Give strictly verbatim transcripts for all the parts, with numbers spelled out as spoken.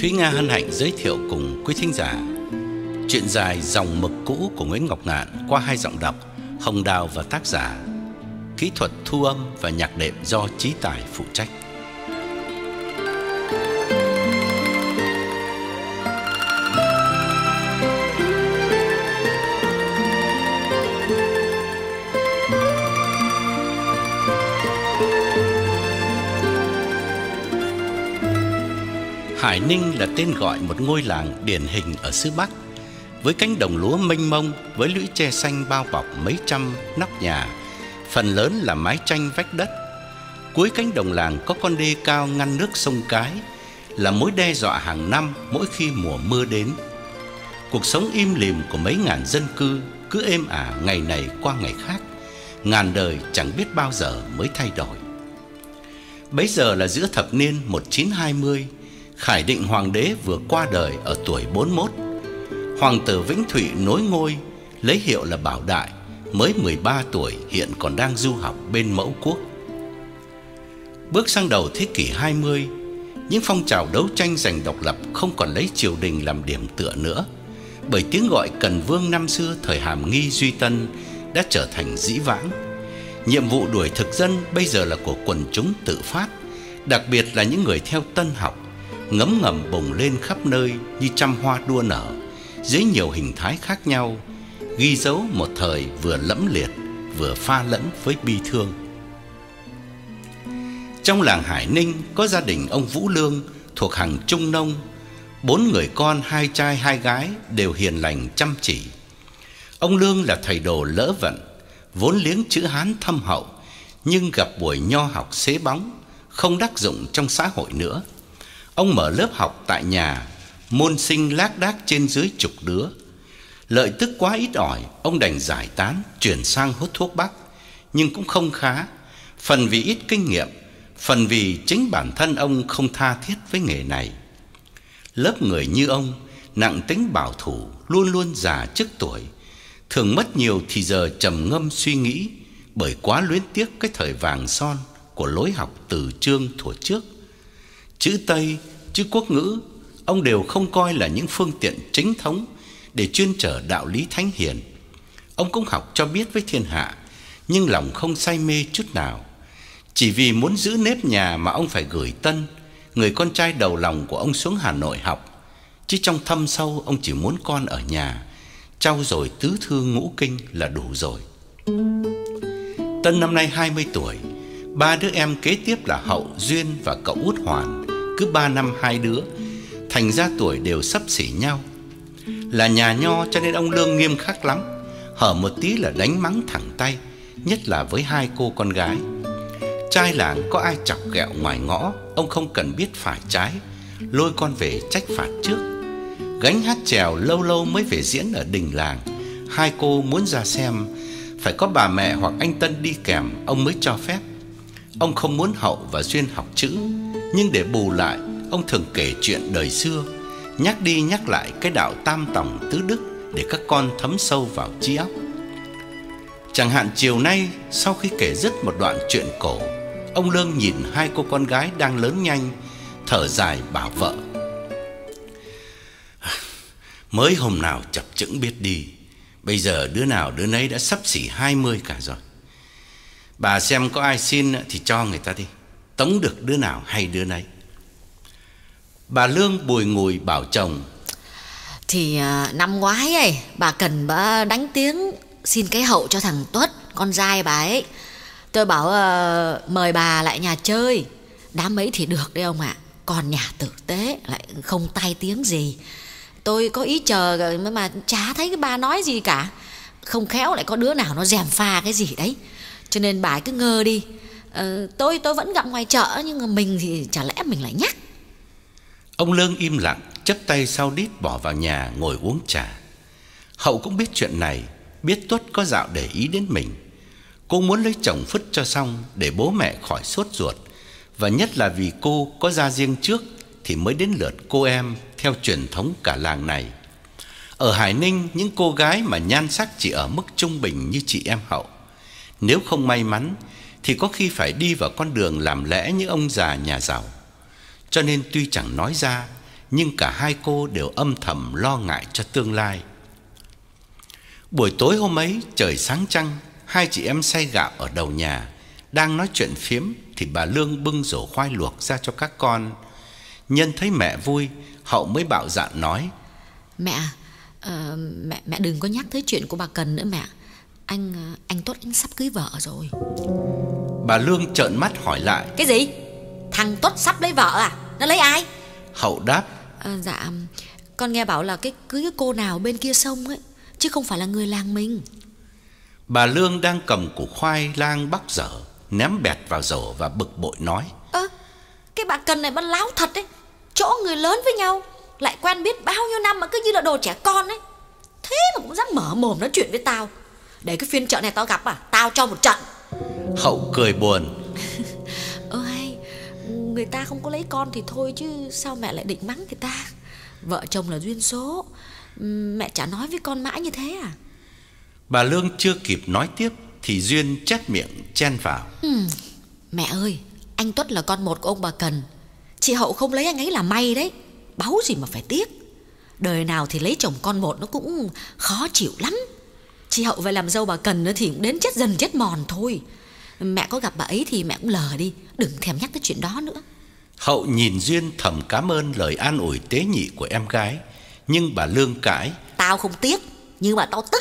Thúy Nga hân hạnh giới thiệu cùng quý thính giả truyện dài Dòng mực cũ của Nguyễn Ngọc Ngạn qua hai giọng đọc Hồng Đào và tác giả. Kỹ thuật thu âm và nhạc đệm do Chí Tài phụ trách. Hải Ninh là tên gọi một ngôi làng điển hình ở xứ Bắc, với cánh đồng lúa mênh mông, với lũy tre xanh bao bọc mấy trăm nóc nhà, phần lớn là mái tranh vách đất. Cuối cánh đồng làng có con đê cao ngăn nước sông Cái, là mối đe dọa hàng năm mỗi khi mùa mưa đến. Cuộc sống im lìm của mấy ngàn dân cư cứ êm ả ngày này qua ngày khác, ngàn đời chẳng biết bao giờ mới thay đổi. Bấy giờ là giữa thập niên một nghìn chín trăm hai mươi, Khải Định Hoàng đế vừa qua đời ở tuổi bốn mươi mốt. Hoàng tử Vĩnh Thụy nối ngôi, lấy hiệu là Bảo Đại, mới mười ba tuổi, hiện còn đang du học bên Mẫu Quốc. Bước sang đầu thế kỷ hai mươi, những phong trào đấu tranh giành độc lập không còn lấy triều đình làm điểm tựa nữa, bởi tiếng gọi cần vương năm xưa thời Hàm Nghi Duy Tân đã trở thành dĩ vãng. Nhiệm vụ đuổi thực dân bây giờ là của quần chúng tự phát, đặc biệt là những người theo Tân học, ngấm ngầm bùng lên khắp nơi như trăm hoa đua nở, dưới nhiều hình thái khác nhau, ghi dấu một thời vừa lẫm liệt vừa pha lẫn với bi thương. Trong làng Hải Ninh có gia đình ông Vũ Lương thuộc hàng Trung Nông, bốn người con, hai trai hai gái, đều hiền lành chăm chỉ. Ông Lương là thầy đồ lỡ vận, vốn liếng chữ Hán thâm hậu, nhưng gặp buổi nho học xế bóng, không đắc dụng trong xã hội nữa. Ông mở lớp học tại nhà, môn sinh lác đác trên dưới chục đứa. Lợi tức quá ít ỏi, ông đành giải tán, chuyển sang hút thuốc bắc, nhưng cũng không khá. Phần vì ít kinh nghiệm, phần vì chính bản thân ông không tha thiết với nghề này. Lớp người như ông, nặng tính bảo thủ, luôn luôn già trước tuổi, thường mất nhiều thì giờ trầm ngâm suy nghĩ, bởi quá luyến tiếc cái thời vàng son của lối học từ chương thuở trước. Chữ Tây, chữ quốc ngữ, ông đều không coi là những phương tiện chính thống để chuyên trở đạo lý thánh hiền. Ông cũng học cho biết với thiên hạ, nhưng lòng không say mê chút nào. Chỉ vì muốn giữ nếp nhà mà ông phải gửi Tân, người con trai đầu lòng của ông, xuống Hà Nội học, chứ trong thâm sâu ông chỉ muốn con ở nhà, trau dồi tứ thư ngũ kinh là đủ rồi. Tân năm nay hai mươi tuổi, ba đứa em kế tiếp là Hậu, Duyên và cậu út Hoàn, cứ ba năm hai đứa, thành ra tuổi đều xấp xỉ nhau. Là nhà nho cho nên ông Lương nghiêm khắc lắm, hở một tí là đánh mắng thẳng tay, nhất là với hai cô con gái. Trai làng có ai chọc ghẹo ngoài ngõ, ông không cần biết phải trái, lôi con về trách phạt trước. Gánh hát chèo lâu lâu mới về diễn ở đình làng, hai cô muốn ra xem phải có bà mẹ hoặc anh Tân đi kèm ông mới cho phép. Ông không muốn Hậu và Duyên học chữ, nhưng để bù lại, ông thường kể chuyện đời xưa, nhắc đi nhắc lại cái đạo tam tòng tứ đức để các con thấm sâu vào trí óc. Chẳng hạn chiều nay, sau khi kể dứt một đoạn chuyện cổ, ông Lương nhìn hai cô con gái đang lớn nhanh, thở dài bảo vợ: mới hôm nào chập chững biết đi, bây giờ đứa nào đứa nấy đã xấp xỉ hai mươi cả rồi. Bà xem có ai xin thì cho người ta đi, tống được đứa nào hay đứa nấy. Bà Lương bùi ngùi bảo chồng: thì à, năm ngoái ấy, bà cần bà đánh tiếng xin cái Hậu cho thằng Tuất, con trai bà ấy. Tôi bảo à, mời bà lại nhà chơi, đám ấy thì được đấy ông ạ. Còn nhà tử tế lại không tay tiếng gì. Tôi có ý chờ mà chả thấy cái bà nói gì cả. Không khéo lại có đứa nào nó gièm pha cái gì đấy, cho nên bà cứ ngơ đi. ờ, Tôi tôi vẫn gặp ngoài chợ, nhưng mà mình thì chả lẽ mình lại nhắc. Ông Lương im lặng, chắp tay sau đít bỏ vào nhà ngồi uống trà. Hậu cũng biết chuyện này, biết Tuất có dạo để ý đến mình. Cô muốn lấy chồng phứt cho xong để bố mẹ khỏi sốt ruột, và nhất là vì cô có gia riêng trước thì mới đến lượt cô em theo truyền thống cả làng này. Ở Hải Ninh, những cô gái mà nhan sắc chỉ ở mức trung bình như chị em Hậu, nếu không may mắn thì có khi phải đi vào con đường làm lẽ như ông già nhà giàu. Cho nên tuy chẳng nói ra, nhưng cả hai cô đều âm thầm lo ngại cho tương lai. Buổi tối hôm ấy trời sáng trăng, hai chị em xay gạo ở đầu nhà, đang nói chuyện phiếm thì bà Lương bưng rổ khoai luộc ra cho các con. Nhân thấy mẹ vui, Hậu mới bạo dạn nói: Mẹ, uh, mẹ mẹ đừng có nhắc tới chuyện của bà Cần nữa mẹ. Anh anh Tuất anh sắp cưới vợ rồi. Bà Lương trợn mắt hỏi lại: Cái gì? Thằng Tuất sắp lấy vợ à? Nó lấy ai? Hậu đáp: à, Dạ, con nghe bảo là cái cưới cái cô nào bên kia sông ấy, chứ không phải là người làng mình. Bà Lương đang cầm củ khoai lang bóc dở, ném bẹt vào rổ và bực bội nói: Ơ, à, cái bà Cần này bắt láo thật đấy. Chỗ người lớn với nhau lại quen biết bao nhiêu năm mà cứ như là đồ trẻ con ấy. Thế mà cũng dám mở mồm nói chuyện với tao. Để cái phiên chợ này tao gặp à, tao cho một trận. Hậu cười buồn: Ơ hay, người ta không có lấy con thì thôi chứ sao mẹ lại định mắng người ta? Vợ chồng là duyên số, mẹ chả nói với con mãi như thế à? Bà Lương chưa kịp nói tiếp thì Duyên chép miệng chen vào: ừ, Mẹ ơi, anh Tuất là con một của ông bà Cần. Chị Hậu không lấy anh ấy là may đấy. Báu gì mà phải tiếc. Đời nào thì lấy chồng con một nó cũng khó chịu lắm. Chị Hậu về làm dâu bà Cần nữa thì cũng đến chết dần chết mòn thôi. Mẹ có gặp bà ấy thì mẹ cũng lờ đi, đừng thèm nhắc tới chuyện đó nữa. Hậu nhìn Duyên thầm cảm ơn lời an ủi tế nhị của em gái, nhưng bà Lương cãi: Tao không tiếc, nhưng mà tao tức.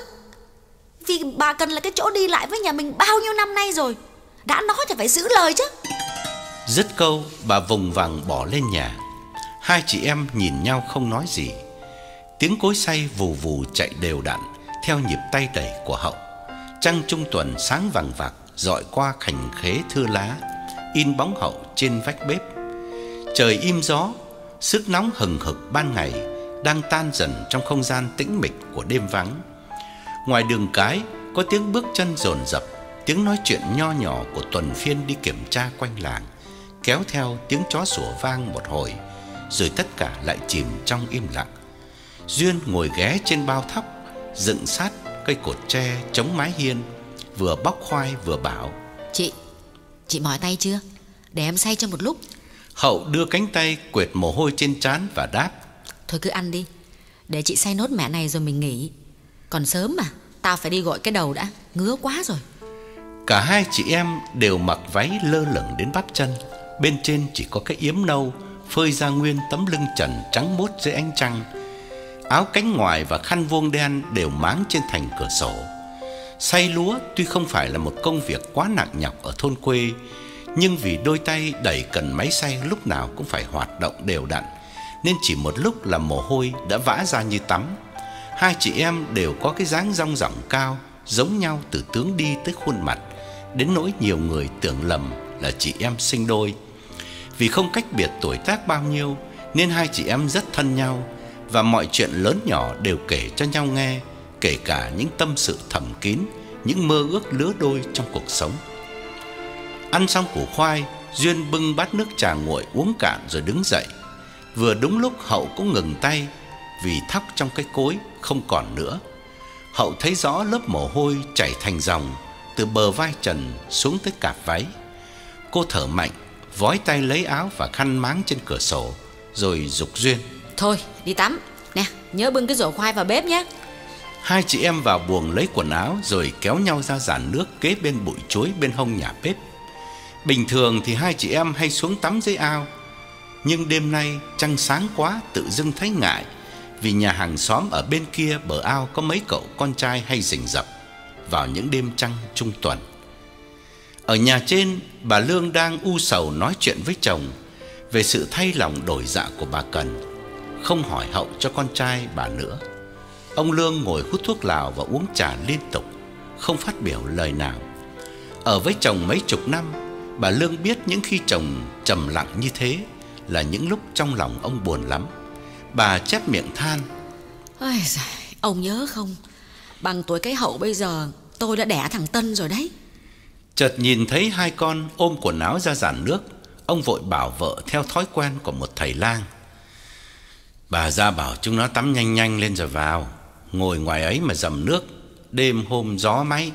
Vì bà Cần là cái chỗ đi lại với nhà mình bao nhiêu năm nay rồi, đã nói thì phải giữ lời chứ. Dứt câu, bà vùng vằng bỏ lên nhà. Hai chị em nhìn nhau không nói gì. Tiếng cối xay vù vù chạy đều đặn theo nhịp tay đẩy của Hậu. Trăng trung tuần sáng vằng vặc dọi qua cành khế thưa lá, in bóng Hậu trên vách bếp. Trời im gió, sức nóng hừng hực ban ngày đang tan dần trong không gian tĩnh mịch của đêm vắng. Ngoài đường cái có tiếng bước chân dồn dập, tiếng nói chuyện nho nhỏ của tuần phiên đi kiểm tra quanh làng, kéo theo tiếng chó sủa vang một hồi, rồi tất cả lại chìm trong im lặng. Duyên ngồi ghé trên bao thóc, dựng sát cây cột tre chống mái hiên, vừa bóc khoai vừa bảo: Chị, chị mỏi tay chưa? Để em xay cho một lúc. Hậu đưa cánh tay quệt mồ hôi trên trán và đáp: Thôi cứ ăn đi, để chị xay nốt mẹ này rồi mình nghỉ. Còn sớm mà, tao phải đi gội cái đầu đã, ngứa quá rồi. Cả hai chị em đều mặc váy lơ lửng đến bắp chân, bên trên chỉ có cái yếm nâu phơi ra nguyên tấm lưng trần trắng muốt dưới ánh trăng. Áo cánh ngoài và khăn vuông đen đều máng trên thành cửa sổ. Xay lúa tuy không phải là một công việc quá nặng nhọc ở thôn quê, nhưng vì đôi tay đẩy cần máy xay lúc nào cũng phải hoạt động đều đặn, nên chỉ một lúc là mồ hôi đã vã ra như tắm. Hai chị em đều có cái dáng dong dỏng cao, giống nhau từ tướng đi tới khuôn mặt, đến nỗi nhiều người tưởng lầm là chị em sinh đôi. Vì không cách biệt tuổi tác bao nhiêu nên hai chị em rất thân nhau, và mọi chuyện lớn nhỏ đều kể cho nhau nghe, kể cả những tâm sự thầm kín, những mơ ước lứa đôi trong cuộc sống. Ăn xong củ khoai, Duyên bưng bát nước trà nguội uống cạn rồi đứng dậy. Vừa đúng lúc Hậu cũng ngừng tay, vì thóc trong cái cối không còn nữa. Hậu thấy rõ lớp mồ hôi chảy thành dòng từ bờ vai trần xuống tới cạp váy. Cô thở mạnh, vói tay lấy áo và khăn máng trên cửa sổ, rồi giục Duyên: Thôi đi tắm. Nè, nhớ bưng cái rổ khoai vào bếp nhé. Hai chị em vào buồng lấy quần áo rồi kéo nhau ra giàn nước kế bên bụi chuối bên hông nhà bếp. Bình thường thì hai chị em hay xuống tắm dưới ao, nhưng đêm nay trăng sáng quá tự dưng thấy ngại, vì nhà hàng xóm ở bên kia bờ ao có mấy cậu con trai hay rình rập vào những đêm trăng trung tuần. Ở nhà trên, bà Lương đang u sầu nói chuyện với chồng về sự thay lòng đổi dạ của bà Cần, không hỏi Hậu cho con trai bà nữa. Ông Lương ngồi hút thuốc lào và uống trà liên tục, không phát biểu lời nào. Ở với chồng mấy chục năm, bà Lương biết những khi chồng trầm lặng như thế là những lúc trong lòng ông buồn lắm. Bà chép miệng than: Ôi giời, ông nhớ không, bằng tuổi cái Hậu bây giờ tôi đã đẻ thằng Tân rồi đấy. Chợt nhìn thấy hai con ôm quần áo ra giàn nước, ông vội bảo vợ theo thói quen của một thầy lang: Bà ra bảo chúng nó tắm nhanh nhanh lên rồi vào, ngồi ngoài ấy mà dầm nước, đêm hôm gió máy.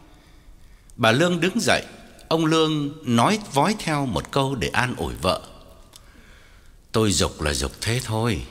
Bà Lương đứng dậy, ông Lương nói vói theo một câu để an ủi vợ: Tôi giục là giục thế thôi,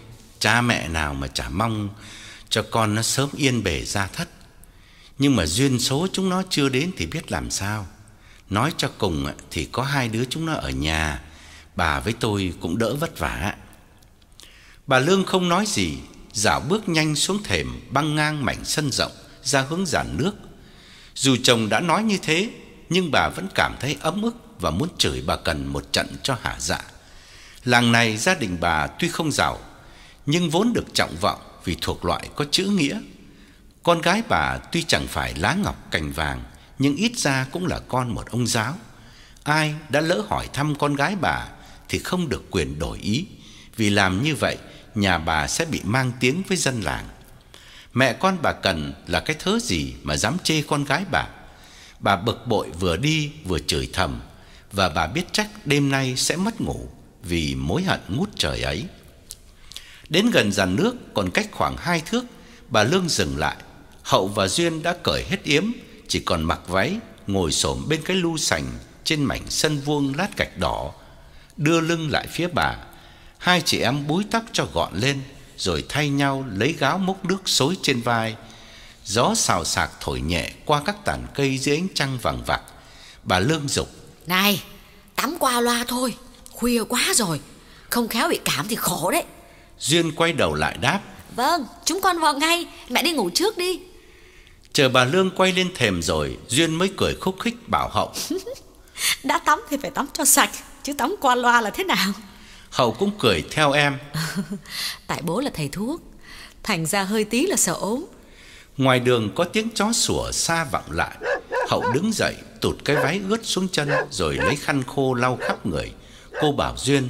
Cha mẹ nào mà chả mong cho con nó sớm yên bề gia thất. Nhưng mà duyên số chúng nó chưa đến thì biết làm sao. Nói cho cùng thì có hai đứa chúng nó ở nhà, bà với tôi cũng đỡ vất vả. Bà Lương không nói gì, dạo bước nhanh xuống thềm, băng ngang mảnh sân rộng ra hướng giàn nước. Dù chồng đã nói như thế, nhưng bà vẫn cảm thấy ấm ức và muốn chửi bà Cần một trận cho hả dạ. Làng này gia đình bà tuy không giàu, nhưng vốn được trọng vọng vì thuộc loại có chữ nghĩa. Con gái bà tuy chẳng phải lá ngọc cành vàng, nhưng ít ra cũng là con một ông giáo. Ai đã lỡ hỏi thăm con gái bà thì không được quyền đổi ý, vì làm như vậy nhà bà sẽ bị mang tiếng với dân làng. Mẹ con bà Cần là cái thớ gì mà dám chê con gái bà. Bà bực bội vừa đi vừa chửi thầm, và bà biết chắc đêm nay sẽ mất ngủ vì mối hận ngút trời ấy. Đến gần giàn nước còn cách khoảng hai thước, bà Lương dừng lại. Hậu và Duyên đã cởi hết yếm, chỉ còn mặc váy, ngồi xổm bên cái lu sành trên mảnh sân vuông lát gạch đỏ, đưa lưng lại phía bà. Hai chị em búi tóc cho gọn lên, rồi thay nhau lấy gáo múc nước xối trên vai. Gió xào xạc thổi nhẹ qua các tàn cây dưới ánh trăng vàng vặc. Bà Lương giục: Này, tắm qua loa thôi, khuya quá rồi, không khéo bị cảm thì khổ đấy. Duyên quay đầu lại đáp: Vâng, chúng con vào ngay, mẹ đi ngủ trước đi. Chờ bà Lương quay lên thềm rồi, Duyên mới cười khúc khích bảo Hậu: Đã tắm thì phải tắm cho sạch, chứ tắm qua loa là thế nào? Hậu cũng cười theo em: Tại bố là thầy thuốc, thành ra hơi tí là sợ ốm. Ngoài đường có tiếng chó sủa xa vọng lại. Hậu đứng dậy, tụt cái váy ướt xuống chân, rồi lấy khăn khô lau khắp người. Cô bảo Duyên: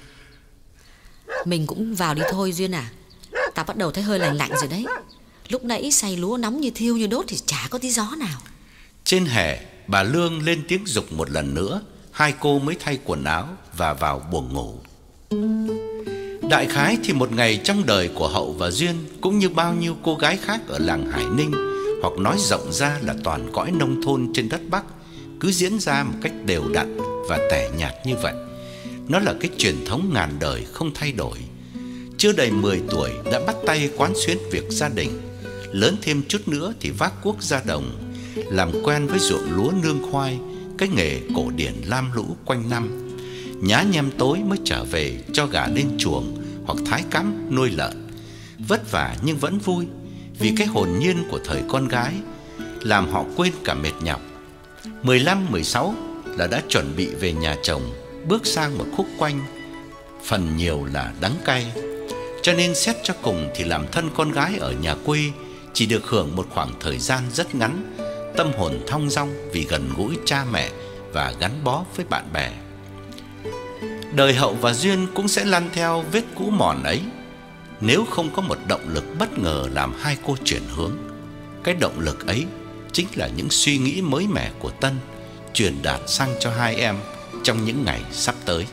Mình cũng vào đi thôi Duyên à, ta bắt đầu thấy hơi lạnh lạnh rồi đấy. Lúc nãy xay lúa nóng như thiêu như đốt thì chả có tí gió nào. Trên hè, bà Lương lên tiếng giục một lần nữa. Hai cô mới thay quần áo và vào buồng ngủ. Đại khái thì một ngày trong đời của Hậu và Duyên cũng như bao nhiêu cô gái khác ở làng Hải Ninh, hoặc nói rộng ra là toàn cõi nông thôn trên đất Bắc, cứ diễn ra một cách đều đặn và tẻ nhạt như vậy. Nó là cái truyền thống ngàn đời không thay đổi. Chưa đầy mười tuổi đã bắt tay quán xuyến việc gia đình, lớn thêm chút nữa thì vác cuốc ra đồng, làm quen với ruộng lúa nương khoai, cái nghề cổ điển lam lũ quanh năm. Nhá nhem tối mới trở về cho gà lên chuồng hoặc thái cắm nuôi lợn. Vất vả nhưng vẫn vui, vì cái hồn nhiên của thời con gái làm họ quên cả mệt nhọc. Mười lăm, mười sáu là đã chuẩn bị về nhà chồng, bước sang một khúc quanh phần nhiều là đắng cay. Cho nên xét cho cùng thì làm thân con gái ở nhà quê chỉ được hưởng một khoảng thời gian rất ngắn, tâm hồn thong dong vì gần gũi cha mẹ và gắn bó với bạn bè. Đời Hậu và Duyên cũng sẽ lăn theo vết cũ mòn ấy, nếu không có một động lực bất ngờ làm hai cô chuyển hướng. Cái động lực ấy chính là những suy nghĩ mới mẻ của Tân truyền đạt sang cho hai em trong những ngày sắp tới.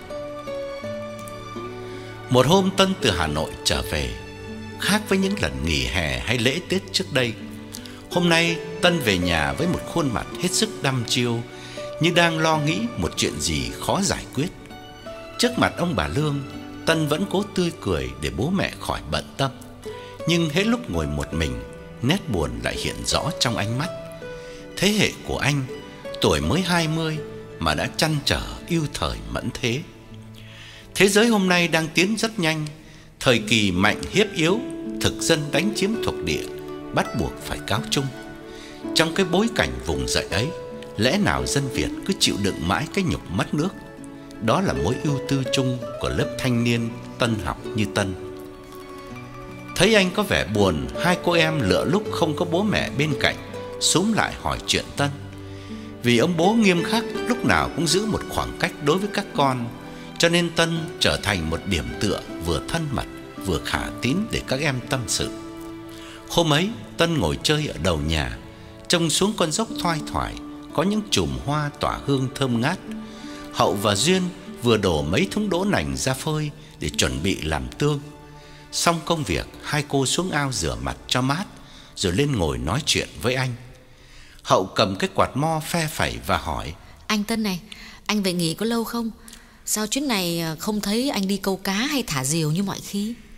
Một hôm Tân từ Hà Nội trở về, khác với những lần nghỉ hè hay lễ Tết trước đây. Hôm nay Tân về nhà với một khuôn mặt hết sức đăm chiêu, như đang lo nghĩ một chuyện gì khó giải quyết. Trước mặt ông bà Lương, Tân vẫn cố tươi cười để bố mẹ khỏi bận tâm. Nhưng hết lúc ngồi một mình, nét buồn lại hiện rõ trong ánh mắt. Thế hệ của anh, tuổi mới hai mươi mà đã trăn trở yêu thời mẫn thế. Thế giới hôm nay đang tiến rất nhanh, thời kỳ mạnh hiếp yếu, thực dân đánh chiếm thuộc địa, bắt buộc phải cáo chung. Trong cái bối cảnh vùng dậy ấy, lẽ nào dân Việt cứ chịu đựng mãi cái nhục mất nước? Đó là mối ưu tư chung của lớp thanh niên tân học như Tân. Thấy anh có vẻ buồn, hai cô em lựa lúc không có bố mẹ bên cạnh xúm lại hỏi chuyện Tân. Vì ông bố nghiêm khắc, lúc nào cũng giữ một khoảng cách đối với các con, cho nên Tân trở thành một điểm tựa vừa thân mật vừa khả tín để các em tâm sự. Hôm ấy Tân ngồi chơi ở đầu nhà, trông xuống con dốc thoai thoải có những chùm hoa tỏa hương thơm ngát. Hậu và Duyên vừa đổ mấy thúng đỗ nành ra phơi để chuẩn bị làm tương. Xong công việc, hai cô xuống ao rửa mặt cho mát, rồi lên ngồi nói chuyện với anh. Hậu cầm cái quạt mo phe phẩy và hỏi: Anh Tân này, anh về nghỉ có lâu không? Sao chuyến này không thấy anh đi câu cá hay thả diều như mọi khi?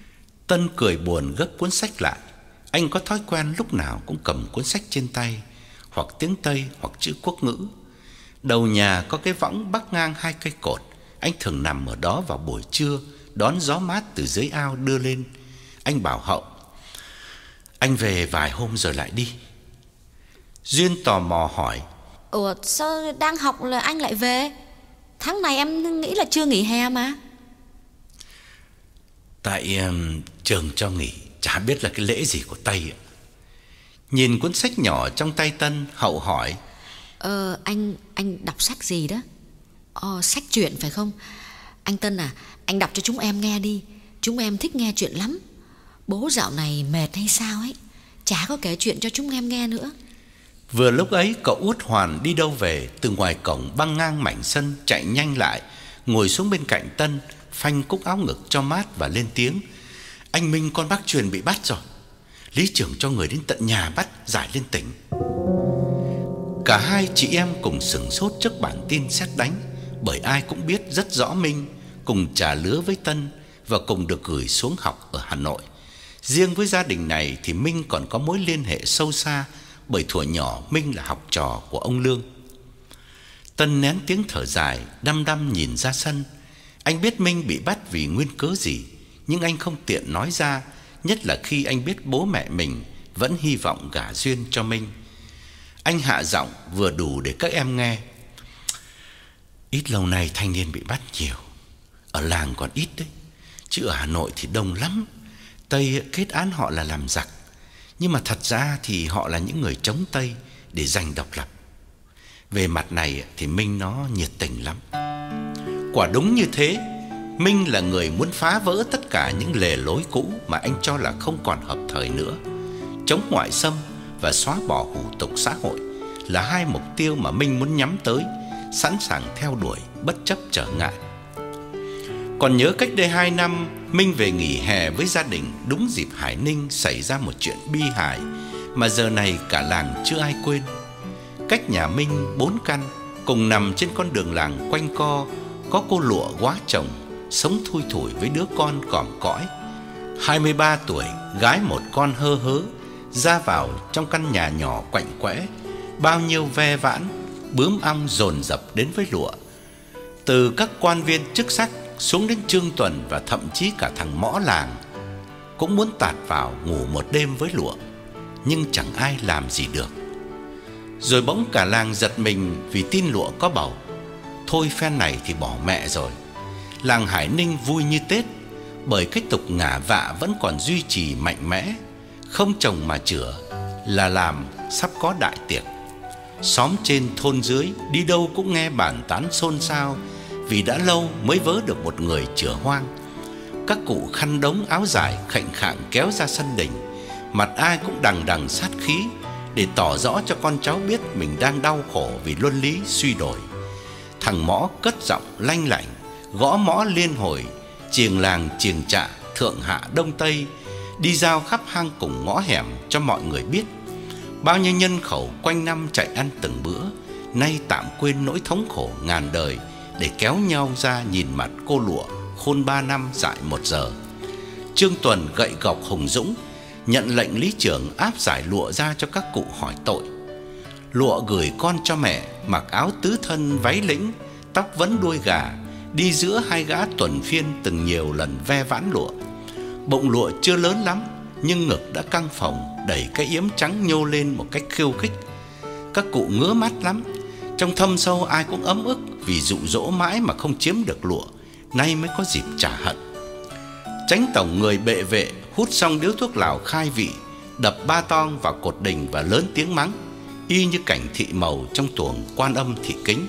Tân cười buồn gấp cuốn sách lại. Anh có thói quen lúc nào cũng cầm cuốn sách trên tay, hoặc tiếng Tây hoặc chữ quốc ngữ. Đầu nhà có cái võng bắc ngang hai cây cột. Anh thường nằm ở đó vào buổi trưa, đón gió mát từ dưới ao đưa lên. Anh bảo Hậu: "Anh về vài hôm rồi lại đi." Duyên tò mò hỏi: "Ủa sao đang học là anh lại về? Tháng này em nghĩ là chưa nghỉ hè mà." "Tại um, trường cho nghỉ, chả biết là cái lễ gì của Tây ạ." Nhìn cuốn sách nhỏ trong tay Tân, Hậu hỏi: Ờ anh anh đọc sách gì đó? Ờ sách truyện phải không? Anh Tân à, anh đọc cho chúng em nghe đi. Chúng em thích nghe chuyện lắm. Bố dạo này mệt hay sao ấy, chả có kể chuyện cho chúng em nghe nữa. Vừa lúc ấy cậu Út Hoàn đi đâu về, từ ngoài cổng băng ngang mảnh sân chạy nhanh lại, ngồi xuống bên cạnh Tân, phanh cúc áo ngực cho mát và lên tiếng: "Anh Minh con bác Truyền bị bắt rồi. Lý trưởng cho người đến tận nhà bắt, giải lên tỉnh." Cả hai chị em cùng sửng sốt trước bản tin sét đánh, bởi ai cũng biết rất rõ Minh cùng trà lứa với Tân và cùng được gửi xuống học ở Hà Nội. Riêng với gia đình này thì Minh còn có mối liên hệ sâu xa, bởi thuở nhỏ Minh là học trò của ông Lương. Tân nén tiếng thở dài, đăm đăm nhìn ra sân. Anh biết Minh bị bắt vì nguyên cớ gì, nhưng anh không tiện nói ra, nhất là khi anh biết bố mẹ mình vẫn hy vọng gả Duyên cho Minh. Anh hạ giọng vừa đủ để các em nghe: "Ít lâu nay thanh niên bị bắt nhiều. Ở làng còn ít đấy, chứ ở Hà Nội thì đông lắm. Tây kết án họ là làm giặc, nhưng mà thật ra thì họ là những người chống Tây để giành độc lập. Về mặt này thì Minh nó nhiệt tình lắm." Quả đúng như thế, Minh là người muốn phá vỡ tất cả những lề lối cũ mà anh cho là không còn hợp thời nữa. Chống ngoại xâm và xóa bỏ hủ tục xã hội là hai mục tiêu mà Minh muốn nhắm tới, sẵn sàng theo đuổi bất chấp trở ngại. Còn nhớ cách đây hai năm, Minh về nghỉ hè với gia đình đúng dịp Hải Ninh xảy ra một chuyện bi hài mà giờ này cả làng chưa ai quên. Cách nhà Minh bốn căn, cùng nằm trên con đường làng quanh co, có cô Lụa quá chồng, sống thui thủi với đứa con còm cõi. hai mươi ba tuổi, gái một con hơ hớ, ra vào trong căn nhà nhỏ quạnh quẽ. Bao nhiêu ve vãn, bướm ong dồn dập đến với Lụa. Từ các quan viên chức sắc xuống đến Trương Tuần và thậm chí cả thằng Mõ làng cũng muốn tạt vào ngủ một đêm với Lụa, nhưng chẳng ai làm gì được. Rồi bỗng cả làng giật mình vì tin Lụa có bầu. Thôi phen này thì bỏ mẹ rồi. Làng Hải Ninh vui như Tết, bởi cái tục ngả vạ vẫn còn duy trì mạnh mẽ. Không chồng mà chữa là làm sắp có đại tiệc. Xóm trên thôn dưới đi đâu cũng nghe bàn tán xôn xao, vì đã lâu mới vớ được một người chữa hoang. Các cụ khăn đống áo dài khệnh khạng kéo ra sân đình, mặt ai cũng đằng đằng sát khí, để tỏ rõ cho con cháu biết mình đang đau khổ vì luân lý suy đổi. Thằng Mõ cất giọng lanh lảnh, gõ mõ liên hồi, chiềng làng chiềng trạ, thượng hạ đông tây, đi giao khắp hang cùng ngõ hẻm cho mọi người biết. Bao nhiêu nhân khẩu quanh năm chạy ăn từng bữa, nay tạm quên nỗi thống khổ ngàn đời, để kéo nhau ra nhìn mặt cô Lụa khôn ba năm dại một giờ. Trương Tuần gậy gộc hùng dũng, nhận lệnh lý trưởng áp giải Lụa ra cho các cụ hỏi tội. Lụa gửi con cho mẹ, mặc áo tứ thân váy lĩnh, tóc vấn đuôi gà, đi giữa hai gã tuần phiên từng nhiều lần ve vãn Lụa. Bụng Lụa chưa lớn lắm, nhưng ngực đã căng phồng, đẩy cái yếm trắng nhô lên một cách khiêu khích. Các cụ ngứa mắt lắm. Trong thâm sâu ai cũng ấm ức vì dụ dỗ mãi mà không chiếm được Lụa, nay mới có dịp trả hận. Chánh tổng người bệ vệ hút xong điếu thuốc lào khai vị, đập ba tong vào cột đình và lớn tiếng mắng, y như cảnh thị màu trong tuồng Quan Âm thị kính: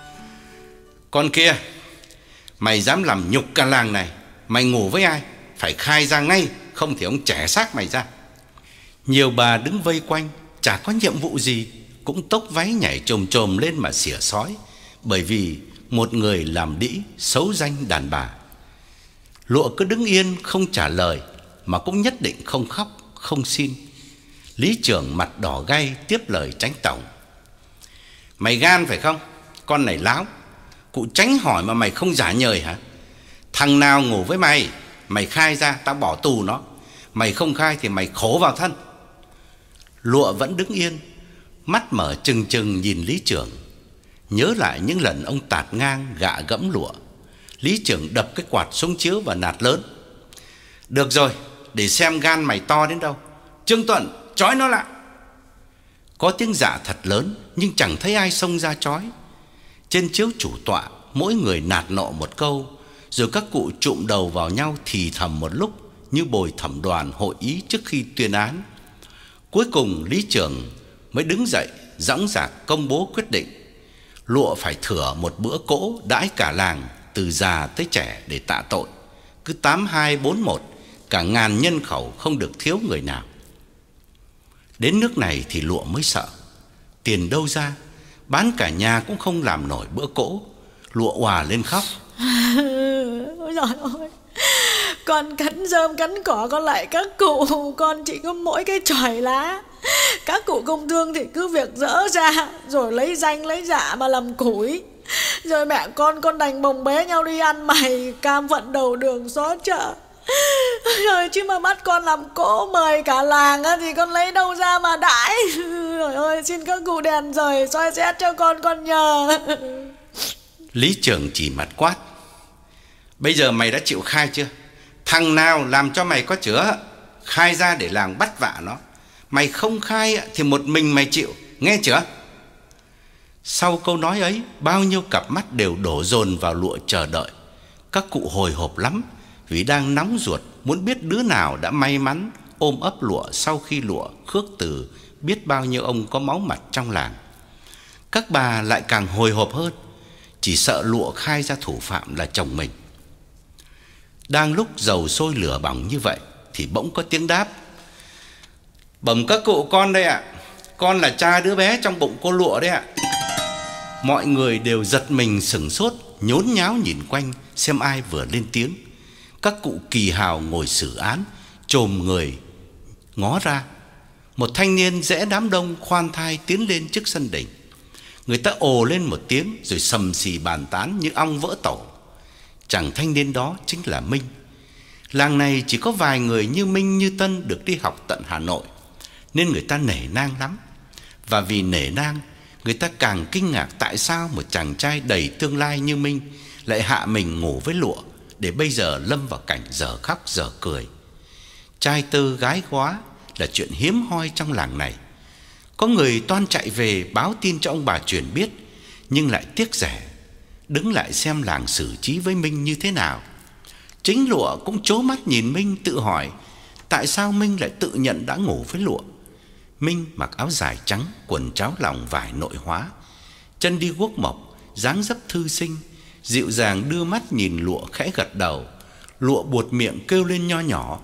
"Con kia, mày dám làm nhục cả làng này, mày ngủ với ai? Phải khai ra ngay, không thì ông chẻ xác mày ra." Nhiều bà đứng vây quanh, chả có nhiệm vụ gì, cũng tốc váy nhảy chồm chồm lên mà xỉa sói, bởi vì một người làm đĩ xấu danh đàn bà. Lụa cứ đứng yên không trả lời, mà cũng nhất định không khóc, không xin. Lý trưởng mặt đỏ gay tiếp lời Chánh tổng: "Mày gan phải không? Con này láo. Cụ Chánh hỏi mà mày không giả nhời hả? Thằng nào ngủ với mày, mày khai ra tao bỏ tù nó." Mày không khai thì mày khổ vào thân. Lụa vẫn đứng yên, mắt mở trừng trừng nhìn lý trưởng. Nhớ lại những lần ông tạt ngang gạ gẫm Lụa, lý trưởng đập cái quạt xuống chiếu và nạt lớn: "Được rồi, để xem gan mày to đến đâu. Trương Tuần, trói nó lại." Có tiếng dạ thật lớn, nhưng chẳng thấy ai xông ra trói. Trên chiếu chủ tọa, mỗi người nạt nộ một câu, rồi các cụ chụm đầu vào nhau thì thầm một lúc, như bồi thẩm đoàn hội ý trước khi tuyên án. Cuối cùng lý trưởng mới đứng dậy dõng dạc công bố quyết định: Lụa phải thửa một bữa cỗ đãi cả làng, từ già tới trẻ để tạ tội. Cứ tám hai bốn một, cả ngàn nhân khẩu không được thiếu người nào. Đến nước này thì Lụa mới sợ. Tiền đâu ra, bán cả nhà cũng không làm nổi bữa cỗ. Lụa òa lên khóc: "Ôi giời ơi, con cắn rơm cắn cỏ con lại các cụ, con chỉ có mỗi cái chòi lá. Các cụ công thương thì cứ việc dỡ ra, rồi lấy danh lấy dạ mà làm củi. Rồi mẹ con con đành bồng bế nhau đi ăn mày, cam vận đầu đường xó chợ. Rồi chứ mà bắt con làm cỗ mời cả làng á, thì con lấy đâu ra mà đãi. Trời ơi, xin các cụ đèn rời soi xét cho con con nhờ." Lý trưởng chỉ mặt quát: "Bây giờ mày đã chịu khai chưa? Thằng nào làm cho mày có chữa, khai ra để làng bắt vạ nó. Mày không khai thì một mình mày chịu, nghe chưa?" Sau câu nói ấy, bao nhiêu cặp mắt đều đổ dồn vào Lụa chờ đợi. Các cụ hồi hộp lắm, vì đang nóng ruột muốn biết đứa nào đã may mắn ôm ấp Lụa sau khi Lụa khước từ biết bao nhiêu ông có máu mặt trong làng. Các bà lại càng hồi hộp hơn, chỉ sợ Lụa khai ra thủ phạm là chồng mình. Đang lúc dầu sôi lửa bỏng như vậy thì bỗng có tiếng đáp: "Bẩm các cụ, con đây ạ. Con là cha đứa bé trong bụng cô Lụa đấy ạ." Mọi người đều giật mình sửng sốt, nhốn nháo nhìn quanh xem ai vừa lên tiếng. Các cụ kỳ hào ngồi xử án chồm người ngó ra. Một thanh niên rẽ đám đông khoan thai tiến lên trước sân đình. Người ta ồ lên một tiếng rồi sầm xì bàn tán như ong vỡ tổ. Chàng thanh niên đó chính là Minh. Làng này chỉ có vài người như Minh như Tân được đi học tận Hà Nội, nên người ta nể nang lắm. Và vì nể nang, người ta càng kinh ngạc tại sao một chàng trai đầy tương lai như Minh lại hạ mình ngủ với Lụa, để bây giờ lâm vào cảnh dở khóc dở cười. Trai tơ gái góa là chuyện hiếm hoi trong làng này. Có người toan chạy về báo tin cho ông bà truyền biết, nhưng lại tiếc rẻ, đứng lại xem làng xử trí với Minh như thế nào. Chính Lụa cũng trố mắt nhìn Minh, tự hỏi tại sao Minh lại tự nhận đã ngủ với Lụa. Minh mặc áo dài trắng, quần tráo lòng vải nội hóa, chân đi guốc mộc, dáng dấp thư sinh, dịu dàng đưa mắt nhìn Lụa khẽ gật đầu. Lụa buột miệng kêu lên nho nhỏ: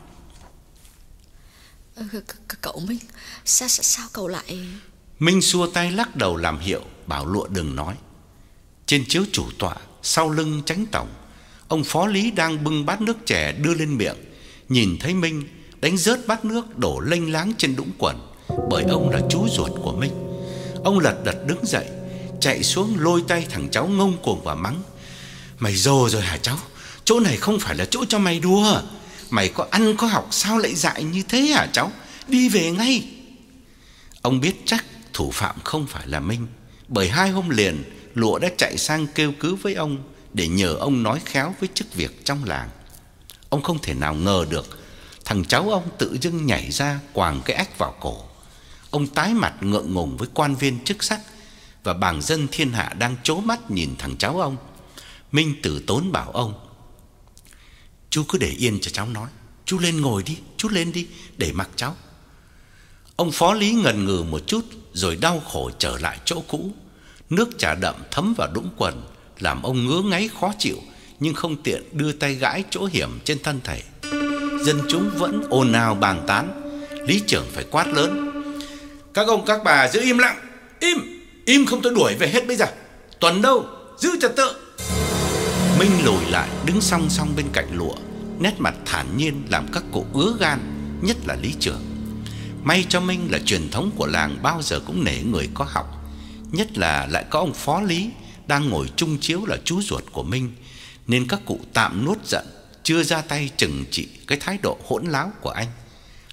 "Cậu Minh, sao, sao cậu lại..." Minh xua tay lắc đầu làm hiệu, bảo Lụa đừng nói. Trên chiếu chủ tọa, sau lưng chánh tổng, ông phó lý đang bưng bát nước chè đưa lên miệng, nhìn thấy Minh đánh rớt bát nước đổ lênh láng trên đũng quần, bởi ông là chú ruột của Minh. Ông lật đật đứng dậy, chạy xuống lôi tay thằng cháu ngông cuồng và mắng: "Mày rồ rồi hả cháu? Chỗ này không phải là chỗ cho mày đùa. Mày có ăn có học sao lại dại như thế hả cháu? Đi về ngay." Ông biết chắc thủ phạm không phải là Minh, bởi hai hôm liền Lụa đã chạy sang kêu cứu với ông để nhờ ông nói khéo với chức việc trong làng. Ông không thể nào ngờ được thằng cháu ông tự dưng nhảy ra quàng cái ách vào cổ. Ông tái mặt ngượng ngùng với quan viên chức sắc và bàng dân thiên hạ đang trố mắt nhìn thằng cháu ông. Minh từ tốn bảo ông: "Chú cứ để yên cho cháu nói. Chú lên ngồi đi, chú lên đi, để mặc cháu." Ông phó lý ngần ngừ một chút rồi đau khổ trở lại chỗ cũ. Nước trà đậm thấm vào đũng quần làm ông ngứa ngáy khó chịu, nhưng không tiện đưa tay gãi chỗ hiểm trên thân thể. Dân chúng vẫn ồn ào bàn tán. Lý trưởng phải quát lớn: "Các ông các bà giữ im lặng. Im, im không tôi đuổi về hết bây giờ. Tuần đâu, giữ trật tự." Minh lùi lại đứng song song bên cạnh Lụa, nét mặt thản nhiên làm các cụ ứa gan, nhất là Lý trưởng. May cho Minh là truyền thống của làng bao giờ cũng nể người có học, nhất là lại có ông phó lý đang ngồi chung chiếu là chú ruột của Minh, nên các cụ tạm nuốt giận, chưa ra tay trừng trị cái thái độ hỗn láo của anh.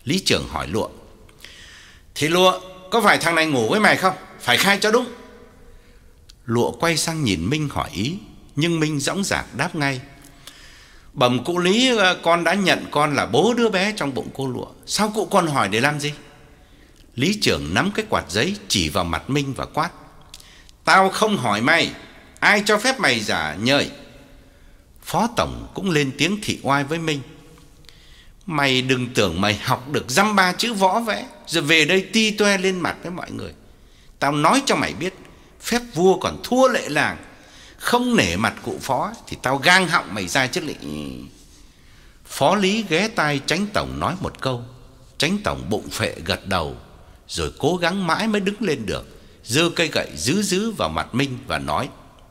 Lý trưởng hỏi Lụa: Thì Lụa, có phải thằng này ngủ với mày không? Phải khai cho đúng. Lụa quay sang nhìn Minh hỏi ý, nhưng Minh dõng dạc đáp ngay: Bẩm cụ Lý, con đã nhận con là bố đứa bé trong bụng cô Lụa. Sao cụ còn hỏi để làm gì? Lý trưởng nắm cái quạt giấy chỉ vào mặt Minh và quát: Tao không hỏi mày, ai cho phép mày giả nhời? Phó tổng cũng lên tiếng thị oai với Minh: Mày đừng tưởng mày học được dăm ba chữ võ vẽ rồi về đây ti toe lên mặt với mọi người. Tao nói cho mày biết, phép vua còn thua lệ làng. Không nể mặt cụ phó thì tao gang họng mày ra chứ lị. Phó Lý ghé tai Chánh tổng nói một câu. Chánh tổng bụng phệ gật đầu, rồi cố gắng mãi mới đứng lên được, giơ cây gậy dứ dứ vào mặt Minh và nói: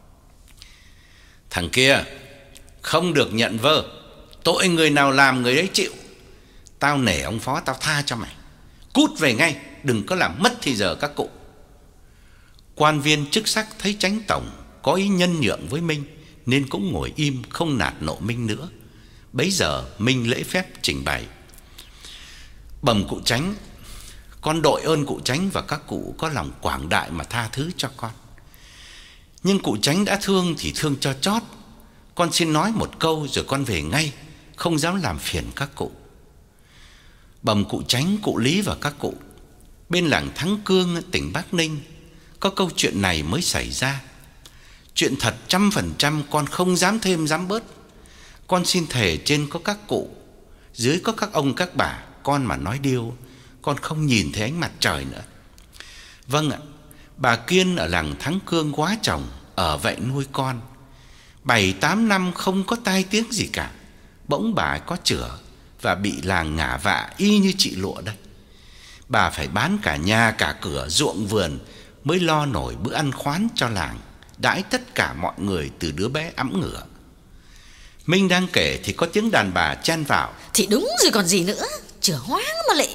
Thằng kia không được nhận vơ, tội người nào làm người ấy chịu. Tao nể ông phó, tao tha cho mày. Cút về ngay, đừng có làm mất thì giờ các cụ. Quan viên chức sắc thấy Chánh tổng có ý nhân nhượng với Minh nên cũng ngồi im không nạt nộ Minh nữa. Bấy giờ Minh lễ phép trình bày: Bẩm cụ Chánh, con đội ơn cụ Chánh và các cụ có lòng quảng đại mà tha thứ cho con. Nhưng cụ Chánh đã thương thì thương cho chót. Con xin nói một câu rồi con về ngay, không dám làm phiền các cụ. Bẩm cụ Chánh, cụ Lý và các cụ, bên làng Thắng Cương, tỉnh Bắc Ninh, có câu chuyện này mới xảy ra. Chuyện thật trăm phần trăm, con không dám thêm dám bớt. Con xin thề trên có các cụ, dưới có các ông các bà, con mà nói điêu, con không nhìn thấy ánh mặt trời nữa. Vâng ạ, bà Kiên ở làng Thắng Cương quá chồng, ở vậy nuôi con. Bảy tám năm không có tai tiếng gì cả. Bỗng bà ấy có chữa và bị làng ngả vạ y như chị Lụa đây. Bà phải bán cả nhà cả cửa ruộng vườn mới lo nổi bữa ăn khoán cho làng, đãi tất cả mọi người từ đứa bé ẵm ngửa. Minh đang kể thì có tiếng đàn bà chen vào: Thì đúng rồi còn gì nữa, chửa hoáng mà lệ.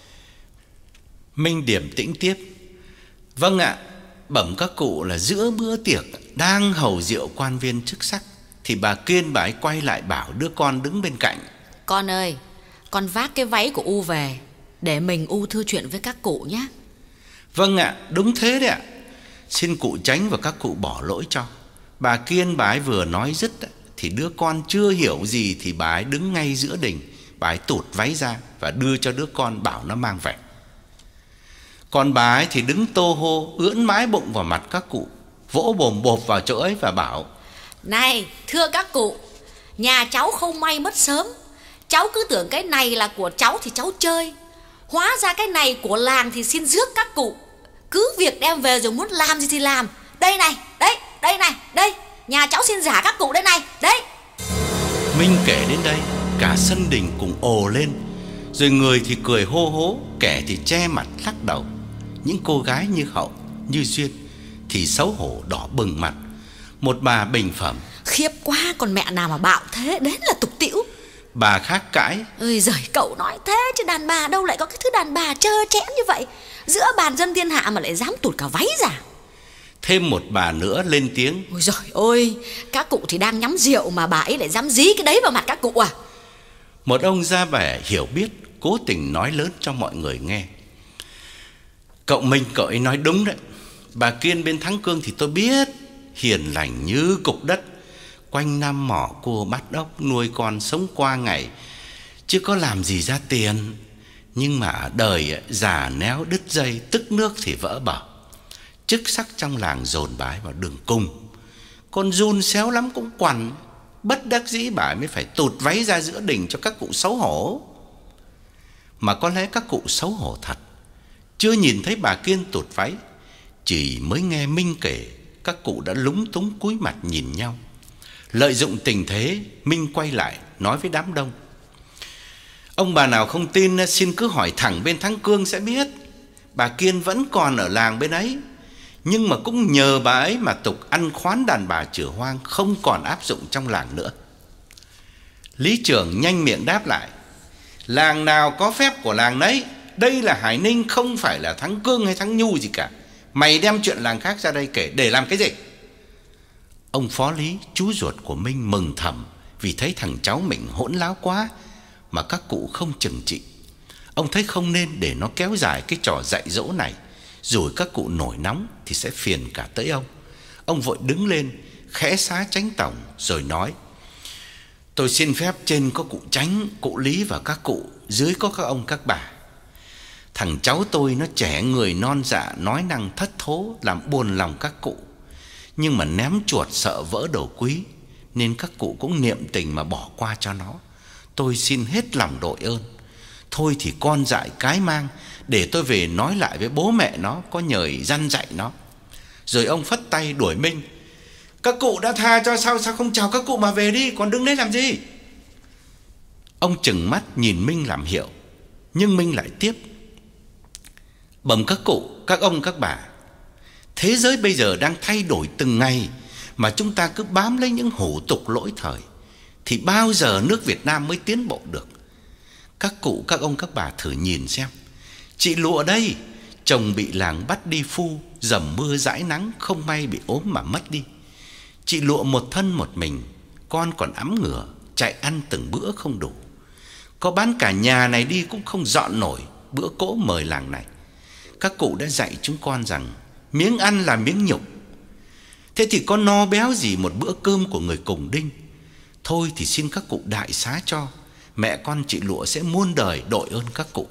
Minh điềm tĩnh tiếp: Vâng ạ, bẩm các cụ là giữa bữa tiệc đang hầu rượu quan viên chức sắc thì bà Kiên bà ấy quay lại bảo đứa con đứng bên cạnh: Con ơi, con vác cái váy của U về để mình U thư chuyện với các cụ nhé. Vâng ạ, đúng thế đấy ạ. Xin cụ Chánh và các cụ bỏ lỗi cho. Bà Kiên bà ấy vừa nói dứt thì đứa con chưa hiểu gì thì bà ấy đứng ngay giữa đình. Bà ấy tụt váy ra và đưa cho đứa con bảo nó mang về. Còn bà ấy thì đứng tô hô ưỡn mái bụng vào mặt các cụ, vỗ bồm bộp vào chỗ ấy và bảo: Này thưa các cụ, nhà cháu không may mất sớm. Cháu cứ tưởng cái này là của cháu thì cháu chơi, hóa ra cái này của làng thì xin rước các cụ. Cứ việc đem về rồi muốn làm gì thì làm. Đây này, đấy, đây này, đây, nhà cháu xin giả các cụ đây này, đấy. Minh kể đến đây, cả sân đình cùng ồ lên, rồi người thì cười hô hố, kẻ thì che mặt lắc đầu. Những cô gái như Hậu, như Duyên thì xấu hổ đỏ bừng mặt. Một bà bình phẩm: Khiếp quá, còn mẹ nào mà bạo thế, đến là tục tĩu. Bà khác cãi: Ơi giời, cậu nói thế chứ đàn bà đâu lại có cái thứ đàn bà trơ trẽn như vậy. Giữa bàn dân thiên hạ mà lại dám tụt cả váy ra. Thêm một bà nữa lên tiếng: Ôi giời ơi, các cụ thì đang nhắm rượu mà bà ấy lại dám dí cái đấy vào mặt các cụ à? Một ông ra vẻ hiểu biết cố tình nói lớn cho mọi người nghe: Cậu Minh cậu ấy nói đúng đấy. Bà Kiên bên Thắng Cương thì tôi biết, hiền lành như cục đất, quanh năm mỏ cua bắt ốc, nuôi con sống qua ngày, chứ có làm gì ra tiền. Nhưng mà ở đời già néo đứt dây, tức nước thì vỡ bờ. Chức sắc trong làng dồn bà ấy vào đường cùng. Con run xéo lắm cũng quằn, bất đắc dĩ bà ấy mới phải tụt váy ra giữa đình cho các cụ xấu hổ. Mà có lẽ các cụ xấu hổ thật, chưa nhìn thấy bà Kiên tụt váy, chỉ mới nghe Minh kể, các cụ đã lúng túng cúi mặt nhìn nhau. Lợi dụng tình thế, Minh quay lại nói với đám đông: Ông bà nào không tin xin cứ hỏi thẳng bên Thắng Cương sẽ biết. Bà Kiên vẫn còn ở làng bên ấy, nhưng mà cũng nhờ bà ấy mà tục ăn khoán đàn bà chửa hoang không còn áp dụng trong làng nữa. Lý trưởng nhanh miệng đáp lại: Làng nào có phép của làng nấy. Đây là Hải Ninh, không phải là Thắng Cương hay Thắng Nhu gì cả. Mày đem chuyện làng khác ra đây kể để làm cái gì? Ông Phó Lý, chú ruột của Minh, mừng thầm vì thấy thằng cháu mình hỗn láo quá mà các cụ không chừng trị. Ông thấy không nên để nó kéo dài cái trò dạy dỗ này, rồi các cụ nổi nóng thì sẽ phiền cả tới ông. Ông vội đứng lên, khẽ xá Chánh tổng rồi nói: "Tôi xin phép trên có cụ Chánh, cụ Lý và các cụ, dưới có các ông các bà. Thằng cháu tôi nó trẻ người non dạ, nói năng thất thố, làm buồn lòng các cụ. Nhưng mà ném chuột sợ vỡ đồ quý, nên các cụ cũng niệm tình mà bỏ qua cho nó. Tôi xin hết lòng đội ơn. Thôi thì con dại cái mang, để tôi về nói lại với bố mẹ nó, có nhờ răn dạy nó." Rồi ông phất tay đuổi Minh: "Các cụ đã tha cho, sao sao không chào các cụ mà về đi, còn đứng đấy làm gì?" Ông trừng mắt nhìn Minh làm hiệu, nhưng Minh lại tiếp: "Bẩm các cụ, các ông các bà, thế giới bây giờ đang thay đổi từng ngày, mà chúng ta cứ bám lấy những hủ tục lỗi thời, thì bao giờ nước Việt Nam mới tiến bộ được? Các cụ, các ông, các bà thử nhìn xem. Chị Lụa đây, chồng bị làng bắt đi phu, dầm mưa dãi nắng, không may bị ốm mà mất đi. Chị Lụa một thân một mình, con còn ẵm ngửa, chạy ăn từng bữa không đủ. Có bán cả nhà này đi cũng không dọn nổi bữa cỗ mời làng này. Các cụ đã dạy chúng con rằng miếng ăn là miếng nhục. Thế thì có no béo gì một bữa cơm của người cùng đinh. Thôi thì xin các cụ đại xá cho, mẹ con chị Lụa sẽ muôn đời đội ơn các cụ."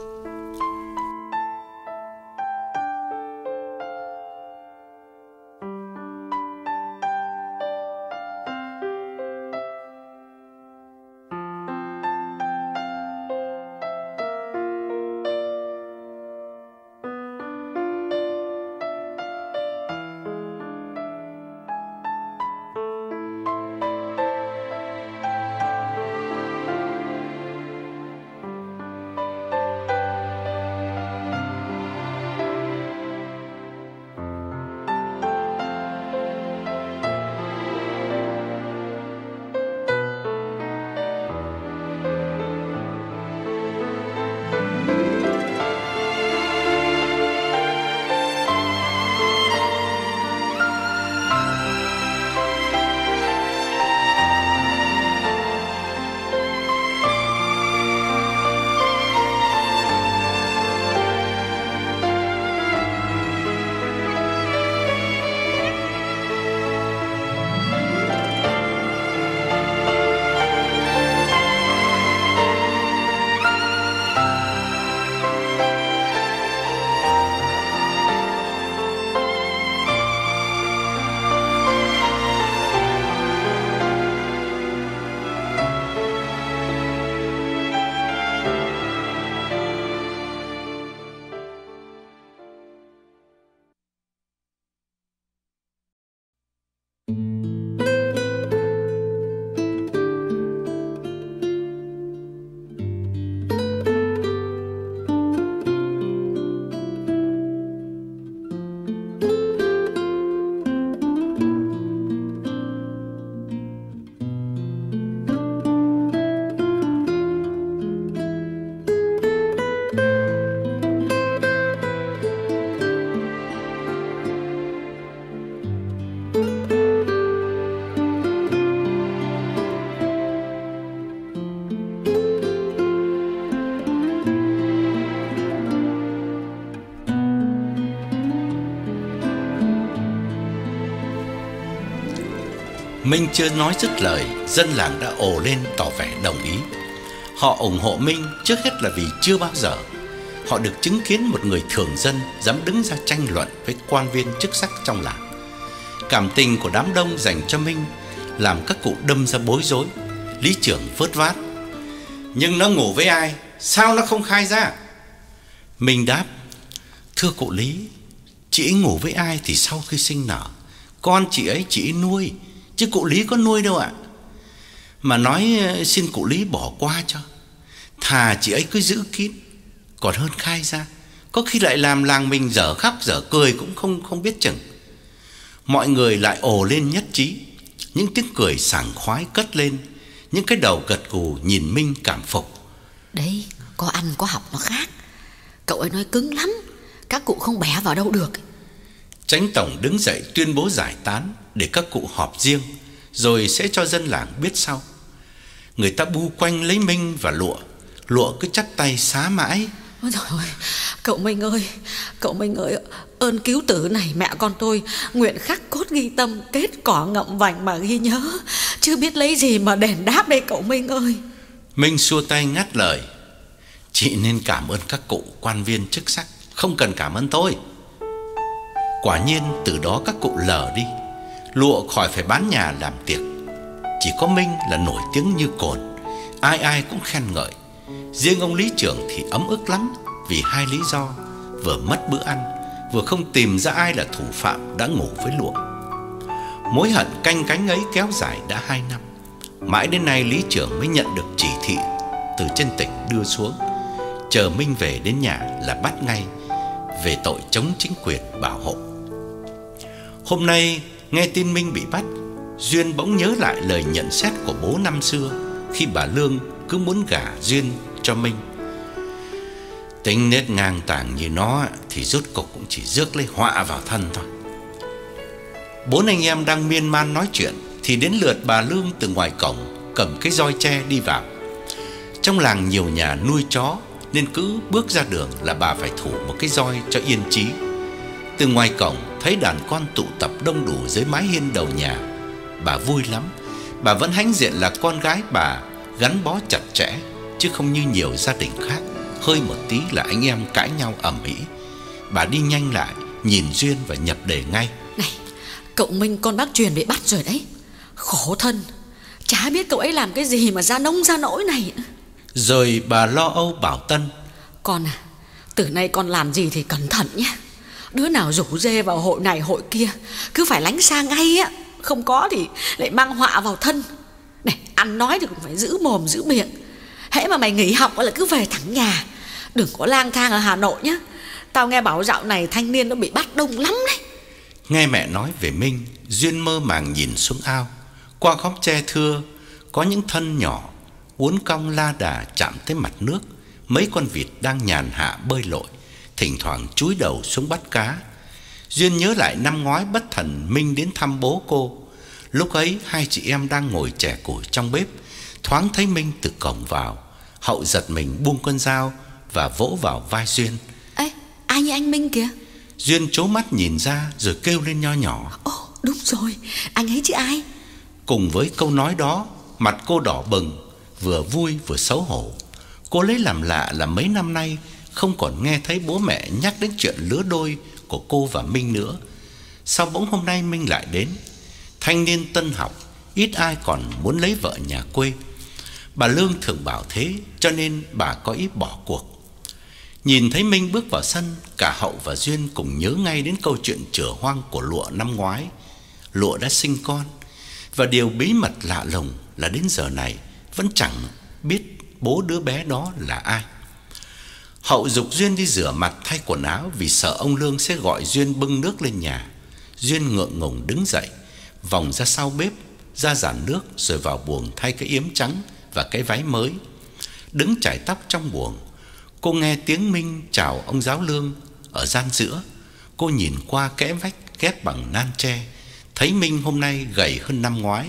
Minh chưa nói dứt lời, dân làng đã ồ lên tỏ vẻ đồng ý. Họ ủng hộ Minh trước hết là vì chưa bao giờ họ được chứng kiến một người thường dân dám đứng ra tranh luận với quan viên chức sắc trong làng. Cảm tình của đám đông dành cho Minh làm các cụ đâm ra bối rối. Lý trưởng vớt vát: "Nhưng nó ngủ với ai? Sao nó không khai ra?" Minh đáp: "Thưa cụ Lý, chị ấy ngủ với ai thì sau khi sinh nở, con chị ấy chị ấy nuôi, chứ cụ Lý có nuôi đâu ạ. Mà nói xin cụ Lý bỏ qua cho, thà chị ấy cứ giữ kín còn hơn khai ra, có khi lại làm làng mình dở khóc dở cười cũng không không biết chừng." Mọi người lại ồ lên nhất trí. Những tiếng cười sảng khoái cất lên, những cái đầu gật gù nhìn Minh cảm phục. Đấy, có ăn có học nó khác. Cậu ấy nói cứng lắm, các cụ không bẻ vào đâu được. Chánh tổng đứng dậy tuyên bố giải tán để các cụ họp riêng, rồi sẽ cho dân làng biết sau. Người ta bu quanh lấy Minh và Lụa, Lụa cứ chắp tay xá mãi. Ôi trời ơi, cậu Minh ơi, cậu Minh ơi, ơn cứu tử này mẹ con tôi nguyện khắc cốt ghi tâm, kết cỏ ngậm vành mà ghi nhớ, chứ biết lấy gì mà đền đáp đây cậu Minh ơi. Minh xua tay ngắt lời. Chị nên cảm ơn các cụ quan viên chức sắc, không cần cảm ơn tôi. Quả nhiên từ đó các cụ lờ đi. Lụa khỏi phải bán nhà làm tiệc. Chỉ có Minh là nổi tiếng như cồn, ai ai cũng khen ngợi. Riêng ông lý trưởng thì ấm ức lắm, vì hai lý do: vừa mất bữa ăn, vừa không tìm ra ai là thủ phạm đã ngủ với Lụa. Mối hận canh cánh ấy kéo dài đã hai năm. Mãi đến nay lý trưởng mới nhận được chỉ thị từ trên tỉnh đưa xuống, chờ Minh về đến nhà là bắt ngay, về tội chống chính quyền bảo hộ. Hôm nay nghe tin Minh bị bắt, Duyên bỗng nhớ lại lời nhận xét của bố năm xưa, khi bà Lương cứ muốn gả Duyên cho Minh. Tính nết ngang tàng như nó thì rốt cục cũng chỉ rước lấy họa vào thân thôi. Bốn anh em đang miên man nói chuyện thì đến lượt bà Lương từ ngoài cổng cầm cái roi tre đi vào. Trong làng nhiều nhà nuôi chó nên cứ bước ra đường là bà phải thủ một cái roi cho yên trí. Từ ngoài cổng thấy đàn con tụ tập đông đủ dưới mái hiên đầu nhà, bà vui lắm. Bà vẫn hãnh diện là con gái bà gắn bó chặt chẽ, chứ không như nhiều gia đình khác, hơi một tí là anh em cãi nhau ầm ĩ. Bà đi nhanh lại, nhìn Duyên và nhập đề ngay. Này, cậu Minh con bác Truyền bị bắt rồi đấy. Khổ thân, chả biết cậu ấy làm cái gì mà ra nông ra nỗi này. Rồi bà lo âu bảo Tân. Con à, từ nay con làm gì thì cẩn thận nhé. Đứa nào rủ rê vào hội này hội kia cứ phải lánh xa ngay á, không có thì lại mang họa vào thân. Này, ăn nói thì cũng phải giữ mồm giữ miệng. Hễ mà mày nghỉ học là cứ về thẳng nhà, đừng có lang thang ở Hà Nội nhá. Tao nghe bảo dạo này thanh niên nó bị bắt đông lắm đấy. Nghe mẹ nói về Minh, Duyên mơ màng nhìn xuống ao. Qua góc tre thưa có những thân nhỏ uốn cong la đà chạm tới mặt nước. Mấy con vịt đang nhàn hạ bơi lội, thỉnh thoảng chúi đầu xuống bắt cá. Duyên nhớ lại năm ngoái bất thần Minh đến thăm bố cô. Lúc ấy hai chị em đang ngồi chẻ củi trong bếp, thoáng thấy Minh từ cổng vào. Hậu giật mình buông con dao và vỗ vào vai Duyên. Ê, ai như anh Minh kìa? Duyên trố mắt nhìn ra rồi kêu lên nho nhỏ. Ồ, đúng rồi, anh ấy chứ ai. Cùng với câu nói đó, mặt cô đỏ bừng, vừa vui vừa xấu hổ. Cô lấy làm lạ là mấy năm nay không còn nghe thấy bố mẹ nhắc đến chuyện lứa đôi của cô và Minh nữa. Sao bỗng hôm nay Minh lại đến? Thanh niên tân học, ít ai còn muốn lấy vợ nhà quê. Bà Lương thường bảo thế, cho nên bà có ý bỏ cuộc. Nhìn thấy Minh bước vào sân, cả Hậu và Duyên cùng nhớ ngay đến câu chuyện chửa hoang của Lụa năm ngoái. Lụa đã sinh con, và điều bí mật lạ lùng là đến giờ này vẫn chẳng biết bố đứa bé đó là ai. Hậu giục Duyên đi rửa mặt thay quần áo vì sợ ông Lương sẽ gọi Duyên bưng nước lên nhà. Duyên ngượng ngùng đứng dậy, vòng ra sau bếp, ra giàn nước rồi vào buồng thay cái yếm trắng và cái váy mới. Đứng chải tóc trong buồng, cô nghe tiếng Minh chào ông giáo Lương ở gian giữa. Cô nhìn qua kẽ vách ghép bằng nan tre, thấy Minh hôm nay gầy hơn năm ngoái.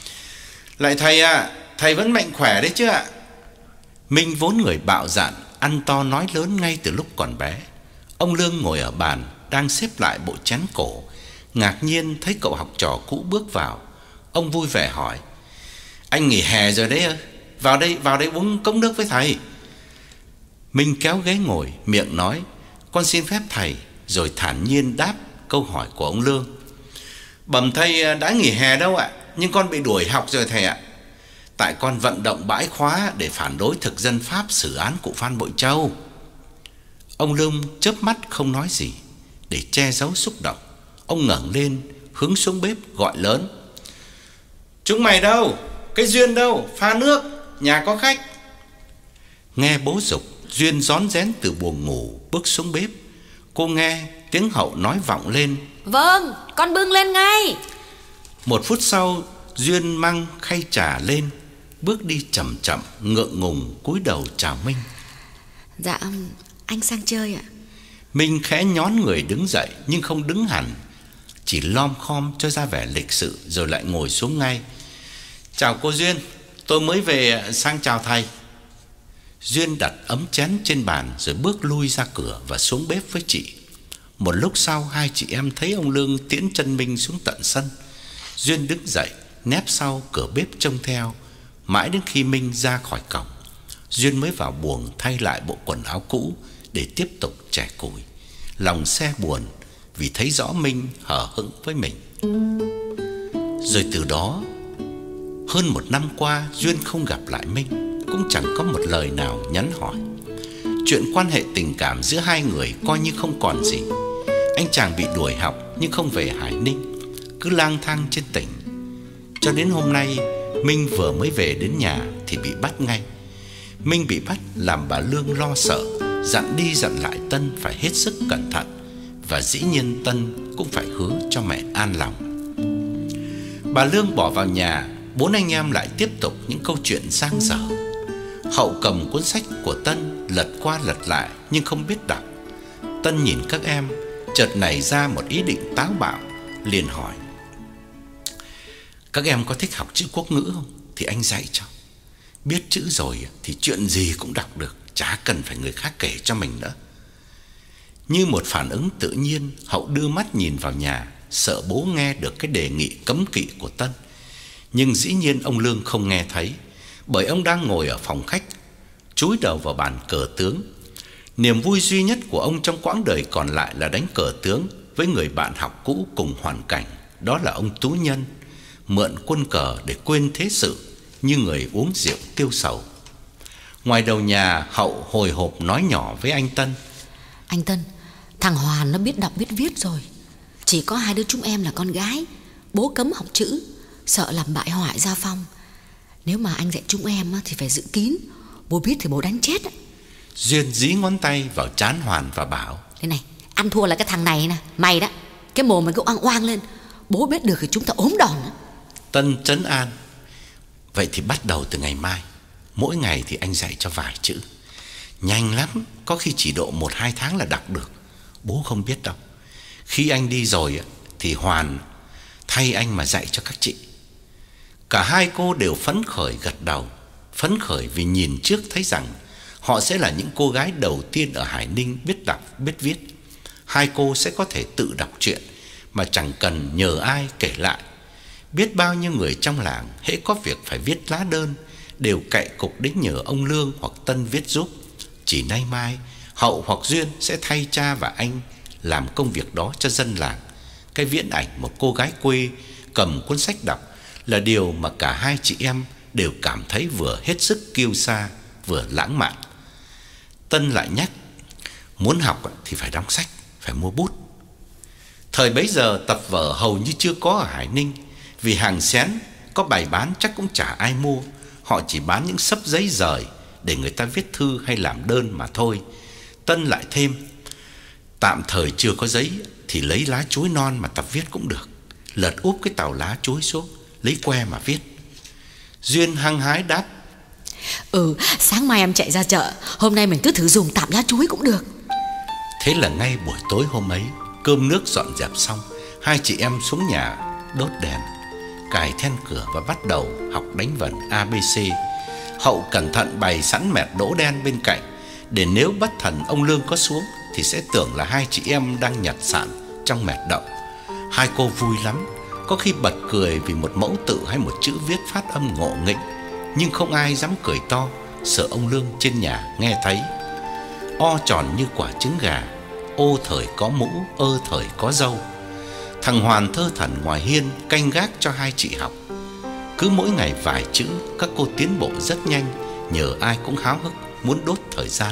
Lại thầy à, thầy vẫn mạnh khỏe đấy chứ ạ? Minh vốn người bạo dạn, ăn to nói lớn ngay từ lúc còn bé. Ông Lương ngồi ở bàn đang xếp lại bộ chén cổ, ngạc nhiên thấy cậu học trò cũ bước vào. Ông vui vẻ hỏi: Anh nghỉ hè rồi đấy ơ? Vào đây, vào đây uống cốc nước với thầy. Minh kéo ghế ngồi, miệng nói: Con xin phép thầy, rồi thản nhiên đáp câu hỏi của ông Lương. Bẩm thầy đã nghỉ hè đâu ạ, nhưng con bị đuổi học rồi thầy ạ. Tại con vận động bãi khóa để phản đối thực dân Pháp xử án cụ Phan Bội Châu. Ông Lương chớp mắt không nói gì. Để che giấu xúc động, ông ngẩng lên hướng xuống bếp gọi lớn: Chúng mày đâu? Cái Duyên đâu? Pha nước, nhà có khách. Nghe bố giục, Duyên rón rén từ buồng ngủ bước xuống bếp. Cô nghe tiếng Hậu nói vọng lên: Vâng, con bưng lên ngay. Một phút sau, Duyên mang khay trà lên, bước đi chậm chậm, ngượng ngùng cúi đầu chào Minh. Dạ, anh sang chơi ạ. Minh khẽ nhón người đứng dậy nhưng không đứng hẳn, chỉ lom khom cho ra vẻ lịch sự rồi lại ngồi xuống ngay. Chào cô Duyên, tôi mới về sang chào thầy. Duyên đặt ấm chén trên bàn rồi bước lui ra cửa và xuống bếp với chị. Một lúc sau, hai chị em thấy ông Lương tiễn chân Minh xuống tận sân. Duyên đứng dậy, nép sau cửa bếp trông theo, mãi đến khi Minh ra khỏi cổng, Duyên mới vào buồng thay lại bộ quần áo cũ để tiếp tục chẻ củi. Lòng se buồn vì thấy rõ Minh hờ hững với mình. Rồi từ đó, hơn một năm qua, Duyên không gặp lại Minh, cũng chẳng có một lời nào nhắn hỏi. Chuyện quan hệ tình cảm giữa hai người coi như không còn gì. Anh chàng bị đuổi học nhưng không về Hải Ninh, cứ lang thang trên tỉnh. Cho đến hôm nay, Minh vừa mới về đến nhà thì bị bắt ngay. Minh bị bắt làm bà Lương lo sợ, dặn đi dặn lại Tân phải hết sức cẩn thận. Và dĩ nhiên Tân cũng phải hứa cho mẹ an lòng. Bà Lương bỏ vào nhà, bốn anh em lại tiếp tục những câu chuyện dang dở. Hậu cầm cuốn sách của Tân lật qua lật lại nhưng không biết đọc. Tân nhìn các em, chợt nảy ra một ý định táo bạo, liền hỏi: các em có thích học chữ quốc ngữ không? Thì anh dạy cho. Biết chữ rồi thì chuyện gì cũng đọc được, chả cần phải người khác kể cho mình nữa. Như một phản ứng tự nhiên, Hậu đưa mắt nhìn vào nhà, sợ bố nghe được cái đề nghị cấm kỵ của Tân. Nhưng dĩ nhiên ông Lương không nghe thấy, bởi ông đang ngồi ở phòng khách, chúi đầu vào bàn cờ tướng. Niềm vui duy nhất của ông trong quãng đời còn lại là đánh cờ tướng với người bạn học cũ cùng hoàn cảnh, đó là ông Tú Nhân, mượn quân cờ để quên thế sự, như người uống rượu tiêu sầu. Ngoài đầu nhà, Hậu hồi hộp nói nhỏ với anh Tân: anh Tân, thằng Hoàn nó biết đọc biết viết rồi. Chỉ có hai đứa chúng em là con gái, bố cấm học chữ, sợ làm bại hoại gia phong. Nếu mà anh dạy chúng em thì phải giữ kín, bố biết thì bố đánh chết. Duyên dí ngón tay vào trán Hoàn và bảo: thế này, ăn thua là cái thằng này nè, mày đó, cái mồm mày cứ oang oang lên, bố biết được thì chúng ta ốm đòn. Tân trấn an: vậy thì bắt đầu từ ngày mai, mỗi ngày thì anh dạy cho vài chữ. Nhanh lắm, có khi chỉ độ một hai tháng là đọc được. Bố không biết đâu. Khi anh đi rồi thì Hoàn thay anh mà dạy cho các chị. Cả hai cô đều phấn khởi gật đầu. Phấn khởi vì nhìn trước thấy rằng họ sẽ là những cô gái đầu tiên ở Hải Ninh biết đọc biết viết. Hai cô sẽ có thể tự đọc truyện mà chẳng cần nhờ ai kể lại. Biết bao nhiêu người trong làng hễ có việc phải viết lá đơn đều cậy cục đến nhờ ông Lương hoặc Tân viết giúp. Chỉ nay mai, Hậu hoặc Duyên sẽ thay cha và anh làm công việc đó cho dân làng. Cái viễn ảnh một cô gái quê cầm cuốn sách đọc là điều mà cả hai chị em đều cảm thấy vừa hết sức kiêu sa, vừa lãng mạn. Tân lại nhắc: muốn học thì phải đóng sách, phải mua bút. Thời bấy giờ tập vở hầu như chưa có ở Hải Ninh, vì hàng xén có bày bán chắc cũng chả ai mua. Họ chỉ bán những xấp giấy rời để người ta viết thư hay làm đơn mà thôi. Tân lại thêm: tạm thời chưa có giấy thì lấy lá chuối non mà tập viết cũng được. Lật úp cái tàu lá chuối xuống, lấy que mà viết. Duyên hăng hái đáp: Ừ, sáng mai em chạy ra chợ, hôm nay mình cứ thử dùng tạm lá chuối cũng được. Thế là ngay buổi tối hôm ấy, cơm nước dọn dẹp xong, hai chị em xuống nhà đốt đèn, cài then cửa và bắt đầu học đánh vần a bê xê. Hậu cẩn thận bày sẵn mẹt đỗ đen bên cạnh, để nếu bất thần ông Lương có xuống thì sẽ tưởng là hai chị em đang nhặt sạn trong mẹt đậu. Hai cô vui lắm, có khi bật cười vì một mẫu tự hay một chữ viết phát âm ngộ nghĩnh, nhưng không ai dám cười to, sợ ông Lương trên nhà nghe thấy. O tròn như quả trứng gà, ô thời có mũ, ơ thời có dâu. Thằng Hoàn thơ thẩn ngoài hiên canh gác cho hai chị học. Cứ mỗi ngày vài chữ, các cô tiến bộ rất nhanh, nhờ ai cũng háo hức muốn đốt thời gian.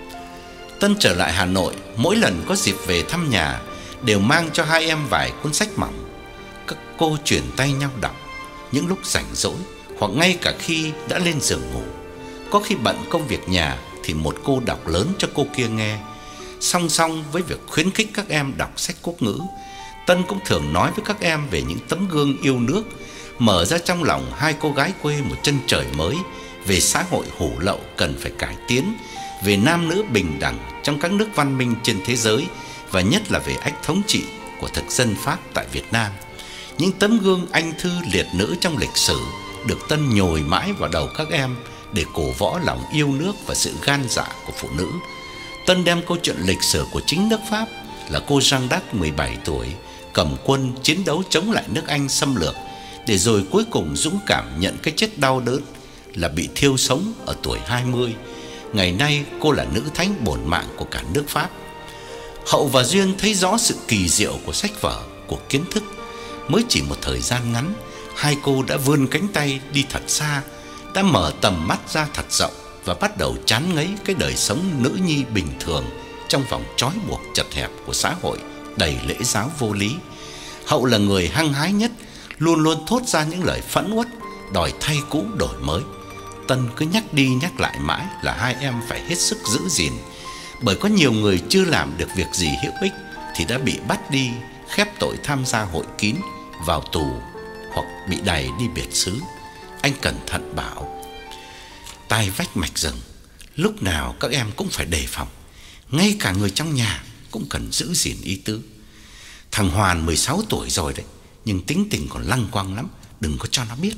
Tân trở lại Hà Nội, mỗi lần có dịp về thăm nhà đều mang cho hai em vài cuốn sách mỏng. Các cô chuyển tay nhau đọc những lúc rảnh rỗi, hoặc ngay cả khi đã lên giường ngủ. Có khi bận công việc nhà thì một cô đọc lớn cho cô kia nghe. Song song với việc khuyến khích các em đọc sách quốc ngữ, Tân cũng thường nói với các em về những tấm gương yêu nước, mở ra trong lòng hai cô gái quê một chân trời mới, về xã hội hủ lậu cần phải cải tiến, về nam nữ bình đẳng trong các nước văn minh trên thế giới, và nhất là về ách thống trị của thực dân Pháp tại Việt Nam. Những tấm gương anh thư liệt nữ trong lịch sử được Tân nhồi mãi vào đầu các em để cổ võ lòng yêu nước và sự gan dạ của phụ nữ. Tân đem câu chuyện lịch sử của chính nước Pháp là cô Jeanne d'Arc mười bảy tuổi cầm quân chiến đấu chống lại nước Anh xâm lược, để rồi cuối cùng dũng cảm nhận cái chết đau đớn là bị thiêu sống ở tuổi hai mươi. Ngày nay cô là nữ thánh bổn mạng của cả nước Pháp. Hậu và Duyên thấy rõ sự kỳ diệu của sách vở, của kiến thức. Mới chỉ một thời gian ngắn, hai cô đã vươn cánh tay đi thật xa, đã mở tầm mắt ra thật rộng và bắt đầu chán ngấy cái đời sống nữ nhi bình thường trong vòng trói buộc chật hẹp của xã hội đầy lễ giáo vô lý. Hậu là người hăng hái nhất, luôn luôn thốt ra những lời phẫn uất, đòi thay cũ đổi mới. Tân cứ nhắc đi nhắc lại mãi là hai em phải hết sức giữ gìn, bởi có nhiều người chưa làm được việc gì hữu ích thì đã bị bắt đi khép tội tham gia hội kín, vào tù hoặc bị đày đi biệt xứ. Anh cẩn thận bảo: tai vách mạch rừng, lúc nào các em cũng phải đề phòng, ngay cả người trong nhà cũng cần giữ gìn ý tứ. Thằng Hoàn mười sáu tuổi rồi đấy, nhưng tính tình còn lăng quăng lắm, đừng có cho nó biết.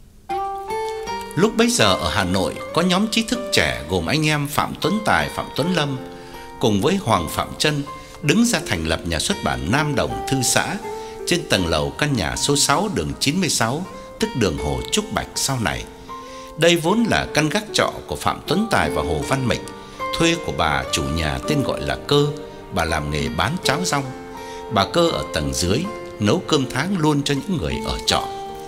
Lúc bấy giờ ở Hà Nội có nhóm trí thức trẻ gồm anh em Phạm Tuấn Tài, Phạm Tuấn Lâm cùng với Hoàng Phạm Trân đứng ra thành lập nhà xuất bản Nam Đồng Thư Xã trên tầng lầu căn nhà số sáu đường chín mươi sáu, tức đường Hồ Trúc Bạch sau này. Đây vốn là căn gác trọ của Phạm Tuấn Tài và Hồ Văn Mịch, thuê của bà chủ nhà tên gọi là Cơ. Bà làm nghề bán cháo rong. Bà Cơ ở tầng dưới nấu cơm tháng luôn cho những người ở trọ.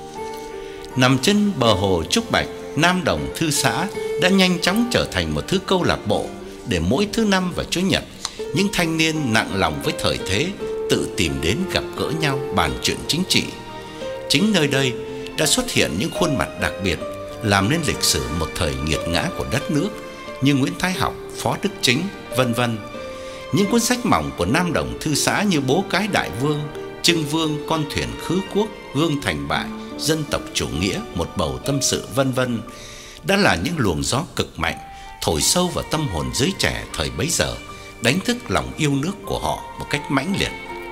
Nằm trên bờ hồ Trúc Bạch, Nam Đồng Thư Xã đã nhanh chóng trở thành một thứ câu lạc bộ để mỗi thứ năm và chủ nhật, những thanh niên nặng lòng với thời thế tự tìm đến gặp gỡ nhau bàn chuyện chính trị. Chính nơi đây đã xuất hiện những khuôn mặt đặc biệt, làm nên lịch sử một thời nghiệt ngã của đất nước như Nguyễn Thái Học, Phó Đức Chính, vân vân. Những cuốn sách mỏng của Nam Đồng Thư Xã như Bố Cái Đại Vương, Trưng Vương, Con Thuyền Khứ Quốc, Gương Thành Bại, Dân Tộc Chủ Nghĩa, Một Bầu Tâm Sự, vân vân đã là những luồng gió cực mạnh thổi sâu vào tâm hồn giới trẻ thời bấy giờ, đánh thức lòng yêu nước của họ một cách mãnh liệt.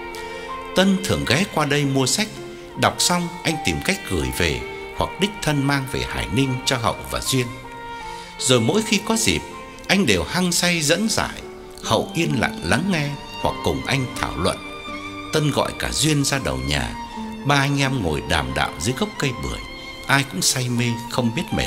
Tân thường ghé qua đây mua sách, đọc xong anh tìm cách gửi về hoặc đích thân mang về Hải Ninh cho Hậu và Duyên. Rồi mỗi khi có dịp, anh đều hăng say dẫn giải, Hậu yên lặng lắng nghe hoặc cùng anh thảo luận. Tân gọi cả Duyên ra đầu nhà, ba anh em ngồi đàm đạo dưới gốc cây bưởi, ai cũng say mê không biết mệt.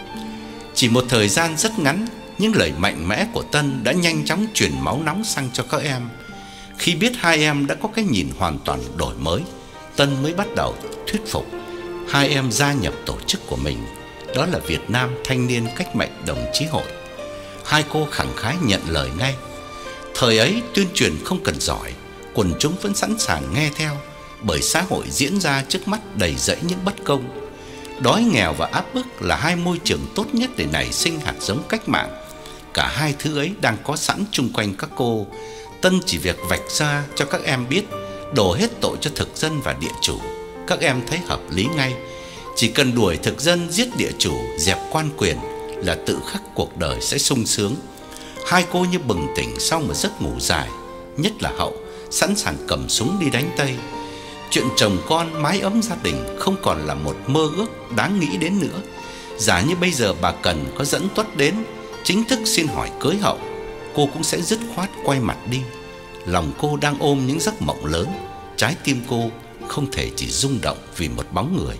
Chỉ một thời gian rất ngắn, những lời mạnh mẽ của Tân đã nhanh chóng truyền máu nóng sang cho các em. Khi biết hai em đã có cái nhìn hoàn toàn đổi mới, Tân mới bắt đầu thuyết phục hai em gia nhập tổ chức của mình, đó là Việt Nam Thanh niên Cách mệnh Đồng chí Hội. Hai cô khẳng khái nhận lời ngay. Thời ấy tuyên truyền không cần giỏi, quần chúng vẫn sẵn sàng nghe theo, bởi xã hội diễn ra trước mắt đầy rẫy những bất công. Đói nghèo và áp bức là hai môi trường tốt nhất để nảy sinh hạt giống cách mạng. Cả hai thứ ấy đang có sẵn chung quanh các cô. Tân chỉ việc vạch ra cho các em biết, đổ hết tội cho thực dân và địa chủ. Các em thấy hợp lý ngay. Chỉ cần đuổi thực dân, giết địa chủ, dẹp quan quyền là tự khắc cuộc đời sẽ sung sướng. Hai cô như bừng tỉnh sau một giấc ngủ dài, nhất là Hậu sẵn sàng cầm súng đi đánh Tây. Chuyện chồng con, mái ấm gia đình không còn là một mơ ước đáng nghĩ đến nữa. Giả như bây giờ bà Cần có dẫn Tuất đến chính thức xin hỏi cưới Hậu, cô cũng sẽ dứt khoát quay mặt đi. Lòng cô đang ôm những giấc mộng lớn, trái tim cô không thể chỉ rung động vì một bóng người.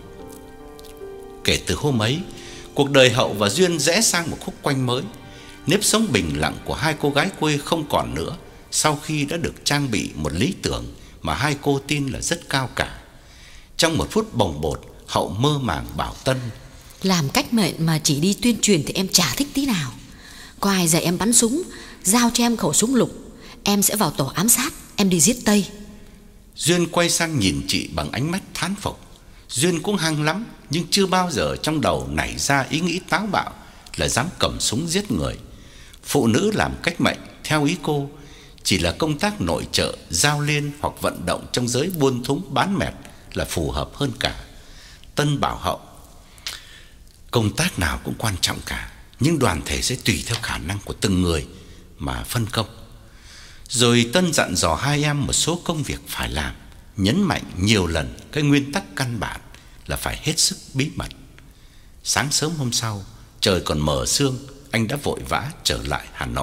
Kể từ hôm ấy, cuộc đời Hậu và Duyên rẽ sang một khúc quanh mới. Nếp sống bình lặng của hai cô gái quê không còn nữa, sau khi đã được trang bị một lý tưởng mà hai cô tin là rất cao cả. Trong một phút bồng bột, Hậu mơ màng bảo Tân: làm cách mệnh mà chỉ đi tuyên truyền thì em chả thích tí nào. Có ai dạy em bắn súng, giao cho em khẩu súng lục, em sẽ vào tổ ám sát, em đi giết Tây. Duyên quay sang nhìn chị bằng ánh mắt thán phục. Duyên cũng hăng lắm, nhưng chưa bao giờ trong đầu nảy ra ý nghĩ táo bạo là dám cầm súng giết người. Phụ nữ làm cách mệnh theo ý cô chỉ là công tác nội trợ, giao liên hoặc vận động trong giới buôn thúng bán mẹt là phù hợp hơn cả. Tân bảo Hậu: công tác nào cũng quan trọng cả, nhưng đoàn thể sẽ tùy theo khả năng của từng người mà phân công. Rồi Tân dặn dò hai em một số công việc phải làm, nhấn mạnh nhiều lần cái nguyên tắc căn bản là phải hết sức bí mật. Sáng sớm hôm sau, Trời còn mờ sương, anh đã vội vã trở lại Hà Nội.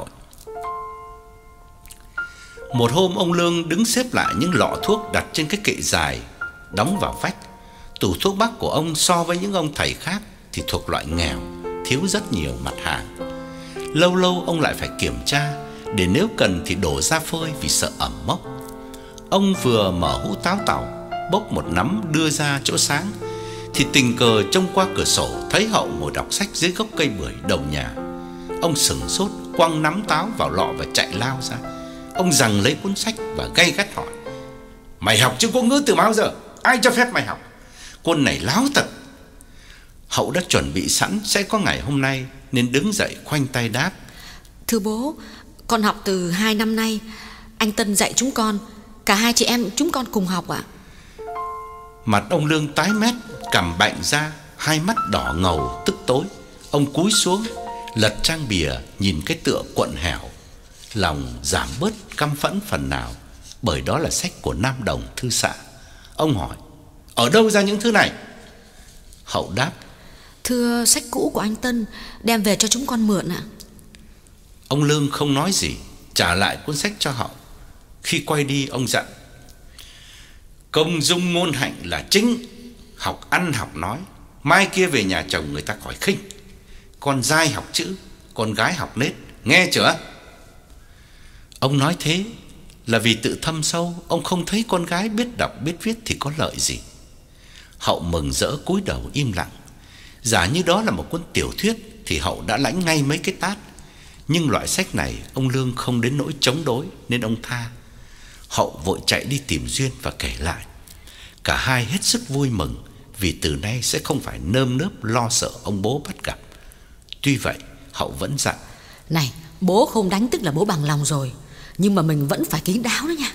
Một hôm ông Lương đứng xếp lại những lọ thuốc đặt trên cái kệ dài đóng vào vách. Tủ thuốc bắc của ông so với những ông thầy khác thì thuộc loại nghèo, thiếu rất nhiều mặt hàng. Lâu lâu ông lại phải kiểm tra, để nếu cần thì đổ ra phơi vì sợ ẩm mốc. Ông vừa mở hũ táo tàu, bốc một nắm đưa ra chỗ sáng, thì tình cờ trông qua cửa sổ thấy Hậu ngồi đọc sách dưới gốc cây bưởi đầu nhà. Ông sửng sốt, quăng nắm táo vào lọ và chạy lao ra. Ông giằng lấy cuốn sách và gay gắt hỏi: "Mày học chữ quốc ngữ từ bao giờ? Ai cho phép mày học? Con này láo thật." Hậu đã chuẩn bị sẵn sẽ có ngày hôm nay nên đứng dậy khoanh tay đáp: "Thưa bố, con học từ hai năm nay. Anh Tân dạy chúng con. Cả hai chị em chúng con cùng học ạ." Mặt ông Lương tái mét, cằm bạnh ra, hai mắt đỏ ngầu tức tối. Ông cúi xuống, lật trang bìa nhìn cái tựa cuộn hẻo, lòng giảm bớt căm phẫn phần nào, bởi đó là sách của Nam Đồng thư xã. Ông hỏi: "Ở đâu ra những thứ này?" Hậu đáp: "Thưa, sách cũ của anh Tân đem về cho chúng con mượn ạ." Ông Lương không nói gì, trả lại cuốn sách cho Hậu. Khi quay đi, ông dặn: "Công dung ngôn hạnh là chính. Học ăn học nói, mai kia về nhà chồng người ta khỏi khinh. Con trai học chữ, con gái học nết, nghe chưa?" Ông nói thế là vì tự thâm sâu ông không thấy con gái biết đọc biết viết thì có lợi gì. Hậu mừng rỡ cúi đầu im lặng. Giả như đó là một cuốn tiểu thuyết thì Hậu đã lãnh ngay mấy cái tát. Nhưng loại sách này ông Lương không đến nỗi chống đối nên ông tha. Hậu vội chạy đi tìm Duyên và kể lại. Cả hai hết sức vui mừng vì từ nay sẽ không phải nơm nớp lo sợ ông bố bắt gặp. Tuy vậy Hậu vẫn dặn: "Này, bố không đánh tức là bố bằng lòng rồi, nhưng mà mình vẫn phải kín đáo đó nha."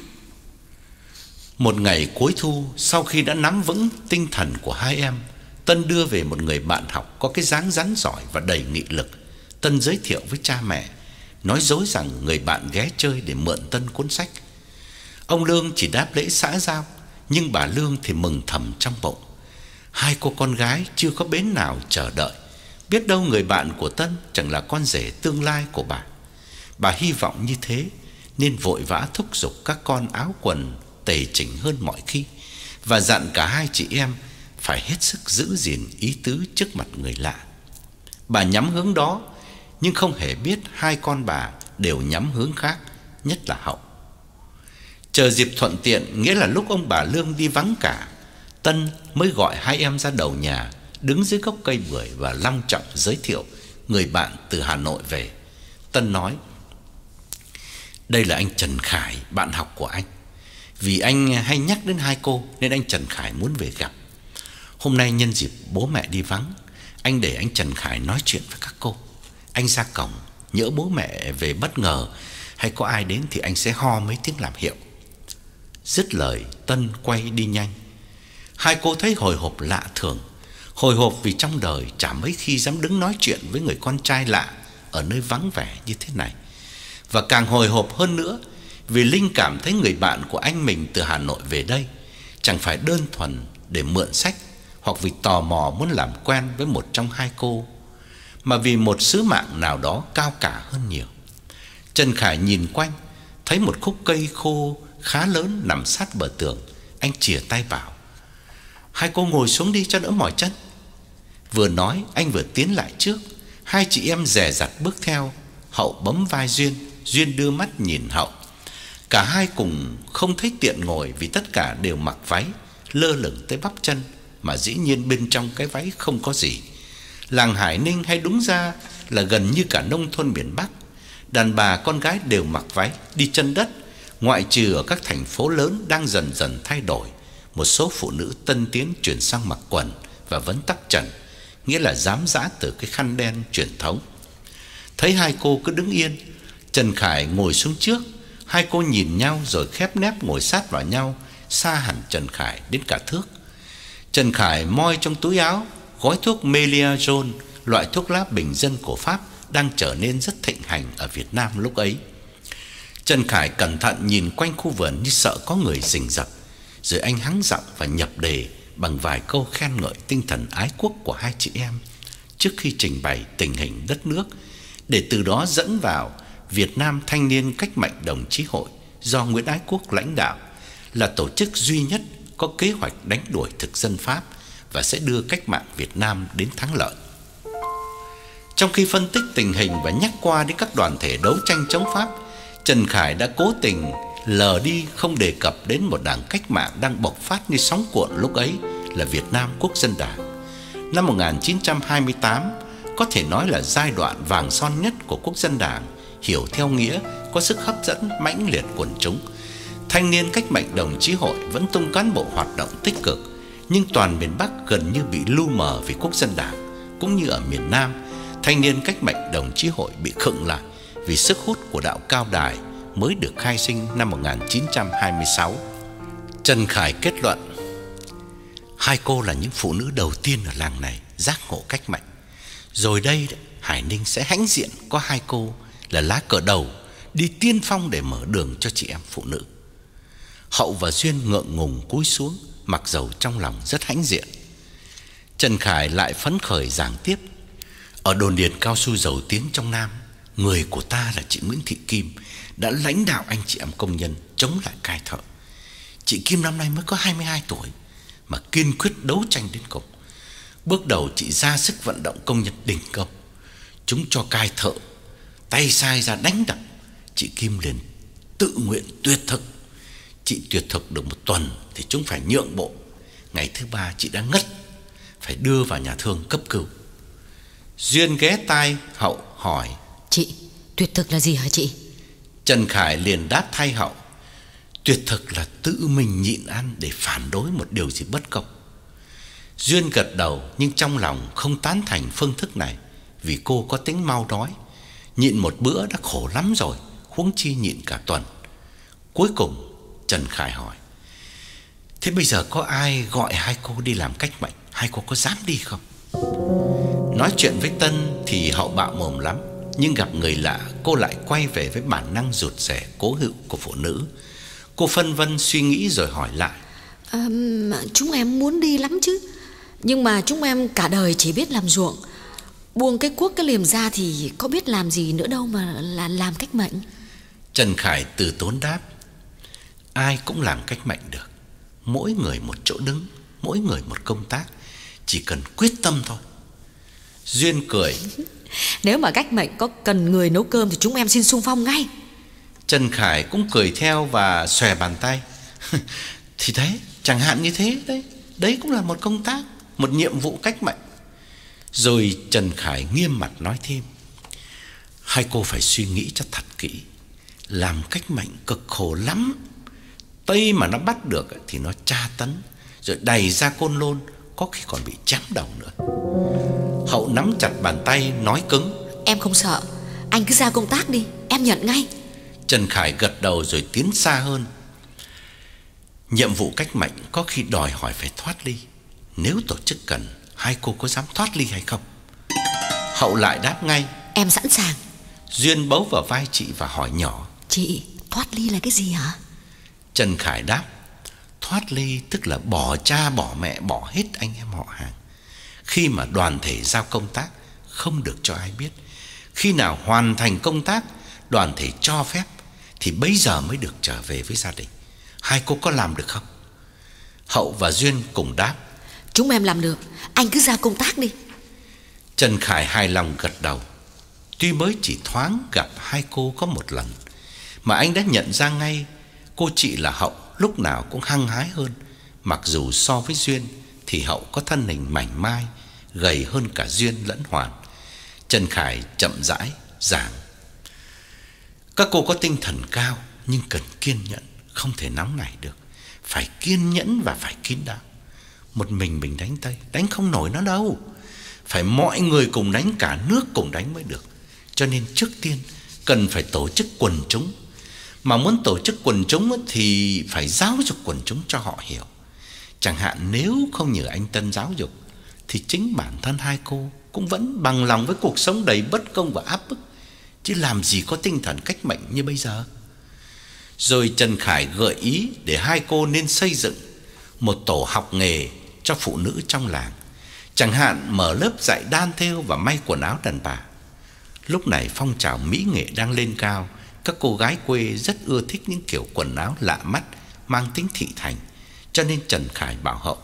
Một ngày cuối thu, sau khi đã nắm vững tinh thần của hai em, Tân đưa về một người bạn học có cái dáng rắn giỏi và đầy nghị lực. Tân giới thiệu với cha mẹ, nói dối rằng người bạn ghé chơi để mượn Tân cuốn sách. Ông Lương chỉ đáp lễ xã giao, nhưng bà Lương thì mừng thầm trong bụng. Hai cô con gái chưa có bến nào chờ đợi, biết đâu người bạn của Tân chẳng là con rể tương lai của bà. Bà hy vọng như thế nên vội vã thúc giục các con áo quần tề chỉnh hơn mọi khi, và dặn cả hai chị em phải hết sức giữ gìn ý tứ trước mặt người lạ. Bà nhắm hướng đó, nhưng không hề biết hai con bà đều nhắm hướng khác, nhất là Hậu. Chờ dịp thuận tiện, nghĩa là lúc ông bà Lương đi vắng cả, Tân mới gọi hai em ra đầu nhà, đứng dưới gốc cây bưởi và long trọng giới thiệu người bạn từ Hà Nội về. Tân nói: "Đây là anh Trần Khải, bạn học của anh. Vì anh hay nhắc đến hai cô nên anh Trần Khải muốn về gặp. Hôm nay nhân dịp bố mẹ đi vắng, anh để anh Trần Khải nói chuyện với các cô. Anh ra cổng, nhỡ bố mẹ về bất ngờ hay có ai đến thì anh sẽ ho mấy tiếng làm hiệu." Dứt lời, Tân quay đi nhanh. Hai cô thấy hồi hộp lạ thường. Hồi hộp vì trong đời chả mấy khi dám đứng nói chuyện với người con trai lạ ở nơi vắng vẻ như thế này. Và càng hồi hộp hơn nữa vì linh cảm thấy người bạn của anh mình từ Hà Nội về đây chẳng phải đơn thuần để mượn sách, hoặc vì tò mò muốn làm quen với một trong hai cô, mà vì một sứ mạng nào đó cao cả hơn nhiều. Trần Khải nhìn quanh, thấy một khúc cây khô khá lớn nằm sát bờ tường. Anh chìa tay bảo: "Hai cô ngồi xuống đi cho đỡ mỏi chân." Vừa nói anh vừa tiến lại trước. Hai chị em dè dặt bước theo. Hậu bấm vai Duyên, Duyên đưa mắt nhìn Hậu. Cả hai cùng không thấy tiện ngồi vì tất cả đều mặc váy lơ lửng tới bắp chân, mà dĩ nhiên bên trong cái váy không có gì. Làng Hải Ninh hay đúng ra là gần như cả nông thôn miền Bắc, đàn bà con gái đều mặc váy đi chân đất, ngoại trừ ở các thành phố lớn đang dần dần thay đổi. Một số phụ nữ tân tiến chuyển sang mặc quần và vấn tắc trần, nghĩa là dám dã từ cái khăn đen truyền thống. Thấy hai cô cứ đứng yên, Trần Khải ngồi xuống trước. Hai cô nhìn nhau rồi khép nép ngồi sát vào nhau, xa hẳn Trần Khải đến cả thước. Trần Khải moi trong túi áo gói thuốc Meliazone, loại thuốc lá bình dân của Pháp đang trở nên rất thịnh hành ở Việt Nam lúc ấy. Trần Khải cẩn thận nhìn quanh khu vườn như sợ có người rình rập, rồi anh hắng giọng và nhập đề bằng vài câu khen ngợi tinh thần ái quốc của hai chị em. trước khi trình bày tình hình đất nước, để từ đó dẫn vào Việt Nam Thanh niên Cách mạng Đồng Chí Hội do Nguyễn Ái Quốc lãnh đạo, là tổ chức duy nhất có kế hoạch đánh đuổi thực dân Pháp và sẽ đưa cách mạng Việt Nam đến thắng lợi. Trong khi phân tích tình hình và nhắc qua đến các đoàn thể đấu tranh chống Pháp, Trần Khải đã cố tình lờ đi không đề cập đến một đảng cách mạng đang bộc phát như sóng cuộn lúc ấy là Việt Nam Quốc dân Đảng. Năm một nghìn chín trăm hai mươi tám có thể nói là giai đoạn vàng son nhất của Quốc dân Đảng, hiểu theo nghĩa có sức hấp dẫn mãnh liệt quần chúng. Thanh niên Cách mạng Đồng Chí Hội vẫn tung cán bộ hoạt động tích cực, nhưng toàn miền Bắc gần như bị lu mờ vì Quốc dân Đảng, cũng như ở miền Nam, Thanh niên Cách mạng Đồng Chí Hội bị khựng lại vì sức hút của đạo Cao Đài mới được khai sinh năm một nghìn chín trăm hai mươi sáu. Trần Khải kết luận: hai cô là những phụ nữ đầu tiên ở làng này giác ngộ cách mạng. Rồi đây, Hải Ninh sẽ hãnh diện có hai cô là lá cờ đầu đi tiên phong để mở đường cho chị em phụ nữ. Hậu và Duyên ngượng ngùng cúi xuống, mặc dầu trong lòng rất hãnh diện. Trần Khải lại phấn khởi giảng tiếp: ở đồn điền cao su dầu tiếng trong Nam, người của ta là chị Nguyễn Thị Kim đã lãnh đạo anh chị em công nhân chống lại cai thợ. Chị Kim năm nay mới có hai mươi hai tuổi mà kiên quyết đấu tranh đến cùng. Bước đầu chị ra sức vận động công nhân đình công, chúng cho cai thợ tay sai ra đánh đập. Chị Kim liền tự nguyện tuyệt thực. Chị tuyệt thực được một tuần thì chúng phải nhượng bộ. Ngày thứ ba chị đã ngất, phải đưa vào nhà thương cấp cứu. Duyên ghé tai Hậu hỏi: chị, tuyệt thực là gì hả chị? Trần Khải liền đáp thay Hậu: tuyệt thực là tự mình nhịn ăn để phản đối một điều gì bất công. Duyên gật đầu nhưng trong lòng không tán thành phương thức này, vì cô có tính mau đói. Nhịn một bữa đã khổ lắm rồi, huống chi nhịn cả tuần. Cuối cùng Trần Khải hỏi: thế bây giờ có ai gọi hai cô đi làm cách mạng, hai cô có dám đi không? Nói chuyện với Tân thì Hậu bạo mồm lắm, nhưng gặp người lạ cô lại quay về với bản năng rụt rè cố hữu của phụ nữ. Cô phân vân suy nghĩ rồi hỏi lại: à, chúng em muốn đi lắm chứ, nhưng mà chúng em cả đời chỉ biết làm ruộng, buông cái cuốc cái liềm ra thì có biết làm gì nữa đâu mà là làm cách mệnh. Trần Khải từ tốn đáp: ai cũng làm cách mệnh được, mỗi người một chỗ đứng, mỗi người một công tác, chỉ cần quyết tâm thôi. Duyên cười: nếu mà cách mệnh có cần người nấu cơm thì chúng em xin xung phong ngay. Trần Khải cũng cười theo và xòe bàn tay: thì thế, chẳng hạn như thế đấy, đấy cũng là một công tác, một nhiệm vụ cách mệnh. Rồi Trần Khải nghiêm mặt nói thêm: hai cô phải suy nghĩ cho thật kỹ, làm cách mệnh cực khổ lắm. Tây mà nó bắt được thì nó tra tấn, rồi đày ra Côn Lôn, có khi còn bị chém đầu nữa. Hậu nắm chặt bàn tay nói cứng: em không sợ, anh cứ ra công tác đi, em nhận ngay. Trần Khải gật đầu rồi tiến xa hơn: nhiệm vụ cách mệnh có khi đòi hỏi phải thoát ly. Nếu tổ chức cần, hai cô có dám thoát ly hay không? Hậu lại đáp ngay: em sẵn sàng. Duyên bấu vào vai chị và hỏi nhỏ: chị, thoát ly là cái gì hả? Trần Khải đáp: thoát ly tức là bỏ cha bỏ mẹ, bỏ hết anh em họ hàng. Khi mà đoàn thể giao công tác không được cho ai biết. Khi nào hoàn thành công tác, đoàn thể cho phép thì bây giờ mới được trở về với gia đình. Hai cô có làm được không? Hậu và Duyên cùng đáp: chúng em làm được, anh cứ ra công tác đi. Trần Khải hài lòng gật đầu. Tuy mới chỉ thoáng gặp hai cô có một lần, mà anh đã nhận ra ngay cô chị là Hậu lúc nào cũng hăng hái hơn. Mặc dù so với Duyên thì Hậu có thân hình mảnh mai, gầy hơn cả Duyên lẫn Hoàn. Trần Khải chậm rãi giảng: các cô có tinh thần cao nhưng cần kiên nhẫn, không thể nóng nảy được. Phải kiên nhẫn và phải kín đáo. Một mình mình đánh Tây, đánh không nổi nó đâu. Phải mọi người cùng đánh, cả nước cùng đánh mới được. Cho nên trước tiên cần phải tổ chức quần chúng. Mà muốn tổ chức quần chúng thì phải giáo dục quần chúng cho họ hiểu. Chẳng hạn nếu không nhờ anh Tân giáo dục thì chính bản thân hai cô cũng vẫn bằng lòng với cuộc sống đầy bất công và áp bức, chứ làm gì có tinh thần cách mệnh như bây giờ. Rồi Trần Khải gợi ý để hai cô nên xây dựng một tổ học nghề cho phụ nữ trong làng. Chẳng hạn mở lớp dạy đan thêu và may quần áo đàn bà. Lúc này phong trào mỹ nghệ đang lên cao. Các cô gái quê rất ưa thích những kiểu quần áo lạ mắt, mang tính thị thành. Cho nên Trần Khải bảo Hậu: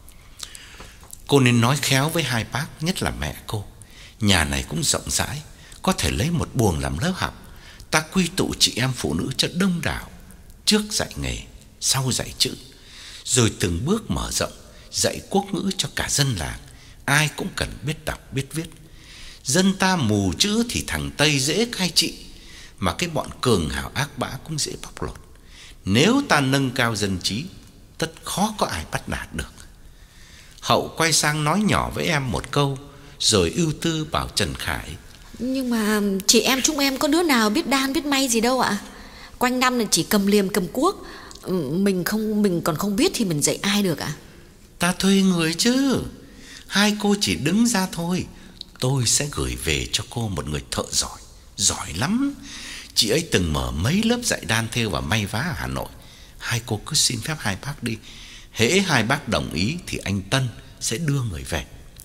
cô nên nói khéo với hai bác, nhất là mẹ cô. Nhà này cũng rộng rãi, có thể lấy một buồng làm lớp học. Ta quy tụ chị em phụ nữ cho đông đảo, trước dạy nghề, sau dạy chữ, rồi từng bước mở rộng, dạy quốc ngữ cho cả dân làng. Ai cũng cần biết đọc biết viết. Dân ta mù chữ thì thằng Tây dễ cai trị, mà cái bọn cường hào ác bã cũng dễ bóc lột. Nếu ta nâng cao dân trí, tất khó có ai bắt nạt được. Hậu quay sang nói nhỏ với em một câu, rồi ưu tư bảo Trần Khải: nhưng mà chị em chúng em có đứa nào biết đan biết may gì đâu ạ. Quanh năm là chỉ cầm liềm cầm cuốc, mình không mình còn không biết thì mình dạy ai được ạ? Ta thuê người chứ. Hai cô chỉ đứng ra thôi. Tôi sẽ gửi về cho cô một người thợ giỏi, giỏi lắm. Chị ấy từng mở mấy lớp dạy đan thêu và may vá ở Hà Nội. Hai cô cứ xin phép hai bác đi. Hễ hai bác đồng ý thì anh Tân sẽ đưa người về.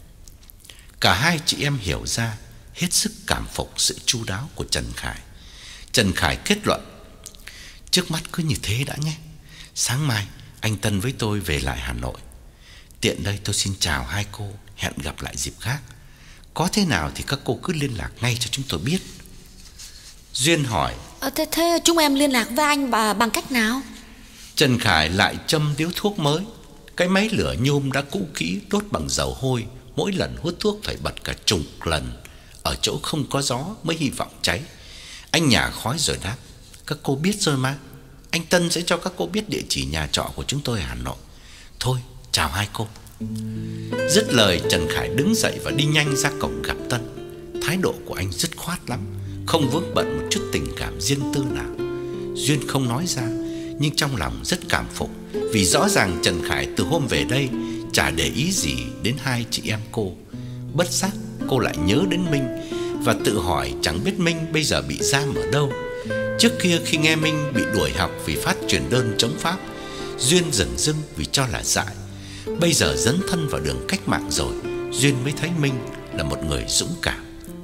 Cả hai chị em hiểu ra, hết sức cảm phục sự chu đáo của Trần Khải. Trần Khải kết luận: trước mắt cứ như thế đã nhé. Sáng mai anh Tân với tôi về lại Hà Nội. Tiện đây tôi xin chào hai cô, hẹn gặp lại dịp khác. Có thế nào thì các cô cứ liên lạc ngay cho chúng tôi biết. Duyên hỏi: à, thế, thế chúng em liên lạc với anh bà bằng cách nào? Trần Khải lại châm điếu thuốc mới. Cái máy lửa nhôm đã cũ kỹ, đốt bằng dầu hôi, mỗi lần hút thuốc phải bật cả chục lần. Ở chỗ không có gió mới hy vọng cháy. Anh nhả khói rồi đáp: các cô biết rồi mà. Anh Tân sẽ cho các cô biết địa chỉ nhà trọ của chúng tôi ở Hà Nội. Thôi, chào hai cô. Dứt lời, Trần Khải đứng dậy và đi nhanh ra cổng gặp Tân. Thái độ của anh dứt khoát lắm, không vướng bận một chút tình cảm riêng tư nào. Duyên không nói ra, nhưng trong lòng rất cảm phục, vì rõ ràng Trần Khải từ hôm về đây chả để ý gì đến hai chị em cô. Bất giác cô lại nhớ đến Minh và tự hỏi chẳng biết Minh bây giờ bị giam ở đâu. Trước kia khi nghe Minh bị đuổi học vì phát truyền đơn chống Pháp, Duyên dửng dưng vì cho là dại. Bây giờ dấn thân vào đường cách mạng rồi, Duyên mới thấy Minh là một người dũng cảm.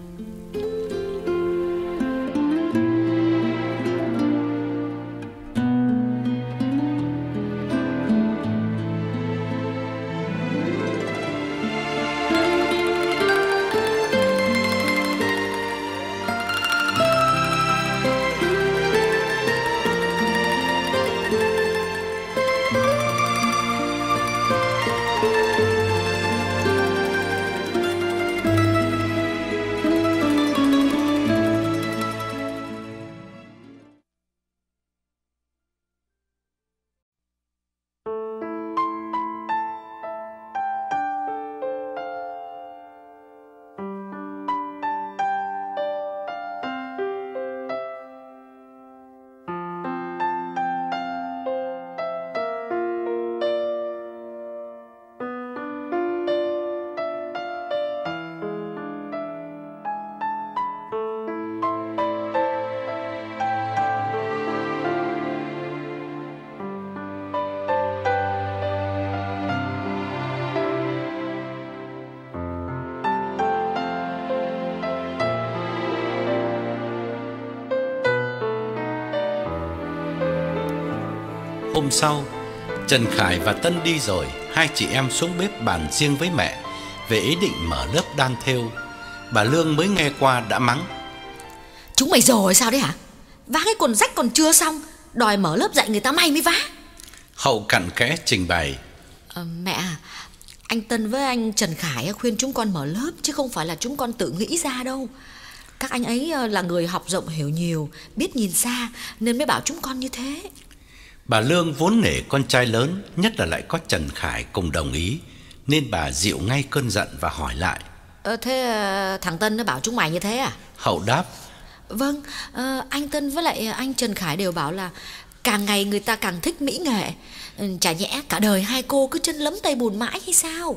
Hôm sau, Trần Khải và Tân đi rồi, hai chị em xuống bếp bàn riêng với mẹ về ý định mở lớp đan thêu. Bà Lương mới nghe qua đã mắng: chúng mày rồi sao đấy hả? Vá cái quần rách còn chưa xong, đòi mở lớp dạy người ta may mới vá. Hậu cặn kẽ trình bày: à, Mẹ à, anh Tân với anh Trần Khải khuyên chúng con mở lớp, chứ không phải là chúng con tự nghĩ ra đâu. Các anh ấy là người học rộng hiểu nhiều, biết nhìn xa, nên mới bảo chúng con như thế. Bà Lương vốn nể con trai lớn, nhất là lại có Trần Khải cùng đồng ý, nên bà dịu ngay cơn giận và hỏi lại: ờ, Thế thằng Tân nó bảo chúng mày như thế à? Hậu đáp: Vâng, à, anh Tân với lại anh Trần Khải đều bảo là càng ngày người ta càng thích mỹ nghệ. Chả nhẽ cả đời hai cô cứ chân lấm tay bùn mãi hay sao?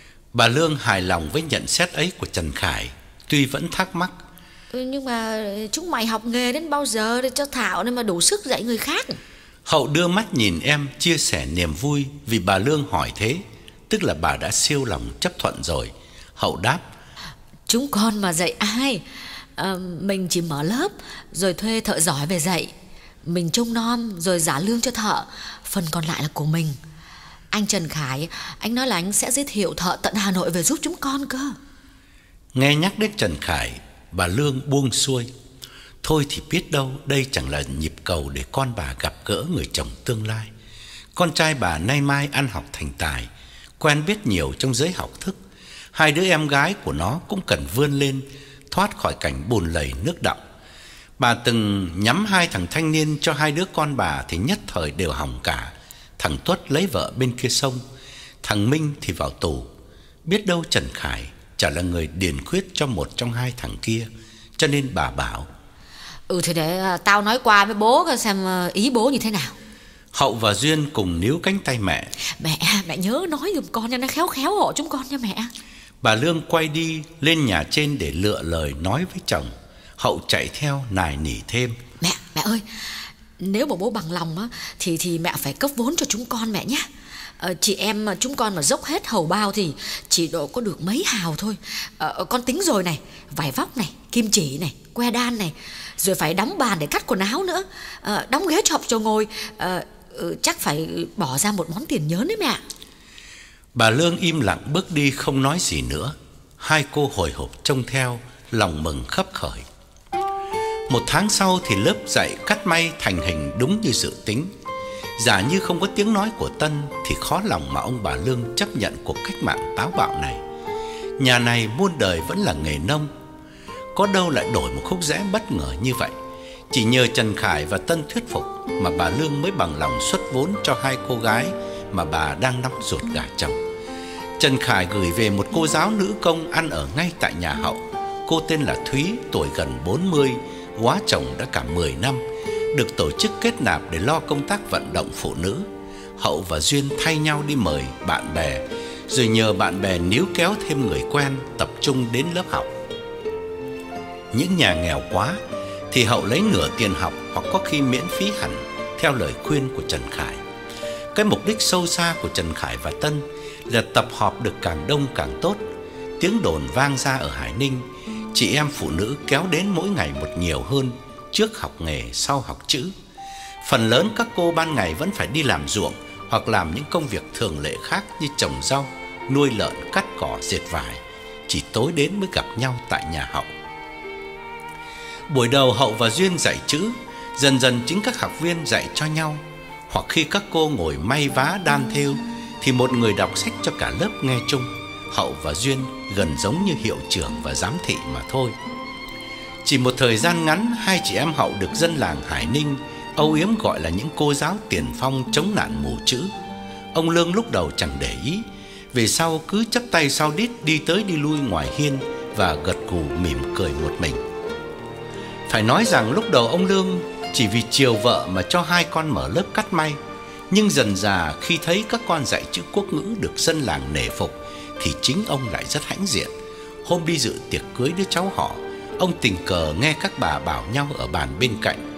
Bà Lương hài lòng với nhận xét ấy của Trần Khải, tuy vẫn thắc mắc: ừ, Nhưng mà chúng mày học nghề đến bao giờ để cho thạo nên mà đủ sức dạy người khác? Hậu đưa mắt nhìn em, chia sẻ niềm vui vì bà Lương hỏi thế. tức là bà đã siêu lòng chấp thuận rồi. Hậu đáp: Chúng con mà dạy ai? À, mình chỉ mở lớp rồi thuê thợ giỏi về dạy. Mình trông nom rồi trả lương cho thợ, phần còn lại là của mình. Anh Trần Khải, anh nói là anh sẽ giới thiệu thợ tận Hà Nội về giúp chúng con cơ. Nghe nhắc đến Trần Khải, bà Lương buông xuôi. Thôi thì biết đâu đây chẳng là nhịp cầu để con bà gặp gỡ người chồng tương lai. Con trai bà nay mai ăn học thành tài, quen biết nhiều trong giới học thức. Hai đứa em gái của nó cũng cần vươn lên, thoát khỏi cảnh bùn lầy nước đọng. Bà từng nhắm hai thằng thanh niên cho hai đứa con bà thì nhất thời đều hỏng cả. Thằng Tuất lấy vợ bên kia sông, thằng Minh thì vào tù. Biết đâu Trần Khải chả là người điền khuyết cho một trong hai thằng kia. Cho nên bà bảo: Ừ thì để uh, tao nói qua với bố coi xem uh, ý bố như thế nào. Hậu và Duyên cùng níu cánh tay mẹ. Mẹ, mẹ nhớ nói giùm con cho nó khéo khéo hộ chúng con nha mẹ. Bà Lương quay đi lên nhà trên để lựa lời nói với chồng. Hậu chạy theo nài nỉ thêm: Mẹ, mẹ ơi, nếu mà bố bằng lòng á thì thì mẹ phải cấp vốn cho chúng con mẹ nhé. Ờ, chị em mà chúng con mà dốc hết hầu bao thì chỉ độ có được mấy hào thôi. Ờ, con tính rồi này, vải vóc này, kim chỉ này, que đan này, rồi phải đóng bàn để cắt quần áo nữa, ờ, đóng ghế chọc cho ngồi. Ờ, chắc phải bỏ ra một món tiền nhớn đấy mẹ. Bà Lương im lặng bước đi không nói gì nữa. Hai cô hồi hộp trông theo, lòng mừng khấp khởi. Một tháng sau thì lớp dạy cắt may thành hình đúng như dự tính. Giả như không có tiếng nói của Tân thì khó lòng mà ông bà Lương chấp nhận cuộc cách mạng táo bạo này. Nhà này muôn đời vẫn là nghề nông, có đâu lại đổi một khúc rẽ bất ngờ như vậy. Chỉ nhờ Trần Khải và Tân thuyết phục mà bà Lương mới bằng lòng xuất vốn cho hai cô gái mà bà đang nóng ruột gả chồng. Trần Khải gửi về một cô giáo nữ công ăn ở ngay tại nhà Hậu. Cô tên là Thúy, tuổi gần bốn mươi, góa chồng đã cả mười năm, được tổ chức kết nạp để lo công tác vận động phụ nữ. Hậu và Duyên thay nhau đi mời bạn bè, rồi nhờ bạn bè níu kéo thêm người quen tập trung đến lớp học. Những nhà nghèo quá thì Hậu lấy nửa tiền học hoặc có khi miễn phí hẳn, theo lời khuyên của Trần Khải. Cái mục đích sâu xa của Trần Khải và Tân là tập họp được càng đông càng tốt. Tiếng đồn vang ra ở Hải Ninh, chị em phụ nữ kéo đến mỗi ngày một nhiều hơn, trước học nghề sau học chữ. Phần lớn các cô ban ngày vẫn phải đi làm ruộng hoặc làm những công việc thường lệ khác như trồng rau, nuôi lợn, cắt cỏ, dệt vải. Chỉ tối đến mới gặp nhau tại nhà Hậu. Buổi đầu Hậu và Duyên dạy chữ, dần dần chính các học viên dạy cho nhau. Hoặc khi các cô ngồi may vá đan thêu thì một người đọc sách cho cả lớp nghe chung. Hậu và Duyên gần giống như hiệu trưởng và giám thị mà thôi. Chỉ một thời gian ngắn, hai chị em Hậu được dân làng Hải Ninh âu yếm gọi là những cô giáo tiền phong chống nạn mù chữ. Ông Lương lúc đầu chẳng để ý, về sau cứ chắp tay sau đít đi tới đi lui ngoài hiên và gật gù mỉm cười một mình. Phải nói rằng lúc đầu ông Lương chỉ vì chiều vợ mà cho hai con mở lớp cắt may. Nhưng dần dà khi thấy các con dạy chữ quốc ngữ được dân làng nể phục thì chính ông lại rất hãnh diện. Hôm đi dự tiệc cưới đứa cháu họ, ông tình cờ nghe các bà bảo nhau ở bàn bên cạnh: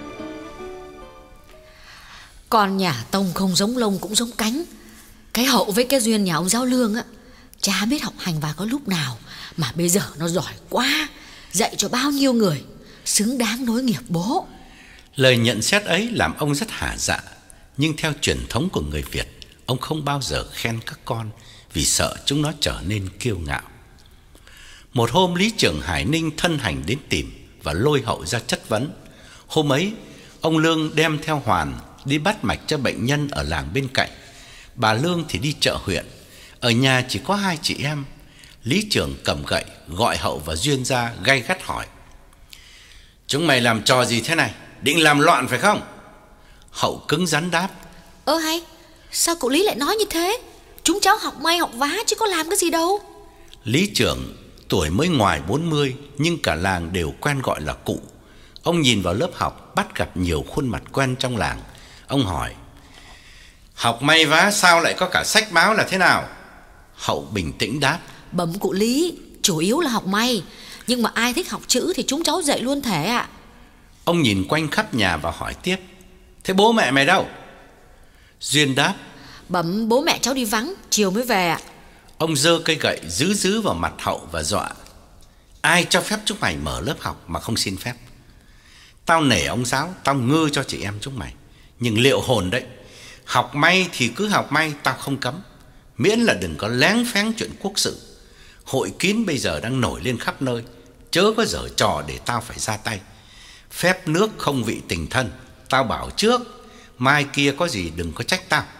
Con nhà Tông không giống lông cũng giống cánh. Cái Hậu với cái Duyên nhà ông giáo Lương á, chả biết học hành và có lúc nào mà bây giờ nó giỏi quá, dạy cho bao nhiêu người, xứng đáng nối nghiệp bố. Lời nhận xét ấy làm ông rất hả dạ. Nhưng theo truyền thống của người Việt, ông không bao giờ khen các con vì sợ chúng nó trở nên kiêu ngạo. Một hôm lý trưởng Hải Ninh thân hành đến tìm và lôi Hậu ra chất vấn. Hôm ấy ông Lương đem theo Hoàn đi bắt mạch cho bệnh nhân ở làng bên cạnh. Bà Lương thì đi chợ huyện. Ở nhà chỉ có hai chị em. Lý trưởng cầm gậy gọi Hậu và Duyên ra gay gắt hỏi: Chúng mày làm trò gì thế này? Định làm loạn phải không? Hậu cứng rắn đáp: Ơ hay, sao cậu Lý lại nói như thế? Chúng cháu học may học vá chứ có làm cái gì đâu. Lý trưởng tuổi mới ngoài bốn mươi nhưng cả làng đều quen gọi là cụ. Ông nhìn vào lớp học bắt gặp nhiều khuôn mặt quen trong làng. Ông hỏi: Học may vá sao lại có cả sách báo là thế nào? Hậu bình tĩnh đáp: Bẩm cụ Lý, chủ yếu là học may, nhưng mà ai thích học chữ thì chúng cháu dạy luôn thể ạ. Ông nhìn quanh khắp nhà và hỏi tiếp: Thế bố mẹ mày đâu? Duyên đáp: Bẩm bố mẹ cháu đi vắng, chiều mới về ạ. Ông giơ cây gậy dứ dứ vào mặt Hậu và dọa: ai cho phép chúng mày mở lớp học mà không xin phép? Tao nể ông giáo, tao ngư cho chị em chúng mày, nhưng liệu hồn đấy. Học may thì cứ học may, tao không cấm, miễn là đừng có lén phén chuyện quốc sự. Hội kín bây giờ đang nổi lên khắp nơi, chớ có giở trò để tao phải ra tay. Phép nước không vị tình thân, tao bảo trước, mai kia có gì đừng có trách tao.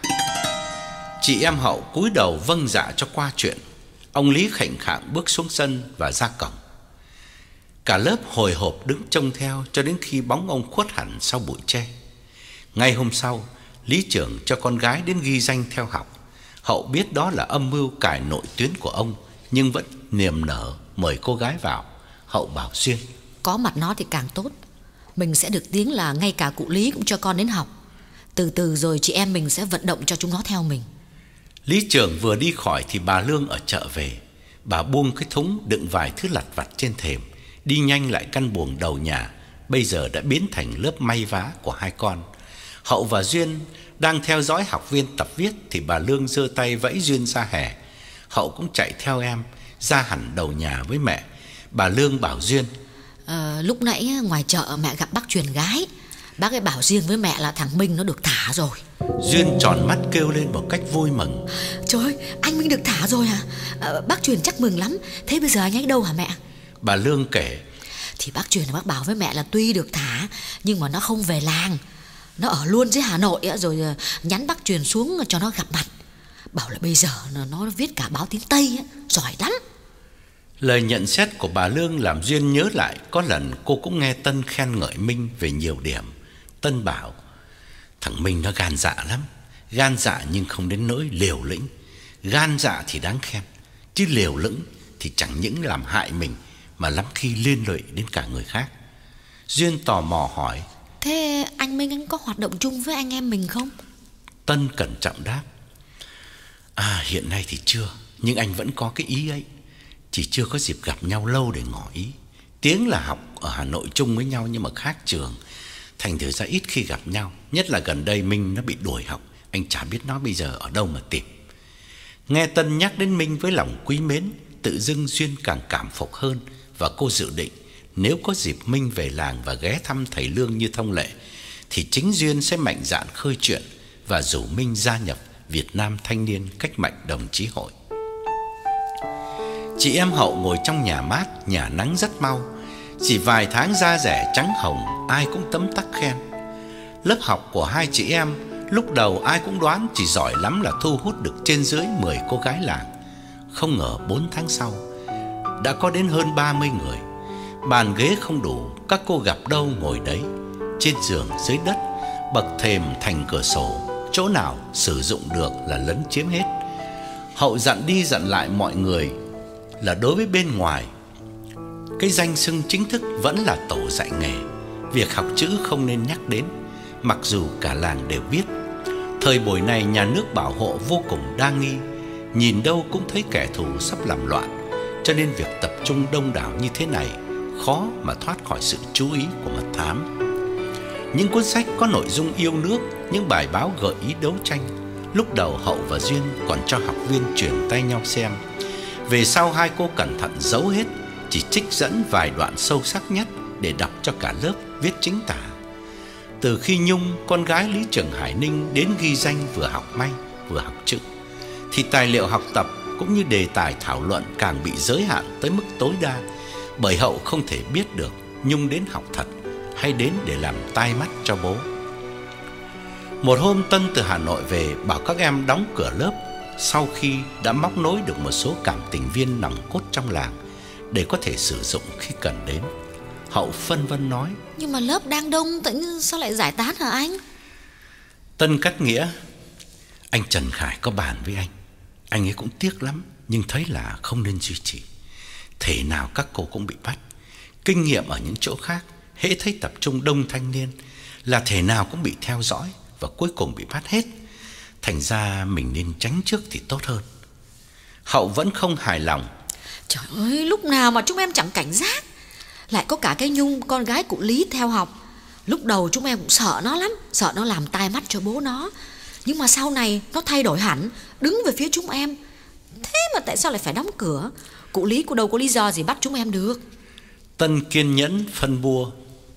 Chị em Hậu cúi đầu vâng dạ cho qua chuyện. Ông Lý khệnh khạng bước xuống sân và ra cổng. Cả lớp hồi hộp đứng trông theo cho đến khi bóng ông khuất hẳn sau bụi tre. Ngay hôm sau, Lý trưởng cho con gái đến ghi danh theo học. Hậu biết đó là âm mưu cải nội tuyến của ông, nhưng vẫn niềm nở mời cô gái vào. Hậu bảo Duyên: có mặt nó thì càng tốt. Mình sẽ được tiếng là ngay cả cụ Lý cũng cho con đến học. Từ từ rồi chị em mình sẽ vận động cho chúng nó theo mình. Lý trưởng vừa đi khỏi thì bà Lương ở chợ về. Bà buông cái thúng đựng vài thứ lặt vặt trên thềm, đi nhanh lại căn buồng đầu nhà, bây giờ đã biến thành lớp may vá của hai con. Hậu và Duyên đang theo dõi học viên tập viết thì bà Lương giơ tay vẫy Duyên ra hè. Hậu cũng chạy theo em ra hẳn đầu nhà với mẹ. Bà Lương bảo Duyên: à, lúc nãy ngoài chợ mẹ gặp bác truyền gái. Bác ấy bảo riêng với mẹ là thằng Minh nó được thả rồi. Duyên tròn mắt kêu lên một cách vui mừng: trời ơi, anh Minh được thả rồi hả? À, bác truyền chắc mừng lắm. Thế bây giờ anh ấy đâu hả mẹ? Bà Lương kể: thì bác truyền bác bảo với mẹ là tuy được thả nhưng mà nó không về làng, nó ở luôn dưới Hà Nội á, rồi nhắn bác truyền xuống cho nó gặp mặt. Bảo là bây giờ nó viết cả báo tiếng Tây á, giỏi lắm. Lời nhận xét của bà Lương làm Duyên nhớ lại có lần cô cũng nghe Tân khen ngợi Minh về nhiều điểm. Tân bảo: thằng Minh nó gan dạ lắm, gan dạ nhưng không đến nỗi liều lĩnh. Gan dạ thì đáng khen, chứ liều lĩnh thì chẳng những làm hại mình mà lắm khi liên lụy đến cả người khác. Duyên tò mò hỏi: thế anh Minh anh có hoạt động chung với anh em mình không? Tân cẩn trọng đáp: à, hiện nay thì chưa, nhưng anh vẫn có cái ý ấy. Chỉ chưa có dịp gặp nhau lâu để ngỏ ý. Tiếng là học ở Hà Nội chung với nhau nhưng mà khác trường, thành thử ra ít khi gặp nhau. Nhất là gần đây Minh nó bị đuổi học, anh chả biết nó bây giờ ở đâu mà tìm. Nghe Tân nhắc đến Minh với lòng quý mến, tự dưng Duyên càng cảm phục hơn. Và cô dự định nếu có dịp Minh về làng và ghé thăm thầy Lương như thông lệ thì chính Duyên sẽ mạnh dạn khơi chuyện và rủ Minh gia nhập Việt Nam Thanh niên Cách mạng Đồng chí hội. Chị em Hậu ngồi trong nhà mát, nhà nắng rất mau. Chỉ vài tháng da rẻ trắng hồng, ai cũng tấm tắc khen. Lớp học của hai chị em lúc đầu ai cũng đoán chỉ giỏi lắm là thu hút được trên dưới mười cô gái làng. Không ngờ bốn tháng sau đã có đến hơn ba mươi người. Bàn ghế không đủ, các cô gặp đâu ngồi đấy. Trên giường, dưới đất, bậc thềm, thành cửa sổ, chỗ nào sử dụng được là lấn chiếm hết. Hậu dặn đi dặn lại mọi người là đối với bên ngoài, cái danh xưng chính thức vẫn là tổ dạy nghề. Việc học chữ không nên nhắc đến, mặc dù cả làng đều biết. Thời buổi này nhà nước bảo hộ vô cùng đa nghi, nhìn đâu cũng thấy kẻ thù sắp làm loạn, cho nên việc tập trung đông đảo như thế này khó mà thoát khỏi sự chú ý của mật thám. Những cuốn sách có nội dung yêu nước, những bài báo gợi ý đấu tranh, lúc đầu Hậu và Duyên còn cho học viên chuyển tay nhau xem. Về sau hai cô cẩn thận giấu hết, chỉ trích dẫn vài đoạn sâu sắc nhất để đọc cho cả lớp viết chính tả. Từ khi Nhung, con gái Lý trưởng Hải Ninh, đến ghi danh vừa học may vừa học chữ, thì tài liệu học tập cũng như đề tài thảo luận càng bị giới hạn tới mức tối đa, bởi Hậu không thể biết được Nhung đến học thật hay đến để làm tai mắt cho bố. Một hôm Tân từ Hà Nội về bảo các em đóng cửa lớp sau khi đã móc nối được một số cảm tình viên nòng cốt trong làng để có thể sử dụng khi cần đến. Hậu phân vân nói: nhưng mà lớp đang đông, tự nhiên sao lại giải tán hả anh? Tân cắt nghĩa: anh Trần Khải có bàn với anh, anh ấy cũng tiếc lắm, nhưng thấy là không nên duy trì. Thể nào các cô cũng bị bắt. Kinh nghiệm ở những chỗ khác, hễ thấy tập trung đông thanh niên là thể nào cũng bị theo dõi và cuối cùng bị bắt hết. Thành ra mình nên tránh trước thì tốt hơn. Hậu vẫn không hài lòng: trời ơi, lúc nào mà chúng em chẳng cảnh giác. Lại có cả cái Nhung, con gái cụ Lý theo học. Lúc đầu chúng em cũng sợ nó lắm, sợ nó làm tai mắt cho bố nó. Nhưng mà sau này nó thay đổi hẳn, đứng về phía chúng em. Thế mà tại sao lại phải đóng cửa? Cụ Lý cô đâu có lý do gì bắt chúng em được. Tân kiên nhẫn phân bua.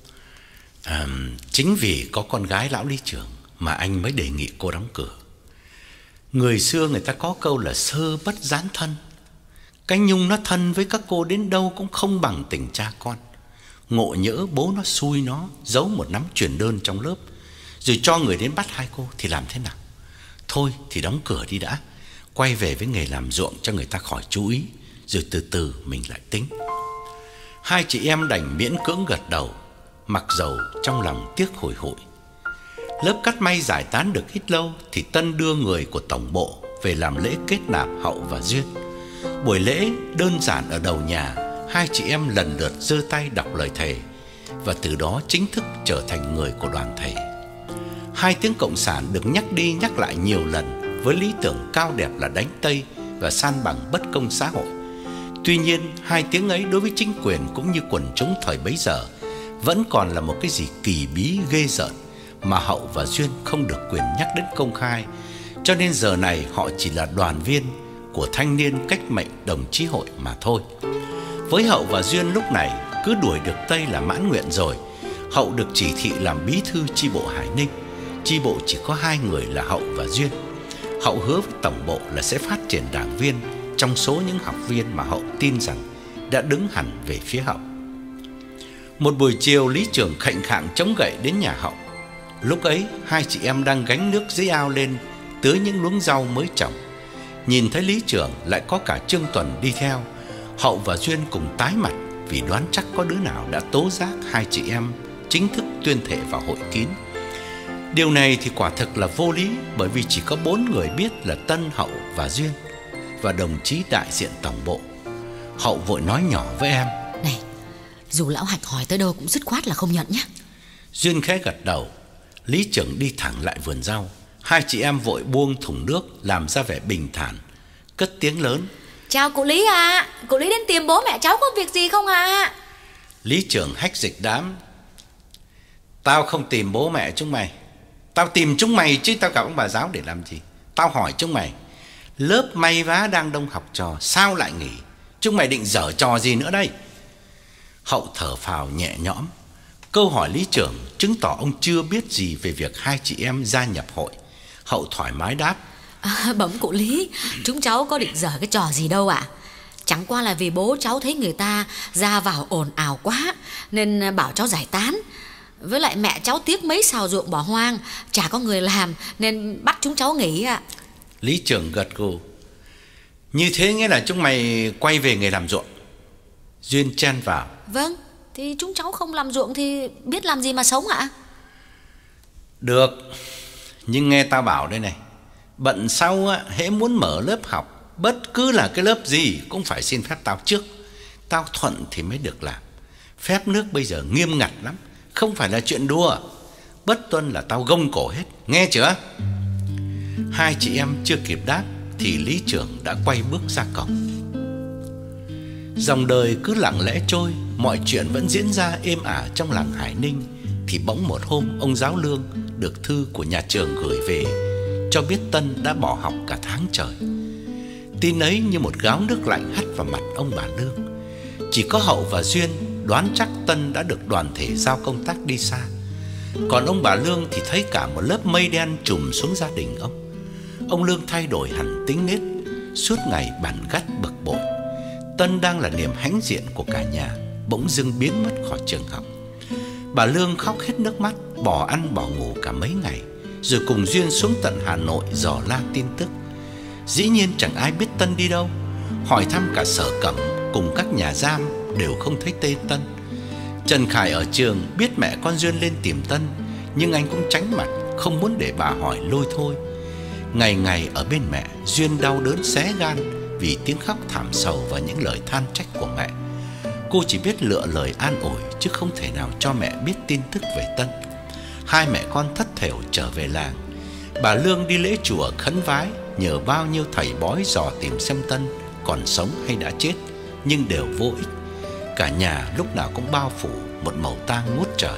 À, chính vì có con gái lão lý trưởng mà anh mới đề nghị cô đóng cửa. Người xưa người ta có câu là sơ bất gián thân. Cái Nhung nó thân với các cô đến đâu cũng không bằng tình cha con. Ngộ nhỡ bố nó xui nó giấu một nắm truyền đơn trong lớp, rồi cho người đến bắt hai cô thì làm thế nào? Thôi thì đóng cửa đi đã, quay về với nghề làm ruộng cho người ta khỏi chú ý, rồi từ từ mình lại tính. Hai chị em đành miễn cưỡng gật đầu, mặc dầu trong lòng tiếc hùi hụi. Lớp cắt may giải tán được ít lâu thì Tân đưa người của tổng bộ về làm lễ kết nạp Hậu và Duyên. Buổi lễ đơn giản ở đầu nhà, hai chị em lần lượt giơ tay đọc lời thề, và từ đó chính thức trở thành người của đoàn thể. Hai tiếng cộng sản được nhắc đi nhắc lại nhiều lần với lý tưởng cao đẹp là đánh Tây và san bằng bất công xã hội. Tuy nhiên, hai tiếng ấy đối với chính quyền cũng như quần chúng thời bấy giờ vẫn còn là một cái gì kỳ bí ghê rợn mà Hậu và Duyên không được quyền nhắc đến công khai. Cho nên giờ này họ chỉ là đoàn viên của thanh niên cách mệnh đồng chí hội mà thôi. Với Hậu và Duyên lúc này cứ đuổi được Tây là mãn nguyện rồi. Hậu được chỉ thị làm bí thư chi bộ Hải Ninh. Chi bộ chỉ có hai người là Hậu và Duyên. Hậu hứa với tổng bộ là sẽ phát triển đảng viên trong số những học viên mà Hậu tin rằng đã đứng hẳn về phía Hậu. Một buổi chiều, lý trưởng khệnh khạng chống gậy đến nhà Hậu. Lúc ấy hai chị em đang gánh nước dưới ao lên tưới những luống rau mới trồng. Nhìn thấy lý trưởng lại có cả Trương Tuần đi theo, Hậu và Duyên cùng tái mặt vì đoán chắc có đứa nào đã tố giác hai chị em chính thức tuyên thệ vào hội kín. Điều này thì quả thực là vô lý, bởi vì chỉ có bốn người biết là Tân, Hậu và Duyên, và đồng chí đại diện tổng bộ. Hậu vội nói nhỏ với em: Này, dù lão Hạch hỏi tới đâu cũng dứt khoát là không nhận nhé. Duyên khẽ gật đầu. Lý trưởng đi thẳng lại vườn rau. Hai chị em vội buông thùng nước làm ra vẻ bình thản, cất tiếng lớn: Chào cụ Lý à, cụ Lý đến tìm bố mẹ cháu có việc gì không à? Lý trưởng hách dịch đám: Tao không tìm bố mẹ chúng mày, tao tìm chúng mày chứ tao gặp ông bà giáo để làm gì? Tao hỏi chúng mày, lớp may vá đang đông học trò, sao lại nghỉ? Chúng mày định giở trò gì nữa đây? Hậu thở phào nhẹ nhõm. Câu hỏi lý trưởng chứng tỏ ông chưa biết gì về việc hai chị em gia nhập hội. Hậu thoải mái đáp: à, Bẩm cụ Lý, chúng cháu có định giở cái trò gì đâu ạ. À. Chẳng qua là vì bố cháu thấy người ta ra vào ồn ào quá nên bảo cháu giải tán. Với lại mẹ cháu tiếc mấy sào ruộng bỏ hoang, chả có người làm nên bắt chúng cháu nghỉ ạ. À. Lý trưởng gật gù: Như thế nghĩa là chúng mày quay về nghề làm ruộng. Duyên chen vào: Vâng, thì chúng cháu không làm ruộng thì biết làm gì mà sống ạ? À? Được, nhưng nghe tao bảo đây này, bận sau á, hễ muốn mở lớp học, bất cứ là cái lớp gì cũng phải xin phép tao trước. Tao thuận thì mới được làm. Phép nước bây giờ nghiêm ngặt lắm, không phải là chuyện đùa. Bất tuân là tao gông cổ hết, nghe chưa? Hai chị em chưa kịp đáp thì lý trưởng đã quay bước ra cổng. Dòng đời cứ lặng lẽ trôi, mọi chuyện vẫn diễn ra êm ả trong làng Hải Ninh. Thì bỗng một hôm, ông giáo Lương được thư của nhà trường gửi về cho biết Tân đã bỏ học cả tháng trời. Tin ấy như một gáo nước lạnh hắt vào mặt ông bà Lương. Chỉ có Hậu và Duyên đoán chắc Tân đã được đoàn thể giao công tác đi xa. Còn ông bà Lương thì thấy cả một lớp mây đen trùm xuống gia đình ông. Ông Lương thay đổi hẳn tính nết, suốt ngày bằn gắt bực bội. Tân đang là niềm hãnh diện của cả nhà bỗng dưng biến mất khỏi trường học. Bà Lương khóc hết nước mắt, bỏ ăn bỏ ngủ cả mấy ngày, rồi cùng Duyên xuống tận Hà Nội dò la tin tức. Dĩ nhiên chẳng ai biết Tân đi đâu. Hỏi thăm cả Sở Cẩm cùng các nhà giam đều không thấy tên Tân. Trần Khải ở trường biết mẹ con Duyên lên tìm Tân, nhưng anh cũng tránh mặt, không muốn để bà hỏi lôi thôi. Ngày ngày ở bên mẹ, Duyên đau đớn xé gan vì tiếng khóc thảm sầu và những lời than trách của mẹ. Cô chỉ biết lựa lời an ủi chứ không thể nào cho mẹ biết tin tức về Tân. Hai mẹ con thất thểu trở về làng. Bà Lương đi lễ chùa khấn vái, nhờ bao nhiêu thầy bói dò tìm xem Tân còn sống hay đã chết, nhưng đều vô ích. Cả nhà lúc nào cũng bao phủ một màu tang ngút trời.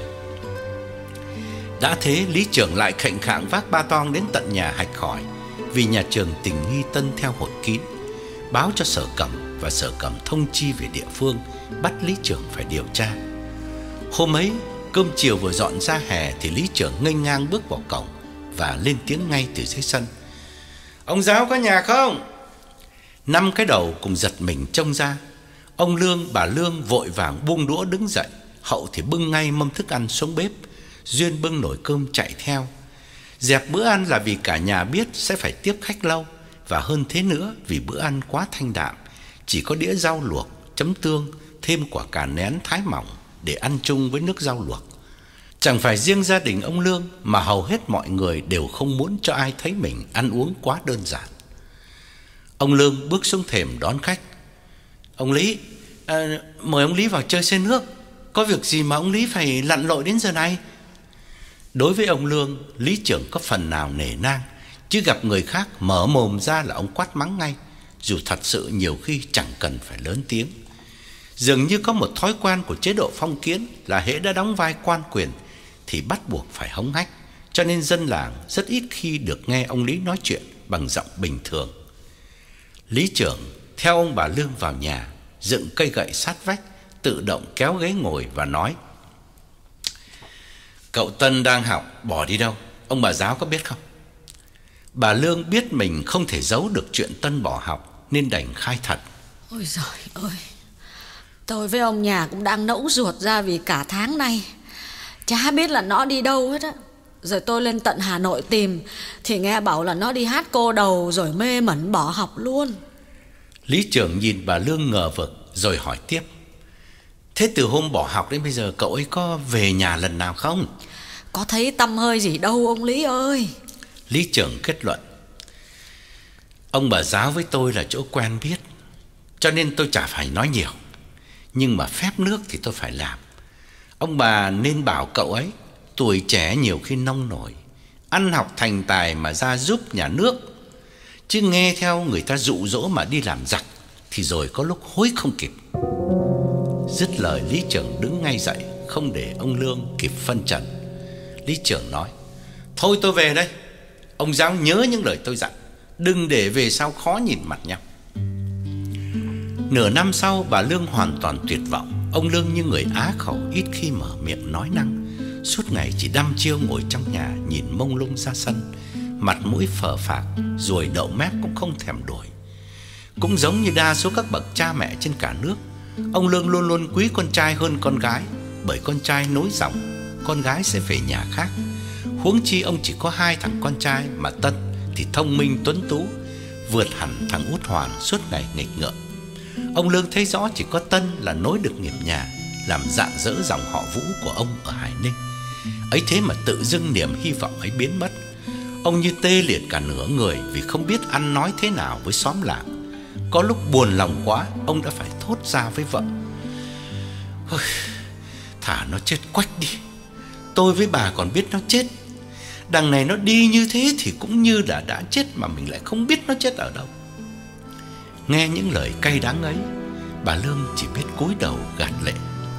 Đã thế, lý trưởng lại khệnh khạng vác ba toang đến tận nhà hạch hỏi, vì nhà trường tình nghi Tân theo hội kín. báo cho Sở Cẩm, và Sở Cẩm thông chi về địa phương, bắt Lý Trưởng phải điều tra. Hôm ấy, cơm chiều vừa dọn ra hè thì Lý Trưởng nghênh ngang bước vào cổng và lên tiếng ngay từ dưới sân: "Ông giáo có nhà không?" Năm cái đầu cùng giật mình trông ra. Ông Lương, bà Lương vội vàng buông đũa đứng dậy, Hậu thì bưng ngay mâm thức ăn xuống bếp, Duyên bưng nồi cơm chạy theo. Dẹp bữa ăn là vì cả nhà biết sẽ phải tiếp khách lâu, và hơn thế nữa vì bữa ăn quá thanh đạm, chỉ có đĩa rau luộc chấm tương, thêm quả cà nén thái mỏng để ăn chung với nước rau luộc. Chẳng phải riêng gia đình ông Lương mà hầu hết mọi người đều không muốn cho ai thấy mình ăn uống quá đơn giản. Ông Lương bước xuống thềm đón khách. "Ông Lý, à, mời ông Lý vào chơi xe nước. Có việc gì mà ông Lý phải lặn lội đến giờ này?" Đối với ông Lương, Lý Trưởng có phần nào nể nang, chứ gặp người khác mở mồm ra là ông quát mắng ngay, dù thật sự nhiều khi chẳng cần phải lớn tiếng. Dường như có một thói quen của chế độ phong kiến là hễ đã đóng vai quan quyền thì bắt buộc phải hống hách, cho nên dân làng rất ít khi được nghe ông Lý nói chuyện bằng giọng bình thường. Lý Trưởng theo ông bà Lương vào nhà, dựng cây gậy sát vách, tự động kéo ghế ngồi và nói: "Cậu Tân đang học, bỏ đi đâu? Ông bà giáo có biết không?" Bà Lương biết mình không thể giấu được chuyện Tân bỏ học nên đành khai thật: "Ôi giời ơi, tôi với ông nhà cũng đang nẫu ruột ra vì cả tháng nay chả biết là nó đi đâu hết á. Rồi tôi lên tận Hà Nội tìm thì nghe bảo là nó đi hát cô đầu rồi mê mẩn bỏ học luôn." Lý Trưởng nhìn bà Lương ngờ vực rồi hỏi tiếp: "Thế từ hôm bỏ học đến bây giờ cậu ấy có về nhà lần nào không?" "Có thấy tăm hơi gì đâu ông Lý ơi." Lý Trưởng kết luận: "Ông bà giáo với tôi là chỗ quen biết, cho nên tôi chả phải nói nhiều. Nhưng mà phép nước thì tôi phải làm. Ông bà nên bảo cậu ấy, tuổi trẻ nhiều khi nông nổi, ăn học thành tài mà ra giúp nhà nước, chứ nghe theo người ta dụ dỗ mà đi làm giặc thì rồi có lúc hối không kịp." Dứt lời, Lý Trưởng đứng ngay dậy, không để ông Lương kịp phân trần. Lý Trưởng nói: "Thôi tôi về đây. Ông giáo nhớ những lời tôi dặn, đừng để về sau khó nhìn mặt nhau." Nửa năm sau, bà Lương hoàn toàn tuyệt vọng. Ông Lương như người á khẩu, ít khi mở miệng nói năng, suốt ngày chỉ đăm chiêu ngồi trong nhà nhìn mông lung ra sân, mặt mũi phờ phạc, ruồi đậu mép cũng không thèm đổi. Cũng giống như đa số các bậc cha mẹ trên cả nước, ông Lương luôn luôn quý con trai hơn con gái, bởi con trai nối dòng, con gái sẽ về nhà khác. Huống chi ông chỉ có hai thằng con trai, mà Tân thì thông minh tuấn tú, vượt hẳn thằng út Hoàn suốt ngày nghịch ngợm. Ông Lương thấy rõ chỉ có Tân là nối được nghiệp nhà, làm rạng rỡ dòng họ Vũ của ông ở Hải Ninh. Ấy thế mà tự dưng niềm hy vọng ấy biến mất. Ông như tê liệt cả nửa người vì không biết ăn nói thế nào với xóm làng. Có lúc buồn lòng quá, ông đã phải thốt ra với vợ: "Ôi, thả nó chết quách đi. Tôi với bà còn biết nó chết. Đằng này nó đi như thế thì cũng như là đã chết mà mình lại không biết nó chết ở đâu." Nghe những lời cay đắng ấy, bà Lương chỉ biết cúi đầu gạt lệ.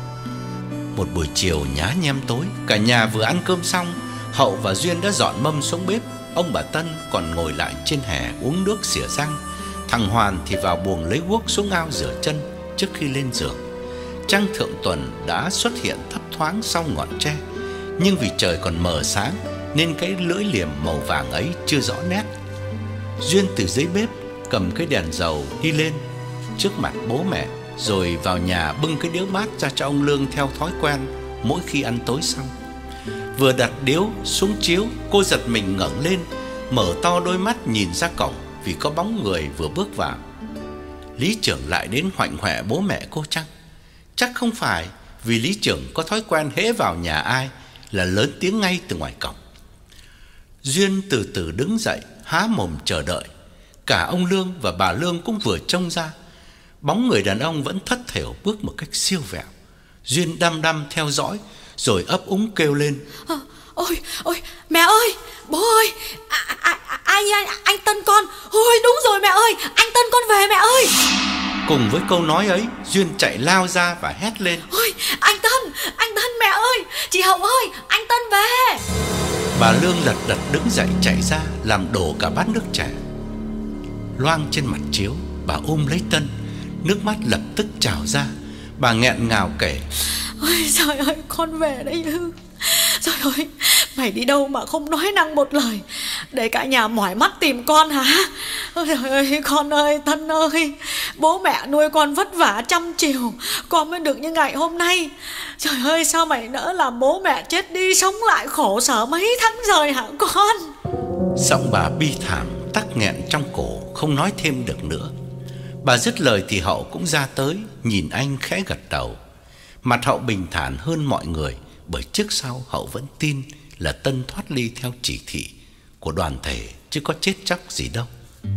Một buổi chiều nhá nhem tối, cả nhà vừa ăn cơm xong, Hậu và Duyên đã dọn mâm xuống bếp. Ông bà Tân còn ngồi lại trên hè uống nước xỉa răng. Thằng Hoàn thì vào buồng lấy guốc xuống ao rửa chân trước khi lên giường. Trăng thượng tuần đã xuất hiện thấp thoáng sau ngọn tre, nhưng vì trời còn mờ sáng nên cái lưỡi liềm màu vàng ấy chưa rõ nét. Duyên từ dưới bếp cầm cái đèn dầu đi lên trước mặt bố mẹ, rồi vào nhà bưng cái điếu bát ra cho ông Lương theo thói quen mỗi khi ăn tối xong. Vừa đặt điếu xuống chiếu, cô giật mình ngẩng lên, mở to đôi mắt nhìn ra cổng vì có bóng người vừa bước vào. Lý Trưởng lại đến hoạnh hoẹ bố mẹ cô chăng? Chắc không phải, vì Lý Trưởng có thói quen hễ vào nhà ai là lớn tiếng ngay từ ngoài cổng. Duyên từ từ đứng dậy, há mồm chờ đợi. Cả ông Lương và bà Lương cũng vừa trông ra. Bóng người đàn ông vẫn thất thểu bước một cách siêu vẹo. Duyên đăm đăm theo dõi, rồi ấp úng kêu lên: à, Ôi, ôi, mẹ ơi, bố ơi, à, à, à, anh, anh, anh Tân con. Ôi, đúng rồi mẹ ơi, anh Tân con về mẹ ơi. Cùng với câu nói ấy, Duyên chạy lao ra và hét lên: Ôi, anh Tân, anh Tân mẹ ơi, chị Hậu ơi, anh Tân về. Bà Lương lật đật đứng dậy chạy ra, làm đổ cả bát nước trà. Loang trên mặt chiếu, bà ôm lấy Tân, nước mắt lập tức trào ra. Bà nghẹn ngào kể: Ôi trời ơi, con về đây Lư. Trời ơi, mày đi đâu mà không nói năng một lời, để cả nhà mỏi mắt tìm con hả? Ôi trời ơi, con ơi, Tân ơi, bố mẹ nuôi con vất vả trăm chiều, con mới được như ngày hôm nay. Trời ơi, sao mày nỡ làm bố mẹ chết đi sống lại khổ sở mấy tháng trời hả con? Giọng bà bi thảm, tắc nghẹn trong cổ, không nói thêm được nữa. Bà dứt lời thì Hậu cũng ra tới, nhìn anh khẽ gật đầu. Mặt Hậu bình thản hơn mọi người, bởi trước sau Hậu vẫn tin là Tân thoát ly theo chỉ thị của đoàn thể, chứ có chết chóc gì đâu.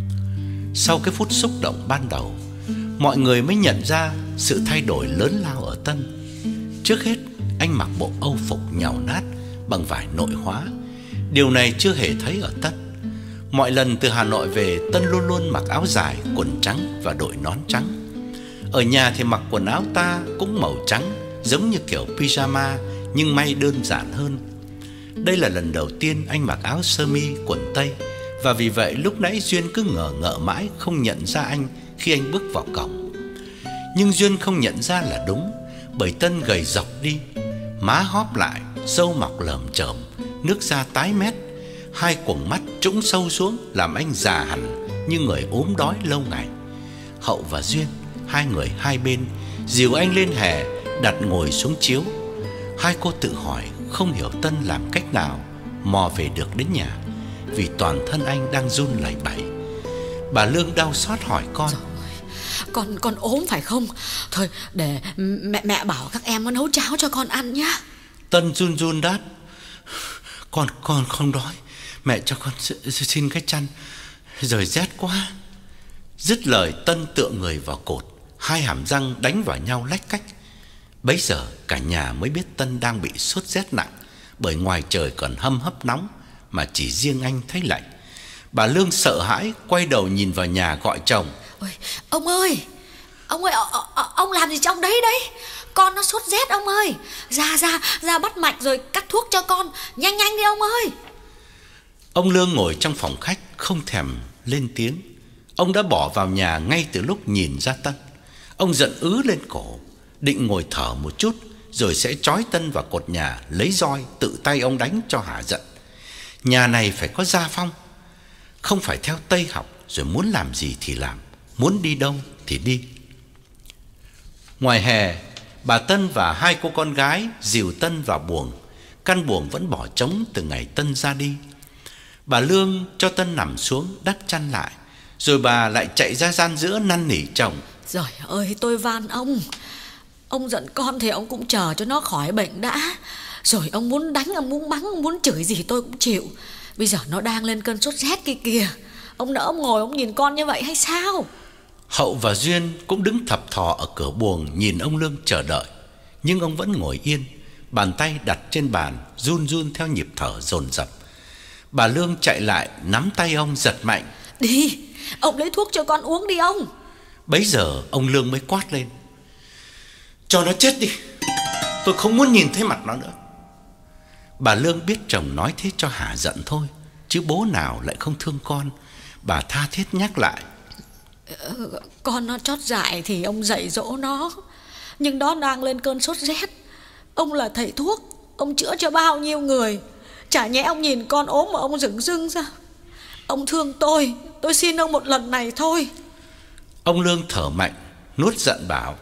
Sau cái phút xúc động ban đầu, mọi người mới nhận ra sự thay đổi lớn lao ở Tân. Trước hết, anh mặc bộ âu phục nhàu nát bằng vải nội hóa. Điều này chưa hề thấy ở Tân. Mọi lần từ Hà Nội về, Tân luôn luôn mặc áo dài, quần trắng và đội nón trắng. Ở nhà thì mặc quần áo ta cũng màu trắng, giống như kiểu pyjama, nhưng may đơn giản hơn. Đây là lần đầu tiên anh mặc áo sơ mi quần tây, và vì vậy lúc nãy Duyên cứ ngờ ngợ mãi không nhận ra anh khi anh bước vào cổng. Nhưng Duyên không nhận ra là đúng, bởi Tân gầy dọc đi, má hóp lại, râu mọc lởm chởm, nước da tái mét, hai quầng mắt trũng sâu xuống làm anh già hẳn như người ốm đói lâu ngày. Hậu và Duyên, hai người hai bên, dìu anh lên hè, đặt ngồi xuống chiếu. Hai cô tự hỏi không hiểu Tân làm cách nào mò về được đến nhà, vì toàn thân anh đang run lẩy bẩy. Bà Lương đau xót hỏi con: Con con ốm phải không? Thôi để mẹ mẹ bảo các em nấu cháo cho con ăn nhá. Tân run run đáp: Con con không đói, mẹ cho con xin cái chăn, trời rét quá. Dứt lời, Tân tựa người vào cột, hai hàm răng đánh vào nhau lách cách. Bấy giờ cả nhà mới biết Tân đang bị sốt rét nặng, bởi ngoài trời còn hâm hấp nóng mà chỉ riêng anh thấy lạnh. Bà Lương sợ hãi quay đầu nhìn vào nhà gọi chồng: Ôi, ông ơi, ông ơi, ông làm gì trong đấy đấy? Con nó sốt rét ông ơi. Ra ra ra bắt mạch rồi cắt thuốc cho con, nhanh nhanh đi ông ơi. Ông Lương ngồi trong phòng khách không thèm lên tiếng. Ông đã bỏ vào nhà ngay từ lúc nhìn ra Tân. Ông giận ứ lên cổ, định ngồi thở một chút rồi sẽ trói Tân vào cột nhà, lấy roi tự tay ông đánh cho hả giận. Nhà này phải có gia phong, không phải theo Tây học rồi muốn làm gì thì làm, muốn đi đâu thì đi. Ngoài hè, bà Tân và hai cô con gái dìu Tân vào buồng. Căn buồng vẫn bỏ trống từ ngày Tân ra đi. Bà Lương cho Tân nằm xuống đắp chăn lại, rồi bà lại chạy ra gian giữa năn nỉ chồng: Trời ơi, tôi van ông, ông giận con thì ông cũng chờ cho nó khỏi bệnh đã. Rồi ông muốn đánh, ông muốn mắng, ông muốn chửi gì tôi cũng chịu. Bây giờ nó đang lên cơn sốt rét kia kìa. Ông nỡ ông ngồi ông nhìn con như vậy hay sao? Hậu và Duyên cũng đứng thập thò ở cửa buồng nhìn ông Lương chờ đợi. Nhưng ông vẫn ngồi yên, bàn tay đặt trên bàn, run run theo nhịp thở dồn dập. Bà Lương chạy lại nắm tay ông giật mạnh: Đi, ông lấy thuốc cho con uống đi ông. Bấy giờ ông Lương mới quát lên: Cho nó chết đi, tôi không muốn nhìn thấy mặt nó nữa. Bà Lương biết chồng nói thế cho hả giận thôi, chứ bố nào lại không thương con. Bà tha thiết nhắc lại: Con nó chót dại thì ông dạy dỗ nó, nhưng đó đang lên cơn sốt rét. Ông là thầy thuốc, ông chữa cho bao nhiêu người, chả nhẽ ông nhìn con ốm mà ông dửng dưng ra. Ông thương tôi, tôi xin ông một lần này thôi. Ông Lương thở mạnh, nuốt giận bảo: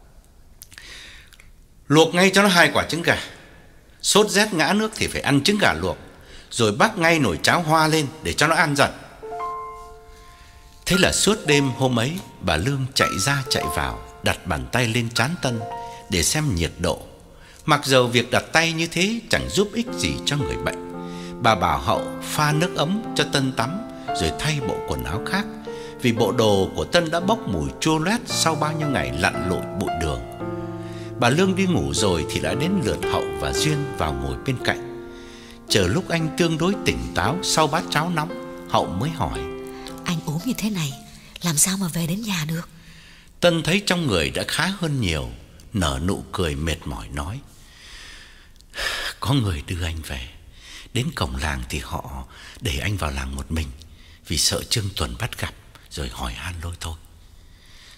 Luộc ngay cho nó hai quả trứng gà. Sốt rét ngã nước thì phải ăn trứng gà luộc, rồi bắc ngay nồi cháo hoa lên để cho nó ăn dần. Thế là suốt đêm hôm ấy, bà Lương chạy ra chạy vào, đặt bàn tay lên trán Tân để xem nhiệt độ. Mặc dầu việc đặt tay như thế chẳng giúp ích gì cho người bệnh. Bà bảo Hậu pha nước ấm cho Tân tắm, rồi thay bộ quần áo khác, vì bộ đồ của Tân đã bốc mùi chua loét sau bao nhiêu ngày lặn lội bụi đường. Bà Lương đi ngủ rồi thì đã đến lượt Hậu và Duyên vào ngồi bên cạnh. Chờ lúc anh tương đối tỉnh táo sau bát cháo nóng, Hậu mới hỏi: Anh ốm như thế này, làm sao mà về đến nhà được? Tân thấy trong người đã khá hơn nhiều, nở nụ cười mệt mỏi nói: Có người đưa anh về. Đến cổng làng thì họ để anh vào làng một mình, vì sợ Trương Tuần bắt gặp rồi hỏi han lôi thôi.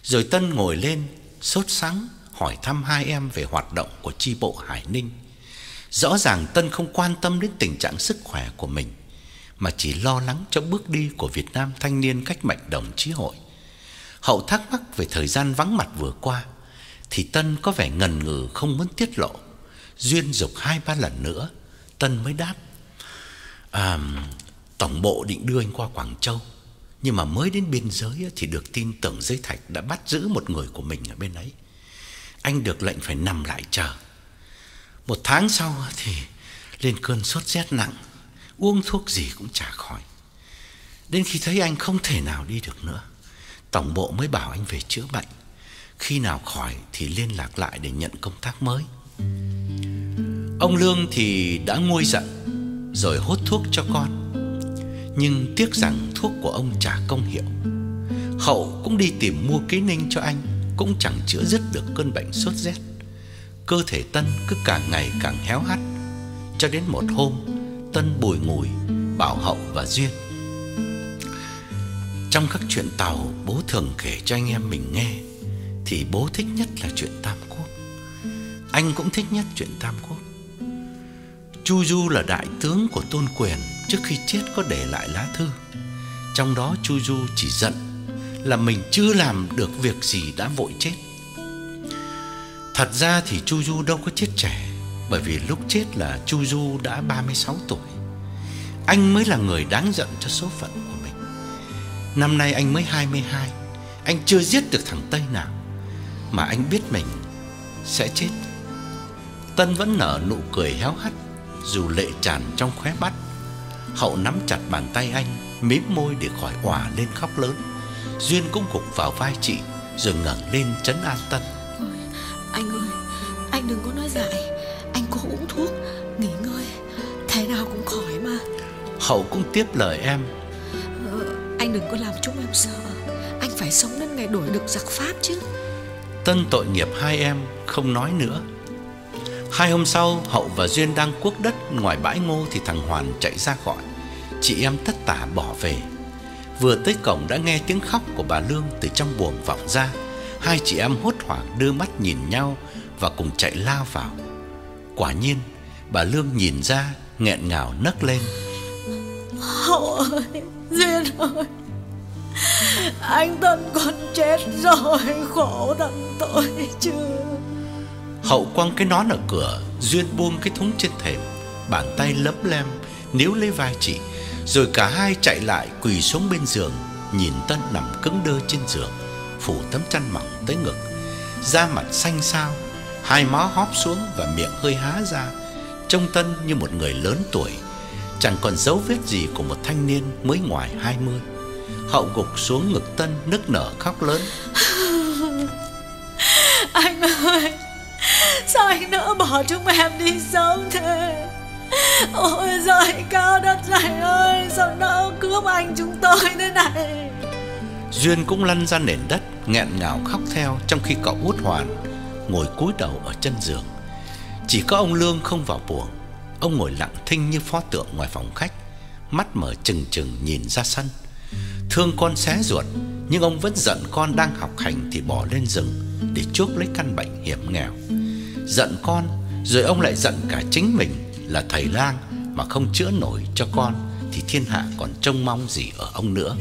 Rồi Tân ngồi lên sốt sắng hỏi thăm hai em về hoạt động của chi bộ Hải Ninh. Rõ ràng Tân không quan tâm đến tình trạng sức khỏe của mình, mà chỉ lo lắng cho bước đi của Việt Nam Thanh niên Cách mạng Đồng Chí hội. Hậu thắc mắc về thời gian vắng mặt vừa qua thì Tân có vẻ ngần ngừ không muốn tiết lộ. Duyên giục hai ba lần nữa, Tân mới đáp: À, tổng bộ định đưa anh qua Quảng Châu, nhưng mà mới đến biên giới thì được tin Tưởng Giới Thạch đã bắt giữ một người của mình ở bên ấy. Anh được lệnh phải nằm lại chờ. Một tháng sau thì lên cơn sốt rét nặng, uống thuốc gì cũng chả khỏi. Đến khi thấy anh không thể nào đi được nữa, tổng bộ mới bảo anh về chữa bệnh. Khi nào khỏi thì liên lạc lại để nhận công tác mới. Ông Lương thì đã nguôi giận rồi hốt thuốc cho con, nhưng tiếc rằng thuốc của ông chả công hiệu. Hậu cũng đi tìm mua kế ninh cho anh, cũng chẳng chữa dứt được cơn bệnh sốt rét. Cơ thể Tân cứ càng ngày càng héo hắt, cho đến một hôm Tân bùi ngùi bảo Hậu và Duyên: Trong các chuyện Tàu bố thường kể cho anh em mình nghe thì bố thích nhất là chuyện Tam Quốc. Anh cũng thích nhất chuyện Tam Quốc. Chu Du là đại tướng của Tôn Quyền, trước khi chết có để lại lá thư. Trong đó Chu Du chỉ giận là mình chưa làm được việc gì đã vội chết. Thật ra thì Chu Du đâu có chết trẻ, bởi vì lúc chết là Chu Du đã ba mươi sáu tuổi. Anh mới là người đáng giận cho số phận của mình. Năm nay anh mới hai mươi hai, anh chưa giết được thằng Tây nào, mà anh biết mình sẽ chết. Tân vẫn nở nụ cười héo hắt dù lệ tràn trong khóe mắt. Hậu nắm chặt bàn tay anh, mím môi để khỏi òa lên khóc lớn. Duyên cũng gục vào vai chị rồi ngẩng lên trấn an Tân: Ôi, anh ơi, anh đừng có nói dại. Anh cố uống thuốc, nghỉ ngơi, thế nào cũng khỏi mà. Hậu cũng tiếp lời em: ờ, Anh đừng có làm chúng em sợ. Anh phải sống đến ngày đuổi được giặc Pháp chứ. Tân tội nghiệp hai em không nói nữa. Hai hôm sau, Hậu và Duyên đang cuốc đất ngoài bãi ngô thì thằng Hoàn chạy ra gọi. Chị em tất tả bỏ về. Vừa tới cổng đã nghe tiếng khóc của bà Lương từ trong buồng vọng ra. Hai chị em hốt hoảng đưa mắt nhìn nhau và cùng chạy lao vào. Quả nhiên bà Lương nhìn ra, nghẹn ngào nấc lên: Hậu ơi, Duyên ơi, anh Tân con chết rồi, khổ thân tôi chứ. Hậu quăng cái nón ở cửa, Duyên buông cái thúng trên thềm, bàn tay lấm lem níu lấy vai chị, rồi cả hai chạy lại quỳ xuống bên giường, nhìn Tân nằm cứng đơ trên giường, phủ tấm chăn mỏng tới ngực, da mặt xanh xao, hai má hóp xuống và miệng hơi há ra, trông Tân như một người lớn tuổi, chẳng còn dấu vết gì của một thanh niên mới ngoài hai mươi. Hậu gục xuống ngực Tân nức nở khóc lớn: Anh ơi, sao anh nỡ bỏ chúng em đi sớm thế? Ôi giời cao đất dày ơi, sao nỡ cướp anh chúng tôi thế này? Duyên cũng lăn ra nền đất, nghẹn ngào khóc theo, trong khi cậu Út Hoàn ngồi cúi đầu ở chân giường. Chỉ có ông Lương không vào buồng. Ông ngồi lặng thinh như pho tượng ngoài phòng khách, mắt mở trừng trừng nhìn ra sân. Thương con xé ruột, nhưng ông vẫn giận con đang học hành thì bỏ lên rừng để chuốc lấy căn bệnh hiểm nghèo. Giận con, rồi ông lại giận cả chính mình là thầy lang, mà không chữa nổi cho con thì thiên hạ còn trông mong gì ở ông nữa.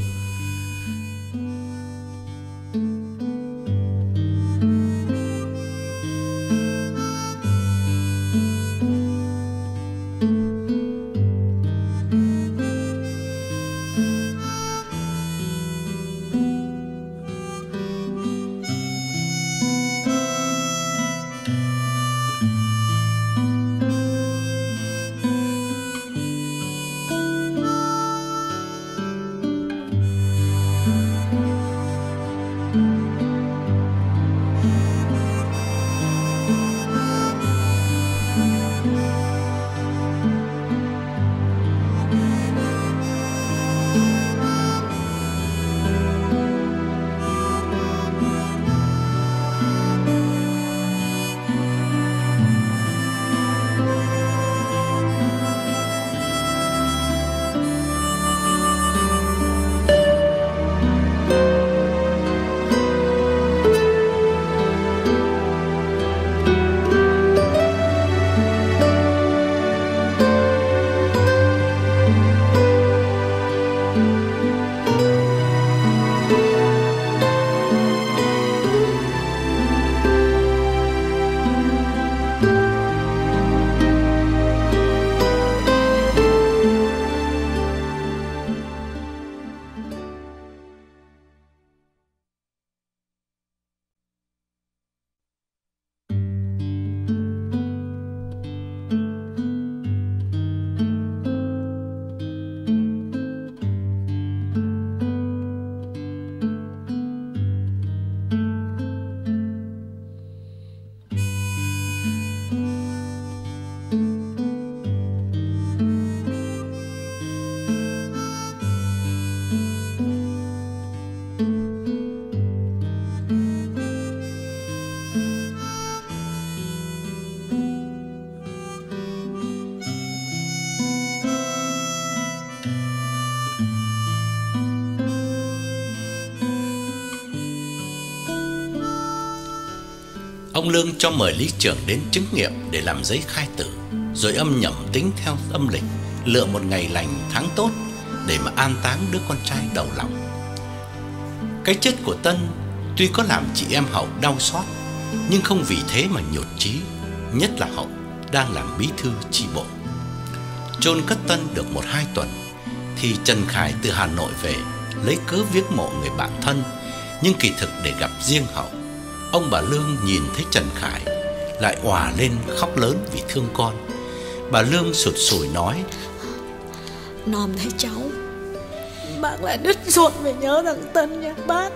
Ông Lương cho mời lý trưởng đến chứng nghiệm để làm giấy khai tử, rồi âm nhẩm tính theo âm lịch, lựa một ngày lành tháng tốt để mà an táng đứa con trai đầu lòng. Cái chết của Tân tuy có làm chị em Hậu đau xót, nhưng không vì thế mà nhụt chí, nhất là Hậu đang làm bí thư chi bộ. Chôn cất Tân được một hai tuần thì Trần Khải từ Hà Nội về, lấy cớ viếng mộ người bạn thân, nhưng kỳ thực để gặp riêng Hậu. Ông bà Lương nhìn thấy Trần Khải lại òa lên khóc lớn vì thương con. Bà Lương sụt sùi nói: Nom thấy cháu, bác lại đứt ruột vì nhớ thằng Tân nha bác.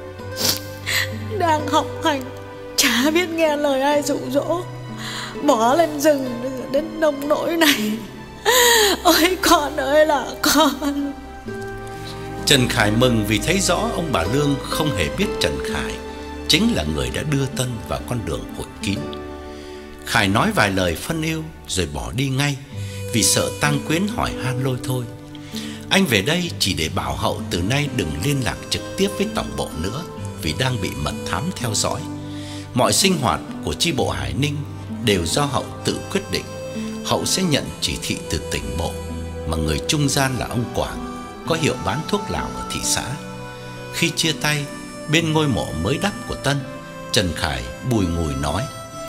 Đang học hành, chả biết nghe lời ai dụ dỗ, bỏ lên rừng đến nông nỗi này. Ôi con ơi là con. Trần Khải mừng vì thấy rõ ông bà Lương không hề biết Trần Khải chính là người đã đưa Tân vào con đường hội kín. Khải nói vài lời phân ưu rồi bỏ đi ngay, vì sợ Tăng Quyến hỏi han lôi thôi. Anh về đây chỉ để bảo Hậu từ nay đừng liên lạc trực tiếp với tổng bộ nữa, vì đang bị mật thám theo dõi. Mọi sinh hoạt của chi bộ Hải Ninh đều do Hậu tự quyết định. Hậu sẽ nhận chỉ thị từ tỉnh bộ, mà người trung gian là ông Quảng, có hiệu bán thuốc lào ở thị xã. Khi chia tay bên ngôi mộ mới đắp của Tân, Trần Khải bùi ngùi nói: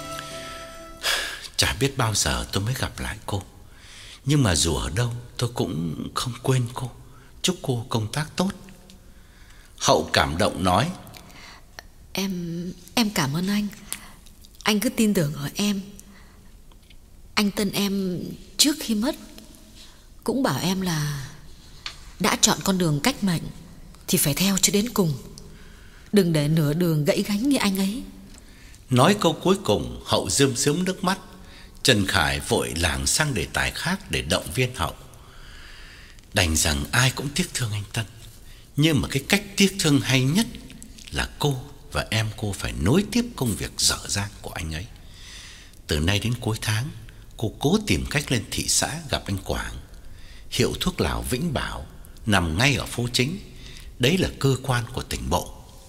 Chả biết bao giờ tôi mới gặp lại cô, nhưng mà dù ở đâu tôi cũng không quên cô. Chúc cô công tác tốt. Hậu cảm động nói: Em em cảm ơn anh. Anh cứ tin tưởng ở em. Anh Tân em trước khi mất cũng bảo em là đã chọn con đường cách mệnh thì phải theo cho đến cùng, đừng để nửa đường gãy gánh như anh ấy. Nói câu cuối cùng, Hậu rơm rớm nước mắt. Trần Khải vội lảng sang đề tài khác để động viên Hậu. Đành rằng ai cũng tiếc thương anh Tân, nhưng mà cái cách tiếc thương hay nhất là cô và em cô phải nối tiếp công việc dở dang của anh ấy. Từ nay đến cuối tháng, cô cố tìm cách lên thị xã gặp anh Quảng. Hiệu thuốc lào Vĩnh Bảo nằm ngay ở phố chính, đấy là cơ quan của tỉnh bộ.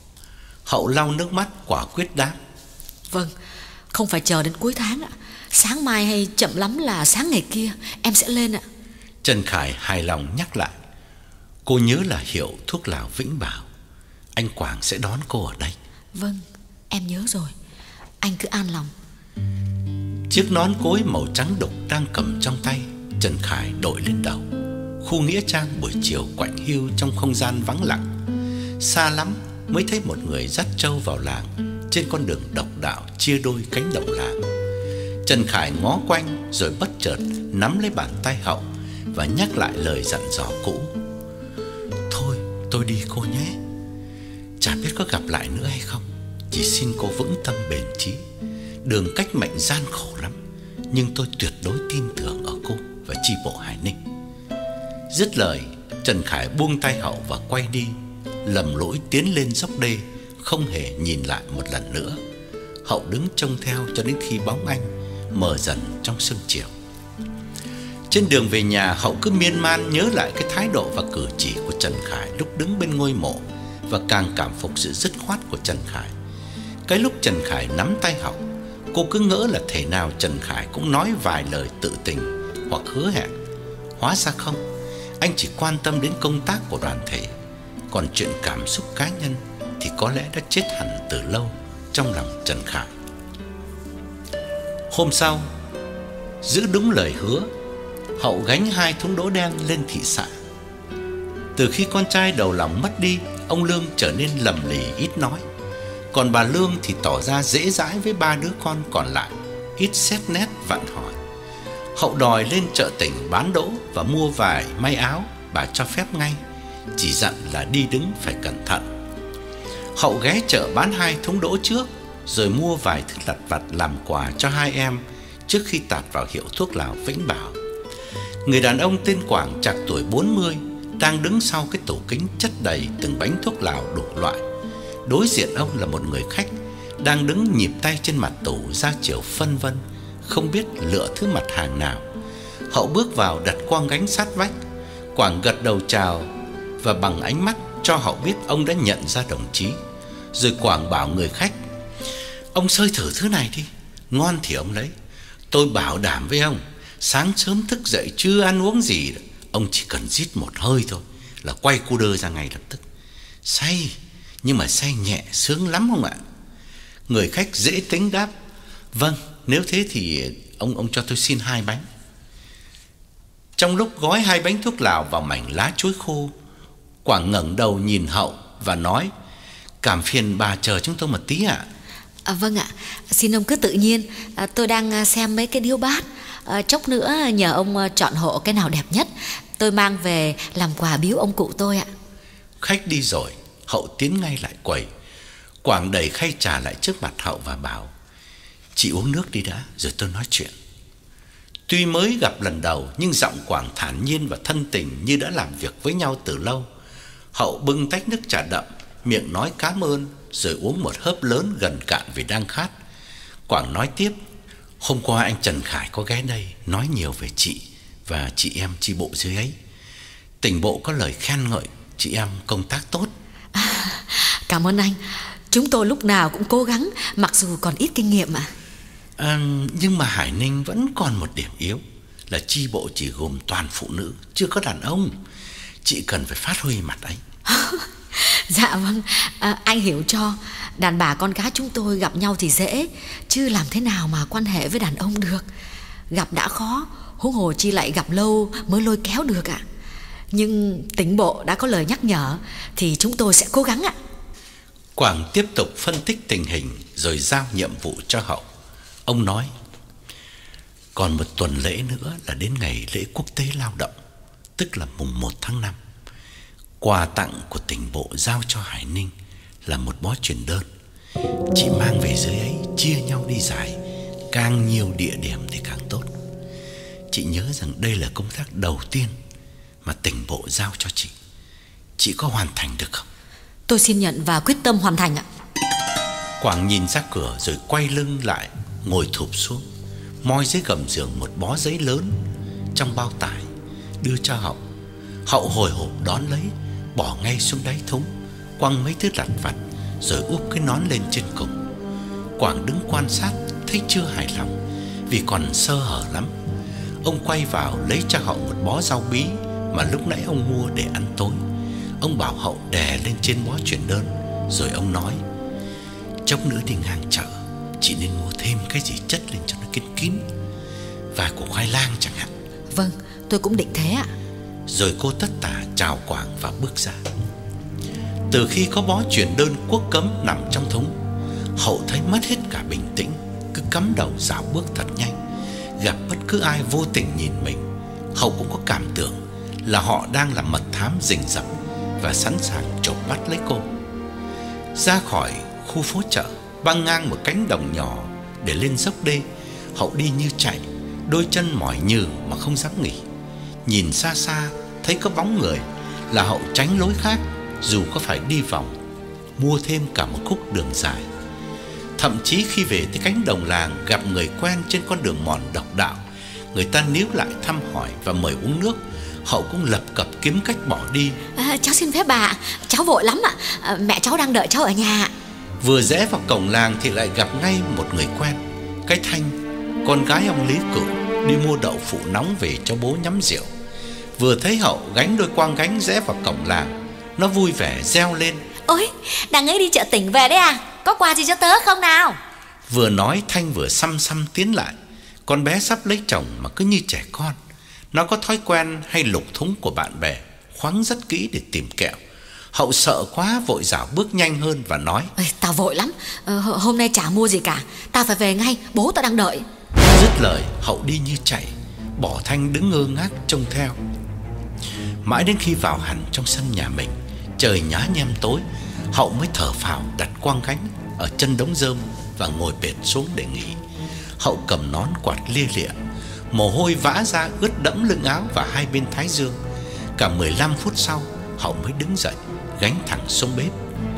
Hậu lau nước mắt quả quyết đáp: Vâng, không phải chờ đến cuối tháng ạ. Sáng mai hay chậm lắm là sáng ngày kia em sẽ lên ạ. Trần Khải hài lòng nhắc lại: Cô nhớ là hiệu thuốc lào Vĩnh Bảo, anh Quảng sẽ đón cô ở đây. Vâng, em nhớ rồi. Anh cứ an lòng. Chiếc nón cối màu trắng đục đang cầm trong tay, Trần Khải đội lên đầu. Khu nghĩa trang buổi chiều quạnh hiu trong không gian vắng lặng. Xa lắm mới thấy một người dắt trâu vào làng trên con đường độc đạo chia đôi cánh đồng làng. Trần Khải ngó quanh rồi bất chợt nắm lấy bàn tay Hậu và nhắc lại lời dặn dò cũ: Thôi tôi đi cô nhé, chả biết có gặp lại nữa hay không, chỉ xin cô vững tâm bền chí. Đường cách mệnh gian khổ lắm, nhưng tôi tuyệt đối tin tưởng ở cô và chi bộ Hải Ninh. Dứt lời, Trần Khải buông tay Hậu và quay đi, lầm lũi tiến lên dốc đê, không hề nhìn lại một lần nữa. Hậu đứng trông theo cho đến khi bóng anh mờ dần trong sương chiều. Trên đường về nhà, Hậu cứ miên man nhớ lại cái thái độ và cử chỉ của Trần Khải lúc đứng bên ngôi mộ, và càng cảm phục sự dứt khoát của Trần Khải. Cái lúc Trần Khải nắm tay Hậu, cô cứ ngỡ là thể nào Trần Khải cũng nói vài lời tự tình hoặc hứa hẹn. Hóa ra không, anh chỉ quan tâm đến công tác của đoàn thể, còn chuyện cảm xúc cá nhân thì có lẽ đã chết hẳn từ lâu trong lòng Trần Khải. Hôm sau, giữ đúng lời hứa, Hậu gánh hai thúng đỗ đen lên thị xã. Từ khi con trai đầu lòng mất đi, ông Lương trở nên lầm lì ít nói, còn bà Lương thì tỏ ra dễ dãi với ba đứa con còn lại, ít xét nét vặn hỏi. Hậu đòi lên chợ tỉnh bán đỗ và mua vải may áo, bà cho phép ngay, chỉ dặn là đi đứng phải cẩn thận. Hậu ghé chợ bán hai thúng đỗ trước, rồi mua vài thứ lặt vặt làm quà cho hai em trước khi tạt vào hiệu thuốc lào Vĩnh Bảo. Người đàn ông tên Quảng trạc tuổi bốn mươi đang đứng sau cái tủ kính chất đầy từng bánh thuốc lào đủ loại. Đối diện ông là một người khách đang đứng nhịp tay trên mặt tủ ra chiều phân vân, không biết lựa thứ mặt hàng nào. Hậu bước vào đặt quang gánh sát vách. Quảng gật đầu chào và bằng ánh mắt cho Hậu biết ông đã nhận ra đồng chí. Rồi Quảng bảo người khách: Ông xơi thử thứ này đi, ngon thì ông lấy. Tôi bảo đảm với ông, sáng sớm thức dậy chưa ăn uống gì, ông chỉ cần rít một hơi thôi là quay cu đơ ra ngay lập tức. Say, nhưng mà say nhẹ sướng lắm không ạ? Người khách dễ tính đáp: Vâng, nếu thế thì ông ông cho tôi xin hai bánh. Trong lúc gói hai bánh thuốc lào vào mảnh lá chuối khô, Quảng ngẩng đầu nhìn Hậu và nói: Cảm phiền bà chờ chúng tôi một tí ạ. À, vâng ạ, xin ông cứ tự nhiên. à, Tôi đang xem mấy cái điếu bát. à, Chốc nữa nhờ ông chọn hộ cái nào đẹp nhất, tôi mang về làm quà biếu ông cụ tôi ạ. Khách đi rồi, Hậu tiến ngay lại quầy. Quảng đẩy khay trà lại trước mặt Hậu và bảo: Chị uống nước đi đã, rồi tôi nói chuyện. Tuy mới gặp lần đầu, nhưng giọng Quảng thản nhiên và thân tình như đã làm việc với nhau từ lâu. Hậu bưng tách nước trà đậm, miệng nói cảm ơn, rồi uống một hớp lớn gần cạn vì đang khát. Quảng nói tiếp: Hôm qua anh Trần Khải có ghé đây, nói nhiều về chị và chị em chi bộ dưới ấy. Tỉnh bộ có lời khen ngợi chị em công tác tốt. à, Cảm ơn anh. Chúng tôi lúc nào cũng cố gắng, mặc dù còn ít kinh nghiệm ạ. à, Nhưng mà Hải Ninh vẫn còn một điểm yếu, là chi bộ chỉ gồm toàn phụ nữ, chưa có đàn ông. Chị cần phải phát huy mặt ấy. Dạ vâng, à, anh hiểu cho. Đàn bà con gái chúng tôi gặp nhau thì dễ, chứ làm thế nào mà quan hệ với đàn ông được. Gặp đã khó, huống hồ chi lại gặp lâu mới lôi kéo được ạ. Nhưng tỉnh bộ đã có lời nhắc nhở thì chúng tôi sẽ cố gắng ạ. Quảng tiếp tục phân tích tình hình rồi giao nhiệm vụ cho Hậu. Ông nói: Còn một tuần lễ nữa là đến ngày lễ quốc tế lao động, tức là mùng một tháng năm. Quà tặng của tỉnh bộ giao cho Hải Ninh là một bó truyền đơn. Chị mang về dưới ấy, chia nhau đi giải, càng nhiều địa điểm thì càng tốt. Chị nhớ rằng đây là công tác đầu tiên mà tỉnh bộ giao cho chị. Chị có hoàn thành được không? Tôi xin nhận và quyết tâm hoàn thành ạ. Quảng nhìn ra cửa rồi quay lưng lại, ngồi thụp xuống, moi dưới gầm giường một bó giấy lớn trong bao tải, đưa cho Hậu. Hậu hồi hộp đón lấy, bỏ ngay xuống đáy thúng, quăng mấy thứ lặt vặt, rồi úp cái nón lên trên cùng. Quảng đứng quan sát, thấy chưa hài lòng vì còn sơ hở lắm. Ông quay vào lấy cho Hậu một bó rau bí mà lúc nãy ông mua để ăn tối. Ông bảo Hậu đè lên trên bó truyền đơn, rồi ông nói: Chốc nữa đi ngang chợ, chị nên mua thêm cái gì chất lên cho nó kín kín, vài củ khoai lang chẳng hạn. Vâng, tôi cũng định thế ạ. Rồi cô tất tả chào Quảng và bước ra. Từ khi có bó truyền đơn quốc cấm nằm trong thúng, Hậu thấy mất hết cả bình tĩnh, cứ cắm đầu dạo bước thật nhanh. Gặp bất cứ ai vô tình nhìn mình, Hậu cũng có cảm tưởng là họ đang làm mật thám rình rập và sẵn sàng chộp bắt lấy cô. Ra khỏi khu phố chợ, băng ngang một cánh đồng nhỏ để lên dốc đê, Hậu đi như chạy, đôi chân mỏi nhừ mà không dám nghỉ. Nhìn xa xa thấy có bóng người là Hậu tránh lối khác, dù có phải đi vòng, mua thêm cả một khúc đường dài. Thậm chí khi về tới cánh đồng làng, gặp người quen trên con đường mòn độc đạo, người ta níu lại thăm hỏi và mời uống nước, Hậu cũng lập cập kiếm cách bỏ đi. à, Cháu xin phép bà, cháu vội lắm ạ. à, Mẹ cháu đang đợi cháu ở nhà. Vừa rẽ vào cổng làng thì lại gặp ngay một người quen, cái Thanh, con gái ông Lý Cửu, đi mua đậu phụ nóng về cho bố nhắm rượu. Vừa thấy Hậu gánh đôi quang gánh rẽ vào cổng làng, nó vui vẻ reo lên: Ôi, đằng ấy đi chợ tỉnh về đấy à? Có quà gì cho tớ không nào? Vừa nói Thanh vừa xăm xăm tiến lại. Con bé sắp lấy chồng mà cứ như trẻ con. Nó có thói quen hay lục thúng của bạn bè, khoáng rất kỹ để tìm kẹo. Hậu sợ quá vội dạo bước nhanh hơn và nói: Ê, tao vội lắm, ờ, hôm nay chả mua gì cả, tao phải về ngay, bố tao đang đợi. Dứt lời Hậu đi như chạy, bỏ Thanh đứng ngơ ngác trông theo. Mãi đến khi vào hẳn trong sân nhà mình, trời nhá nhem tối, Hậu mới thở phào đặt quang gánh ở chân đống rơm và ngồi bệt xuống để nghỉ. Hậu cầm nón quạt lia lịa, mồ hôi vã ra ướt đẫm lưng áo và hai bên thái dương. Cả mười lăm phút sau, Hậu mới đứng dậy, gánh thẳng xuống bếp.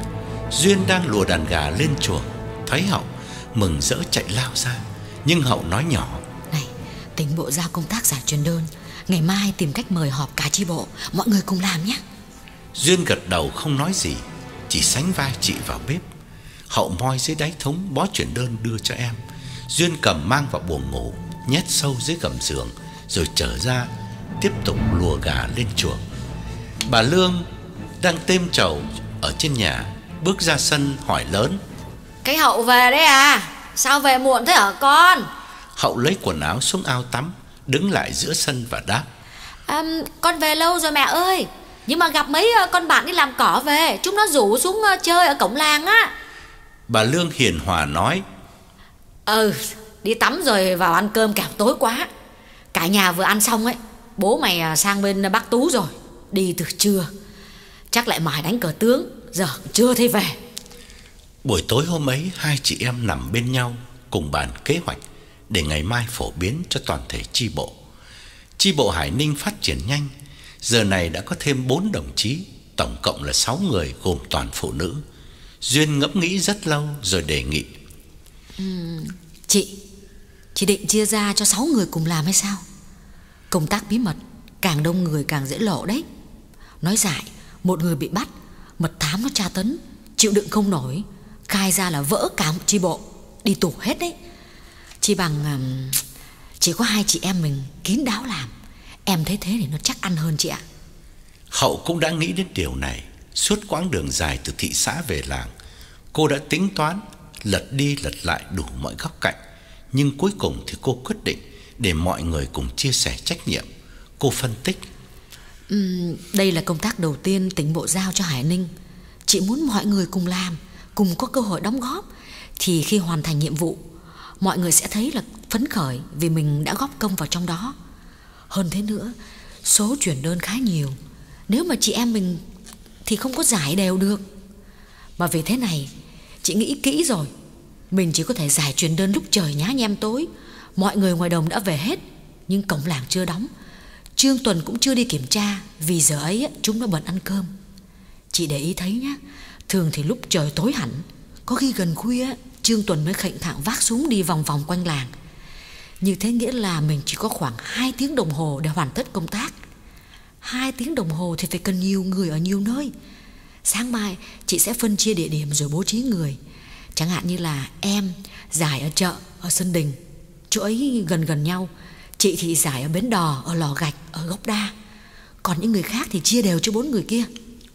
Duyên đang lùa đàn gà lên chuồng, thấy Hậu mừng rỡ chạy lao ra, nhưng Hậu nói nhỏ: Này, tỉnh bộ giao công tác giải truyền đơn, ngày mai tìm cách mời họp cả chi bộ, mọi người cùng làm nhé. Duyên gật đầu không nói gì, chỉ sánh vai chị vào bếp. Hậu moi dưới đáy thúng bó chuyển đơn đưa cho em. Duyên cầm mang vào buồng ngủ, nhét sâu dưới gầm giường, rồi trở ra tiếp tục lùa gà lên chuồng. Bà Lương đang têm trầu ở trên nhà, bước ra sân hỏi lớn: Cái Hậu về đấy à? Sao về muộn thế hả con? Hậu lấy quần áo xuống ao tắm, đứng lại giữa sân và đáp: à, Con về lâu rồi mẹ ơi. Nhưng mà gặp mấy con bạn đi làm cỏ về, chúng nó rủ xuống chơi ở cổng làng á. Bà Lương hiền hòa nói: Ừ, đi tắm rồi vào ăn cơm kẻo tối quá. Cả nhà vừa ăn xong ấy, bố mày sang bên Bác Tú rồi, đi từ trưa. Chắc lại mải đánh cờ tướng, giờ chưa thấy về. Buổi tối hôm ấy, hai chị em nằm bên nhau cùng bàn kế hoạch để ngày mai phổ biến cho toàn thể chi bộ. Chi bộ Hải Ninh phát triển nhanh, giờ này đã có thêm bốn đồng chí, tổng cộng là sáu người gồm toàn phụ nữ. Duyên ngẫm nghĩ rất lâu rồi đề nghị: ừ, Chị, chị định chia ra cho sáu người cùng làm hay sao? Công tác bí mật, càng đông người càng dễ lộ đấy. Nói dại, một người bị bắt, mật thám nó tra tấn, chịu đựng không nổi, khai ra là vỡ cả một chi bộ, đi tù hết đấy. Chỉ bằng um, chỉ có hai chị em mình kín đáo làm. Em thấy thế thì nó chắc ăn hơn chị ạ. Hậu cũng đã nghĩ đến điều này. Suốt quãng đường dài từ thị xã về làng, cô đã tính toán, lật đi lật lại đủ mọi góc cạnh. Nhưng cuối cùng thì cô quyết định để mọi người cùng chia sẻ trách nhiệm. Cô phân tích: uhm, Đây là công tác đầu tiên tỉnh bộ giao cho Hải Ninh. Chị muốn mọi người cùng làm, cùng có cơ hội đóng góp. Thì khi hoàn thành nhiệm vụ, mọi người sẽ thấy là phấn khởi vì mình đã góp công vào trong đó. Hơn thế nữa, số chuyển đơn khá nhiều. Nếu mà chị em mình thì không có giải đều được. Mà vì thế này, chị nghĩ kỹ rồi, mình chỉ có thể giải truyền đơn lúc trời nhá nhem tối. Mọi người ngoài đồng đã về hết, nhưng cổng làng chưa đóng. Trương Tuần cũng chưa đi kiểm tra, vì giờ ấy chúng nó bận ăn cơm. Chị để ý thấy nhá, thường thì lúc trời tối hẳn, có khi gần khuya, Trương Tuần mới khệnh khạng vác súng đi vòng vòng quanh làng. Như thế nghĩa là mình chỉ có khoảng hai tiếng đồng hồ để hoàn tất công tác. Hai tiếng đồng hồ thì phải cần nhiều người ở nhiều nơi. Sáng mai chị sẽ phân chia địa điểm rồi bố trí người. Chẳng hạn như là em giải ở chợ, ở sân đình, chỗ ấy gần gần nhau. Chị thì giải ở bến đò, ở lò gạch, ở gốc đa. Còn những người khác thì chia đều cho bốn người kia.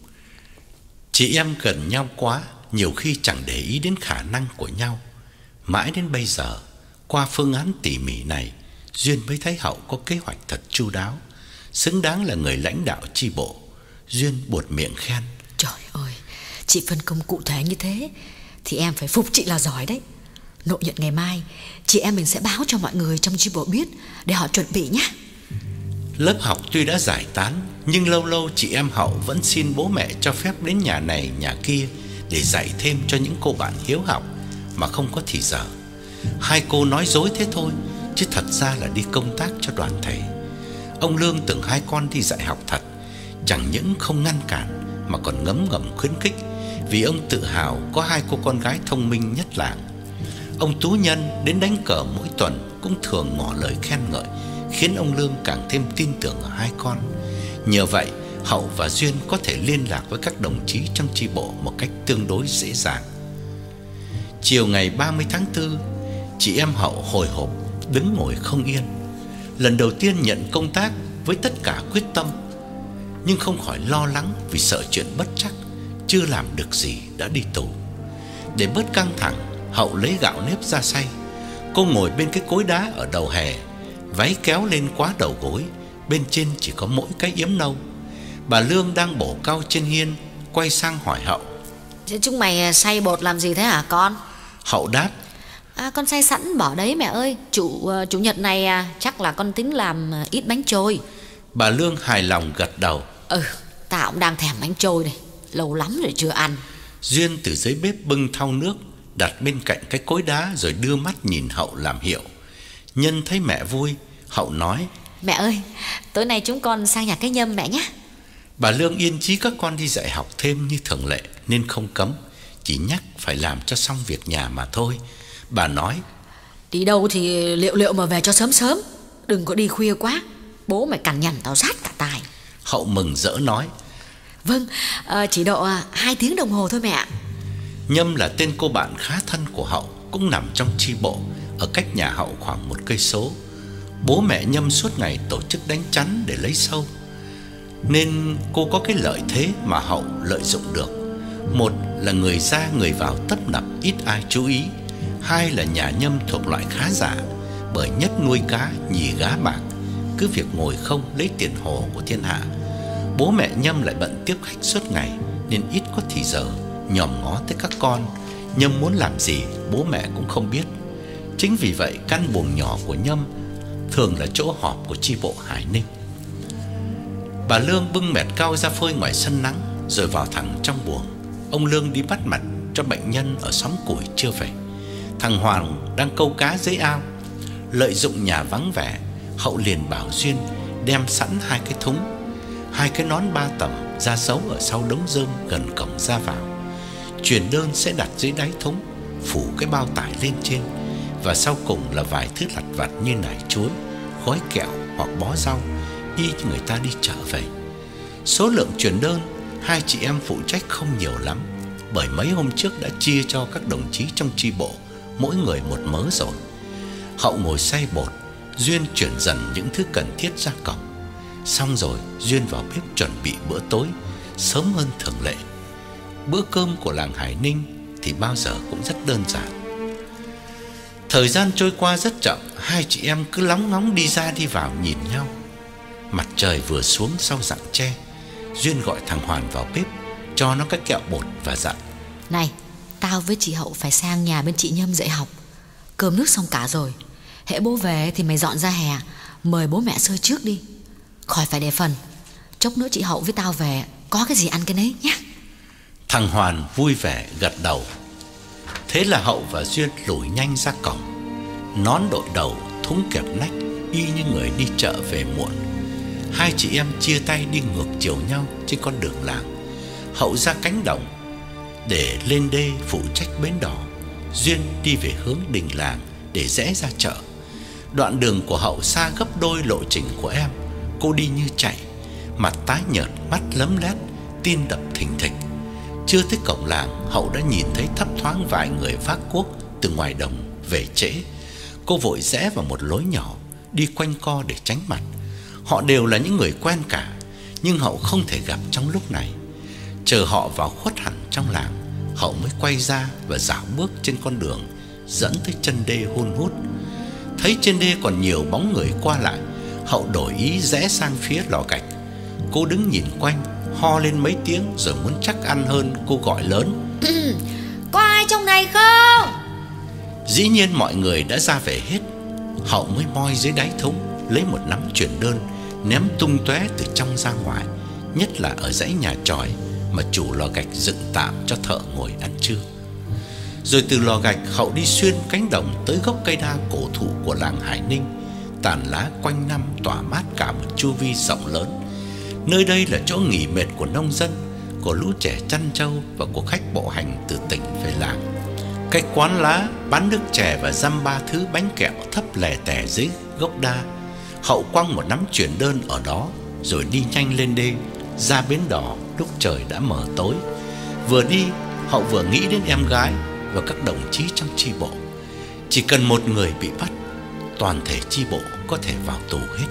Chị em gần nhau quá, nhiều khi chẳng để ý đến khả năng của nhau. Mãi đến bây giờ, qua phương án tỉ mỉ này, Duyên mới thấy Hậu có kế hoạch thật chu đáo, xứng đáng là người lãnh đạo chi bộ. Duyên buột miệng khen: Trời ơi, chị phân công cụ thể như thế thì em phải phục chị là giỏi đấy. Nội nhận ngày mai, chị em mình sẽ báo cho mọi người trong chi bộ biết để họ chuẩn bị nhé. Lớp học tuy đã giải tán, nhưng lâu lâu chị em Hậu vẫn xin bố mẹ cho phép đến nhà này nhà kia để dạy thêm cho những cô bạn hiếu học mà không có thì giờ. Hai cô nói dối thế thôi, chứ thật ra là đi công tác cho đoàn thể. Ông Lương tưởng hai con đi dạy học thật, chẳng những không ngăn cản mà còn ngấm ngầm khuyến khích, vì ông tự hào có hai cô con gái thông minh nhất làng. Ông Tú Nhân đến đánh cờ mỗi tuần cũng thường ngỏ lời khen ngợi, khiến ông Lương càng thêm tin tưởng ở hai con. Nhờ vậy, Hậu và Duyên có thể liên lạc với các đồng chí trong chi bộ một cách tương đối dễ dàng. Chiều ngày ba mươi tháng tư, chị em Hậu hồi hộp đứng ngồi không yên. Lần đầu tiên nhận công tác với tất cả quyết tâm, nhưng không khỏi lo lắng vì sợ chuyện bất trắc, chưa làm được gì đã đi tù. Để bớt căng thẳng, Hậu lấy gạo nếp ra xay. Cô ngồi bên cái cối đá ở đầu hè, váy kéo lên quá đầu gối, bên trên chỉ có mỗi cái yếm nâu. Bà Lương đang bổ cau trên hiên, quay sang hỏi Hậu: Thế chúng mày xay bột làm gì thế hả con? Hậu đáp: À, con xay sẵn bỏ đấy mẹ ơi. Chủ chủ nhật này à, chắc là con tính làm ít bánh trôi. Bà Lương hài lòng gật đầu: Ừ, tao cũng đang thèm bánh trôi đây, lâu lắm rồi chưa ăn. Duyên từ dưới bếp bưng thau nước đặt bên cạnh cái cối đá, rồi đưa mắt nhìn Hậu làm hiệu. Nhân thấy mẹ vui, Hậu nói: Mẹ ơi, tối nay chúng con sang nhà cái Nhâm mẹ nhé. Bà Lương yên chí các con đi dạy học thêm như thường lệ nên không cấm, chỉ nhắc phải làm cho xong việc nhà mà thôi. Bà nói: Đi đâu thì liệu liệu mà về cho sớm sớm, đừng có đi khuya quá, bố mày cằn nhằn tao rát cả tai. Hậu mừng rỡ nói: Vâng, à, chỉ độ hai tiếng đồng hồ thôi mẹ. Nhâm là tên cô bạn khá thân của Hậu, cũng nằm trong chi bộ, ở cách nhà Hậu khoảng một cây số. Bố mẹ Nhâm suốt ngày tổ chức đánh chắn để lấy sâu, nên cô có cái lợi thế mà Hậu lợi dụng được. Một là người ra người vào tấp nập, ít ai chú ý. Hai là nhà Nhâm thuộc loại khá giả, bởi nhất nuôi cá, nhì gá bạc, cứ việc ngồi không lấy tiền hồ của thiên hạ. Bố mẹ Nhâm lại bận tiếp khách suốt ngày, nên ít có thì giờ nhòm ngó tới các con. Nhâm muốn làm gì bố mẹ cũng không biết. Chính vì vậy căn buồng nhỏ của Nhâm thường là chỗ họp của chi bộ Hải Ninh. Bà Lương bưng mẹt cau ra phơi ngoài sân nắng, rồi vào thẳng trong buồng. Ông Lương đi bắt mạch cho bệnh nhân ở xóm Củi chưa về. Thằng Hoàng đang câu cá dưới ao. Lợi dụng nhà vắng vẻ, Hậu liền bảo Duyên đem sẵn hai cái thúng, hai cái nón ba tầm ra giấu ở sau đống rơm gần cổng ra vào. Truyền đơn sẽ đặt dưới đáy thúng, phủ cái bao tải lên trên, và sau cùng là vài thứ lặt vặt như nải chuối, gói kẹo hoặc bó rau, y như người ta đi chợ về. Số lượng truyền đơn hai chị em phụ trách không nhiều lắm, bởi mấy hôm trước đã chia cho các đồng chí trong chi bộ mỗi người một mớ rồi. Hậu ngồi xay bột, Duyên chuyển dần những thứ cần thiết ra cổng. Xong rồi Duyên vào bếp chuẩn bị bữa tối sớm hơn thường lệ. Bữa cơm của làng Hải Ninh thì bao giờ cũng rất đơn giản. Thời gian trôi qua rất chậm, hai chị em cứ lóng ngóng đi ra đi vào nhìn nhau. Mặt trời vừa xuống sau rặng tre, Duyên gọi thằng Hoàn vào bếp, cho nó cái kẹo bột và dặn: Này, tao với chị Hậu phải sang nhà bên chị Nhâm dạy học. Cơm nước xong cả rồi, hễ bố về thì mày dọn ra hè, mời bố mẹ Sơ trước đi, khỏi phải để phần. Chốc nữa chị Hậu với tao về, có cái gì ăn cái nấy nhé. Thằng Hoàn vui vẻ gật đầu. Thế là Hậu và Duyên lủi nhanh ra cổng, nón đội đầu, thúng kẹp nách, y như người đi chợ về muộn. Hai chị em chia tay đi ngược chiều nhau trên con đường làng. Hậu ra cánh đồng để lên đê phụ trách bến đò, Duyên đi về hướng đình làng để rẽ ra chợ. Đoạn đường của Hậu xa gấp đôi lộ trình của em. Cô đi như chạy, mặt tái nhợt, mắt lấm lét, tim đập thình thịch. Chưa tới cổng làng, Hậu đã nhìn thấy thấp thoáng vài người vác cuốc từ ngoài đồng về trễ. Cô vội rẽ vào một lối nhỏ, đi quanh co để tránh mặt. Họ đều là những người quen cả, nhưng Hậu không thể gặp trong lúc này. Chờ họ vào khuất hẳn trong làng, Hậu mới quay ra và dạo bước trên con đường dẫn tới chân đê hun hút. Thấy trên đê còn nhiều bóng người qua lại, Hậu đổi ý rẽ sang phía lò gạch. Cô đứng nhìn quanh, ho lên mấy tiếng rồi muốn chắc ăn hơn, cô gọi lớn: Có ai trong này không? Dĩ nhiên mọi người đã ra về hết. Hậu mới moi dưới đáy thúng, lấy một nắm truyền đơn ném tung tóe từ trong ra ngoài, nhất là ở dãy nhà chòi mà chủ lò gạch dựng tạm cho thợ ngồi ăn trưa. Rồi từ lò gạch, Hậu đi xuyên cánh đồng tới gốc cây đa cổ thụ của làng Hải Ninh, tàn lá quanh năm tỏa mát cả một chu vi rộng lớn. Nơi đây là chỗ nghỉ mệt của nông dân, của lũ trẻ chăn trâu và của khách bộ hành từ tỉnh về làng. Cái quán lá bán nước chè và dăm ba thứ bánh kẹo thấp lè tè dưới gốc đa. Hậu quăng một nắm truyền đơn ở đó, rồi đi nhanh lên đê ra bến đò lúc trời đã mờ tối. Vừa đi, Hậu vừa nghĩ đến em gái và các đồng chí trong chi bộ. Chỉ cần một người bị bắt, toàn thể chi bộ có thể vào tù hết.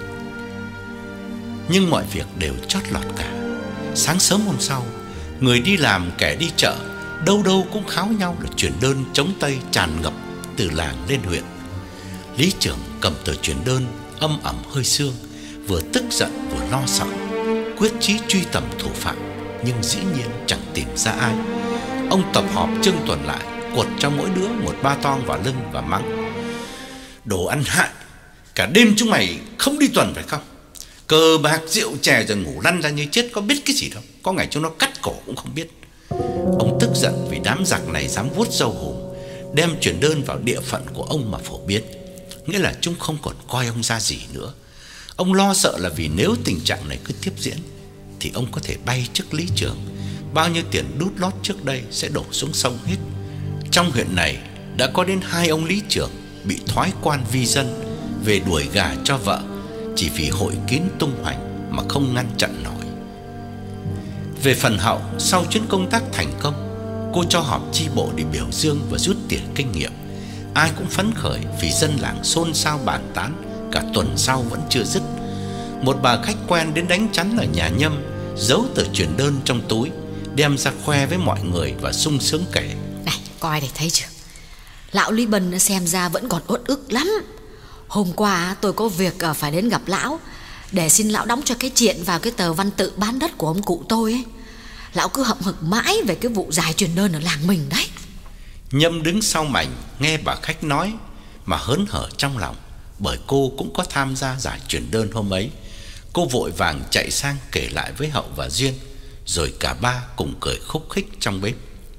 Nhưng mọi việc đều chót lọt cả. Sáng sớm hôm sau, người đi làm kẻ đi chợ đâu đâu cũng kháo nhau là truyền đơn chống Tây tràn ngập từ làng lên huyện. Lý trưởng cầm tờ truyền đơn âm ẩm hơi sương, vừa tức giận vừa lo sợ, quyết chí truy tầm thủ phạm, nhưng dĩ nhiên chẳng tìm ra ai. Ông tập họp trưng tuần lại, quật cho mỗi đứa một ba toang vào lưng và mắng: Đồ ăn hại, cả đêm chúng mày không đi tuần phải không? Cờ bạc rượu chè rồi ngủ lăn ra như chết, có biết cái gì đâu. Có ngày chúng nó cắt cổ cũng không biết. Ông tức giận vì đám giặc này dám vuốt râu hùm, đem truyền đơn vào địa phận của ông mà phổ biến, nghĩa là chúng không còn coi ông ra gì nữa. Ông lo sợ là vì nếu tình trạng này cứ tiếp diễn thì ông có thể bay chức lý trưởng, bao nhiêu tiền đút lót trước đây sẽ đổ xuống sông hết. Trong huyện này đã có đến hai ông lý trưởng bị thoái quan vi dân về đuổi gà cho vợ, chỉ vì hội kín tung hoành mà không ngăn chặn nổi. Về phần Hậu, sau chuyến công tác thành công, Cô cho họp chi bộ để biểu dương và rút tiền kinh nghiệm. Ai cũng phấn khởi vì dân làng xôn xao bàn tán cả tuần sau vẫn chưa dứt. Một bà khách quen đến đánh chắn ở nhà Nhâm, giấu tờ chuyển đơn trong túi, đem ra khoe với mọi người và sung sướng kể: Này, coi để thấy chưa, lão Lý Bân xem ra vẫn còn uất ức lắm. Hôm qua tôi có việc phải đến gặp lão để xin lão đóng cho cái chuyện vào cái tờ văn tự bán đất của ông cụ tôi ấy. Lão cứ hậm hực mãi về cái vụ giải truyền đơn ở làng mình đấy. Nhâm đứng sau mảnh nghe bà khách nói mà hớn hở trong lòng, bởi cô cũng có tham gia giải truyền đơn hôm ấy. Cô vội vàng chạy sang kể lại với Hậu và Duyên, rồi cả ba cùng cười khúc khích trong bếp.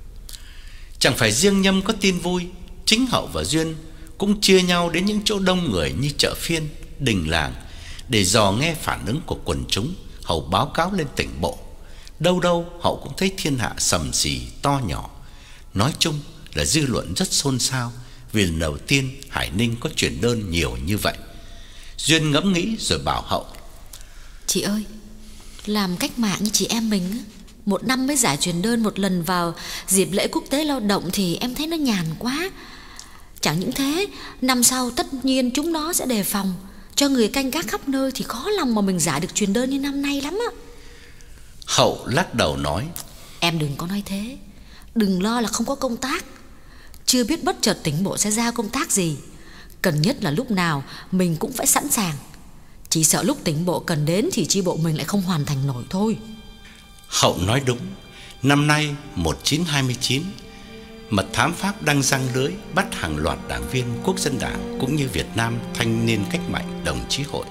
Chẳng phải riêng Nhâm có tin vui, chính Hậu và Duyên cũng chia nhau đến những chỗ đông người như chợ phiên, đình làng để dò nghe phản ứng của quần chúng. Hậu báo cáo lên tỉnh bộ. Đâu đâu Hậu cũng thấy thiên hạ sầm xì to nhỏ. Nói chung là dư luận rất xôn xao vì lần đầu tiên Hải Ninh có chuyển đơn nhiều như vậy. Duyên ngẫm nghĩ rồi bảo Hậu: Chị ơi, làm cách mạng như chị em mình, một năm mới giải truyền đơn một lần vào dịp lễ quốc tế lao động thì em thấy nó nhàn quá. Chẳng những thế, năm sau tất nhiên chúng nó sẽ đề phòng, cho người canh gác khắp nơi thì khó lòng mà mình giải được truyền đơn như năm nay lắm á. Hậu lắc đầu nói: Em đừng có nói thế, đừng lo là không có công tác. Chưa biết bất chợt tỉnh bộ sẽ giao công tác gì. Cần nhất là lúc nào mình cũng phải sẵn sàng. Chỉ sợ lúc tỉnh bộ cần đến thì chi bộ mình lại không hoàn thành nổi thôi. Hậu nói đúng. Năm nay một nghìn chín trăm hai mươi chín, mật thám Pháp đang giăng lưới bắt hàng loạt đảng viên Quốc dân Đảng cũng như Việt Nam Thanh niên Cách mạng Đồng chí hội.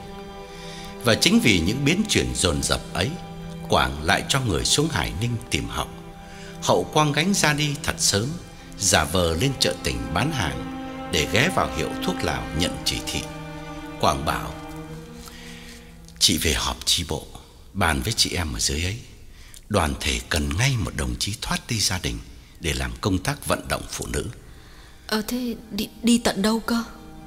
Và chính vì những biến chuyển dồn dập ấy, Quảng lại cho người xuống Hải Ninh tìm Hậu. Hậu quăng gánh ra đi thật sớm, giả vờ lên chợ tỉnh bán hàng để ghé vào hiệu thuốc lào nhận chỉ thị. Quảng bảo: Chị về họp chi bộ, bàn với chị em ở dưới ấy. Đoàn thể cần ngay một đồng chí thoát đi gia đình để làm công tác vận động phụ nữ. Ờ thế đi, đi tận đâu cơ?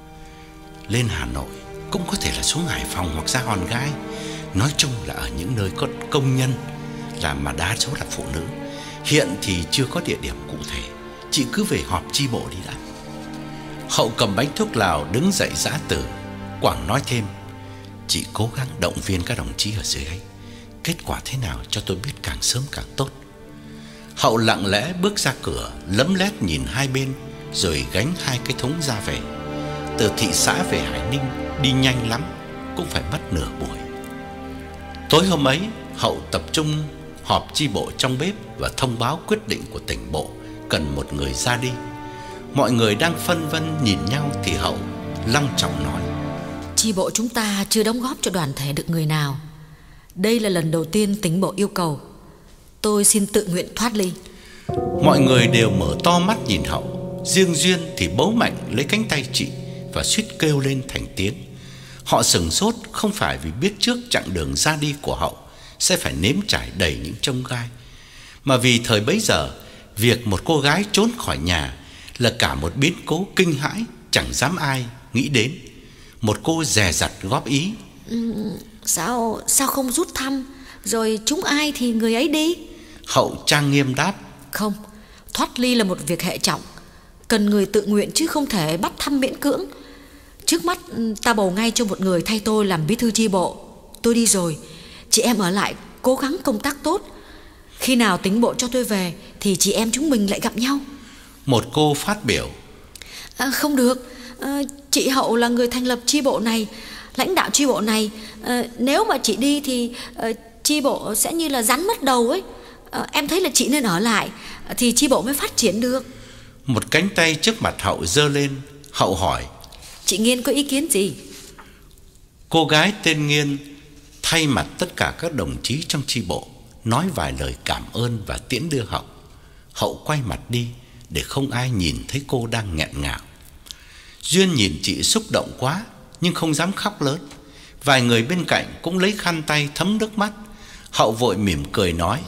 Lên Hà Nội, cũng có thể là xuống Hải Phòng hoặc ra Hòn Gai. Nói chung là ở những nơi có công nhân làm mà đa số là phụ nữ. Hiện thì chưa có địa điểm cụ thể, chị cứ về họp chi bộ đi đã. Hậu cầm bánh thuốc lào đứng dậy giã từ. Quảng nói thêm: Chị cố gắng động viên các đồng chí ở dưới ấy. Kết quả thế nào cho tôi biết càng sớm càng tốt. Hậu lặng lẽ bước ra cửa, lấm lét nhìn hai bên, rồi gánh hai cái thúng ra về. Từ thị xã về Hải Ninh đi nhanh lắm, cũng phải mất nửa buổi. Tối hôm ấy, Hậu tập trung họp chi bộ trong bếp và thông báo quyết định của tỉnh bộ cần một người ra đi. Mọi người đang phân vân nhìn nhau thì Hậu long trọng nói: Chi bộ chúng ta chưa đóng góp cho đoàn thể được người nào. Đây là lần đầu tiên tỉnh bộ yêu cầu. Tôi xin tự nguyện thoát ly. Mọi người đều mở to mắt nhìn Hậu. Riêng Duyên thì bấu mạnh lấy cánh tay chị và suýt kêu lên thành tiếng. Họ sửng sốt không phải vì biết trước chặng đường ra đi của Hậu sẽ phải nếm trải đầy những chông gai, mà vì thời bấy giờ việc một cô gái trốn khỏi nhà là cả một biến cố kinh hãi chẳng dám ai nghĩ đến. Một cô dè dặt góp ý: ừ, Sao sao không rút thăm rồi chúng ai thì người ấy đi? Hậu trang nghiêm đáp: Không, thoát ly là một việc hệ trọng, cần người tự nguyện chứ không thể bắt thăm miễn cưỡng. Trước mắt ta bầu ngay cho một người thay tôi làm bí thư chi bộ. Tôi đi rồi, chị em ở lại cố gắng công tác tốt. Khi nào tỉnh bộ cho tôi về thì chị em chúng mình lại gặp nhau. Một cô phát biểu: à, Không được, à, chị Hậu là người thành lập chi bộ này, lãnh đạo chi bộ này. à, Nếu mà chị đi thì à, chi bộ sẽ như là rắn mất đầu ấy. à, Em thấy là chị nên ở lại thì chi bộ mới phát triển được. Một cánh tay trước mặt Hậu giơ lên. Hậu hỏi: Chị Nghiên có ý kiến gì? Cô gái tên Nghiên thay mặt tất cả các đồng chí trong chi bộ nói vài lời cảm ơn và tiễn đưa Hậu. Hậu quay mặt đi để không ai nhìn thấy cô đang nghẹn ngào. Duyên nhìn chị xúc động quá nhưng không dám khóc lớn. Vài người bên cạnh cũng lấy khăn tay thấm nước mắt. Hậu vội mỉm cười nói: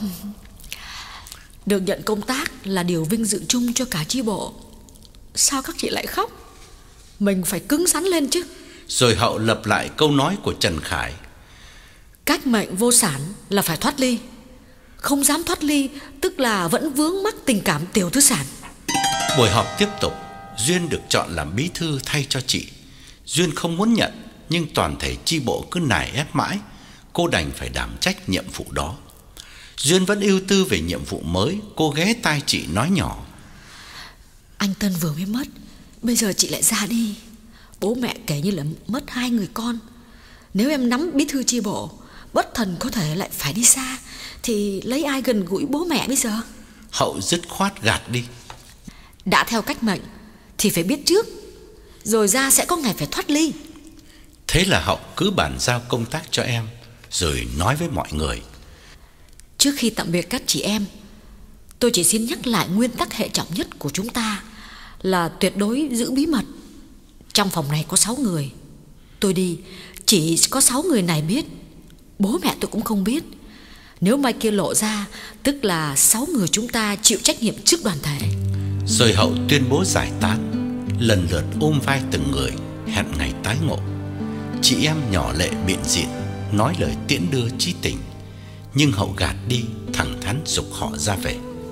Được nhận công tác là điều vinh dự chung cho cả chi bộ. Sao các chị lại khóc? Mình phải cứng rắn lên chứ. Rồi Hậu lặp lại câu nói của Trần Khải: Cách mệnh vô sản là phải thoát ly. không dám thoát ly, tức là vẫn vướng mắc tình cảm Tiểu Thư Sản. Buổi họp tiếp tục. Duyên được chọn làm bí thư thay cho chị. Duyên không muốn nhận, nhưng toàn thể chi bộ cứ nài ép mãi, cô đành phải đảm trách nhiệm vụ đó. Duyên vẫn ưu tư về nhiệm vụ mới. Cô ghé tai chị nói nhỏ: Anh Tân vừa mới mất, bây giờ chị lại ra đi. Bố mẹ kể như là mất hai người con. Nếu em nắm bí thư chi bộ, bất thần có thể lại phải đi xa, thì lấy ai gần gũi bố mẹ bây giờ? Hậu dứt khoát gạt đi: Đã theo cách mệnh thì phải biết trước, rồi ra sẽ có ngày phải thoát ly. Thế là Hậu cứ bàn giao công tác cho em, rồi nói với mọi người: Trước khi tạm biệt các chị em, tôi chỉ xin nhắc lại nguyên tắc hệ trọng nhất của chúng ta là tuyệt đối giữ bí mật. Trong phòng này có sáu người, tôi đi chỉ có sáu người này biết. Bố mẹ tôi cũng không biết. Nếu mai kia lộ ra, tức là sáu người chúng ta chịu trách nhiệm trước đoàn thể. Rồi Hậu tuyên bố giải tán, lần lượt ôm vai từng người, hẹn ngày tái ngộ. Chị em nhỏ lệ biện diện, nói lời tiễn đưa chí tình, nhưng Hậu gạt đi, thẳng thắn giục họ ra về.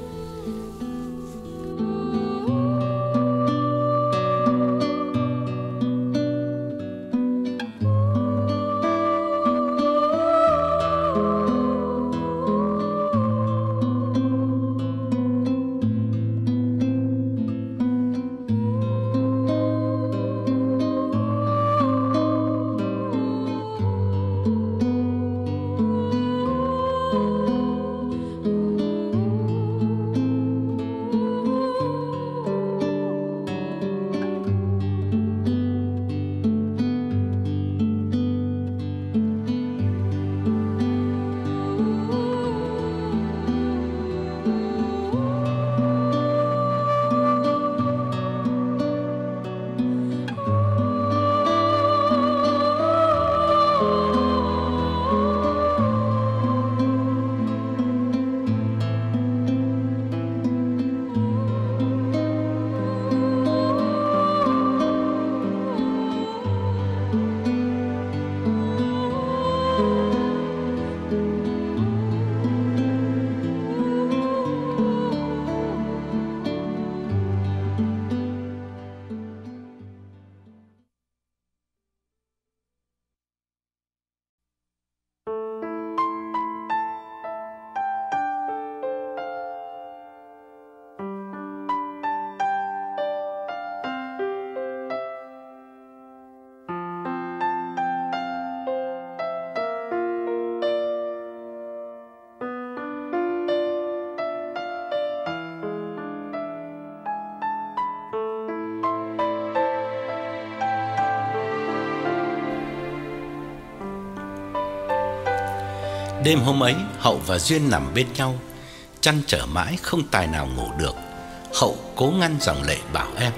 Đêm hôm ấy, Hậu và Duyên nằm bên nhau, trăn trở mãi không tài nào ngủ được. Hậu cố ngăn dòng lệ bảo em: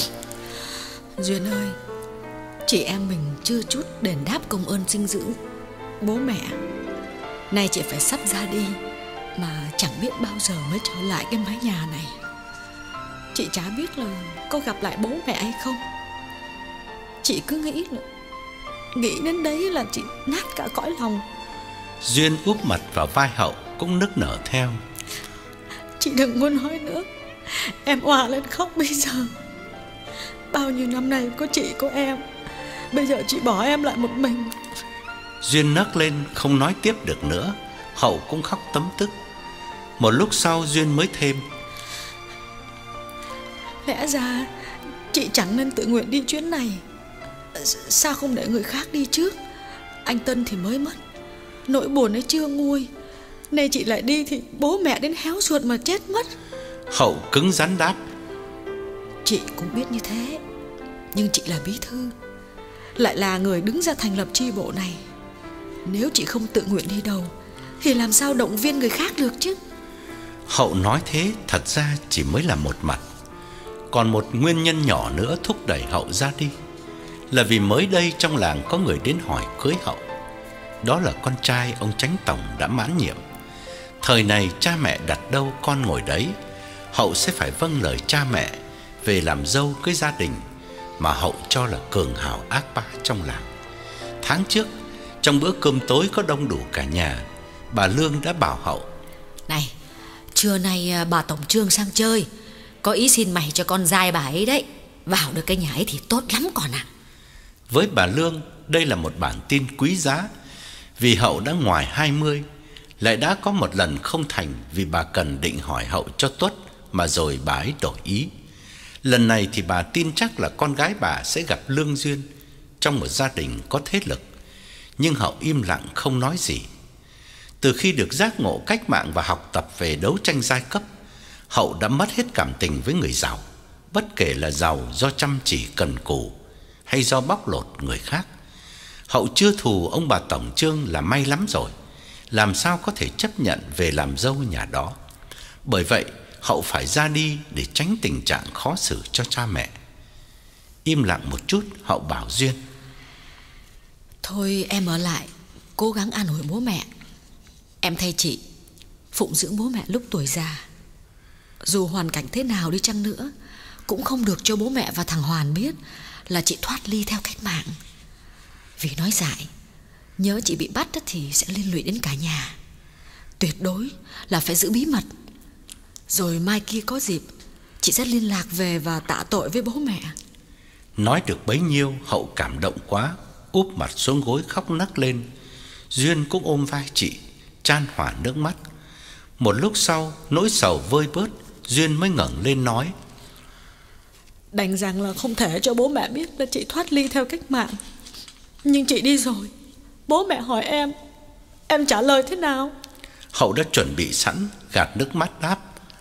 Duyên ơi, chị em mình chưa chút đền đáp công ơn sinh dưỡng bố mẹ. Nay chị phải sắp ra đi, mà chẳng biết bao giờ mới trở lại cái mái nhà này. Chị chả biết là có gặp lại bố mẹ hay không. Chị cứ nghĩ là nghĩ đến đấy là chị nát cả cõi lòng. Duyên úp mặt vào vai Hậu cũng nức nở theo: Chị đừng muốn nói nữa, em òa lên khóc bây giờ. Bao nhiêu năm nay có chị có em, bây giờ chị bỏ em lại một mình. Duyên nấc lên không nói tiếp được nữa. Hậu cũng khóc tấm tức. Một lúc sau Duyên mới thêm: Lẽ ra chị chẳng nên tự nguyện đi chuyến này. Sao không để người khác đi trước? Anh Tân thì mới mất, nỗi buồn ấy chưa nguôi. Nay chị lại đi thì bố mẹ đến héo ruột mà chết mất. Hậu cứng rắn đáp: Chị cũng biết như thế, nhưng chị là bí thư, lại là người đứng ra thành lập chi bộ này. Nếu chị không tự nguyện đi đâu thì làm sao động viên người khác được chứ? Hậu nói thế thật ra chỉ mới là một mặt. Còn một nguyên nhân nhỏ nữa thúc đẩy Hậu ra đi là vì mới đây trong làng có người đến hỏi cưới Hậu. Đó là con trai ông Chánh Tổng đã mãn nhiệm. Thời này cha mẹ đặt đâu con ngồi đấy. Hậu sẽ phải vâng lời cha mẹ về làm dâu cưới gia đình mà Hậu cho là cường hào ác bá trong làng. Tháng trước, trong bữa cơm tối có đông đủ cả nhà, bà Lương đã bảo Hậu: Này, trưa nay bà tổng trương sang chơi, có ý xin mày cho con dai bà ấy đấy. Vào được cái nhà ấy thì tốt lắm con ạ. Với bà Lương, đây là một bản tin quý giá. Vì Hậu đã ngoài hai mươi, lại đã có một lần không thành vì bà Cần định hỏi Hậu cho tuất, mà rồi bà ấy đổi ý. Lần này thì bà tin chắc là con gái bà sẽ gặp lương duyên trong một gia đình có thế lực. Nhưng Hậu im lặng không nói gì. Từ khi được giác ngộ cách mạng và học tập về đấu tranh giai cấp, Hậu đã mất hết cảm tình với người giàu, bất kể là giàu do chăm chỉ cần cù hay do bóc lột người khác. Hậu chưa thù ông bà tổng trương là may lắm rồi, làm sao có thể chấp nhận về làm dâu nhà đó. Bởi vậy Hậu phải ra đi để tránh tình trạng khó xử cho cha mẹ. Im lặng một chút, Hậu bảo Duyên: Thôi em ở lại, cố gắng an ủi bố mẹ. Em thay chị phụng dưỡng bố mẹ lúc tuổi già. Dù hoàn cảnh thế nào đi chăng nữa, cũng không được cho bố mẹ và thằng Hoàn biết là chị thoát ly theo cách mạng. Vì nói dại, nhớ chị bị bắt thì sẽ liên lụy đến cả nhà. Tuyệt đối là phải giữ bí mật. Rồi mai kia có dịp, chị sẽ liên lạc về và tạ tội với bố mẹ. Nói được bấy nhiêu, Hậu cảm động quá, úp mặt xuống gối khóc nấc lên. Duyên cũng ôm vai chị, chan hòa nước mắt. Một lúc sau, nỗi sầu vơi bớt, Duyên mới ngẩng lên nói: Đành rằng là không thể cho bố mẹ biết là chị thoát ly theo cách mạng. Nhưng chị đi rồi, bố mẹ hỏi em, em trả lời thế nào? Hậu đã chuẩn bị sẵn, gạt nước mắt đáp: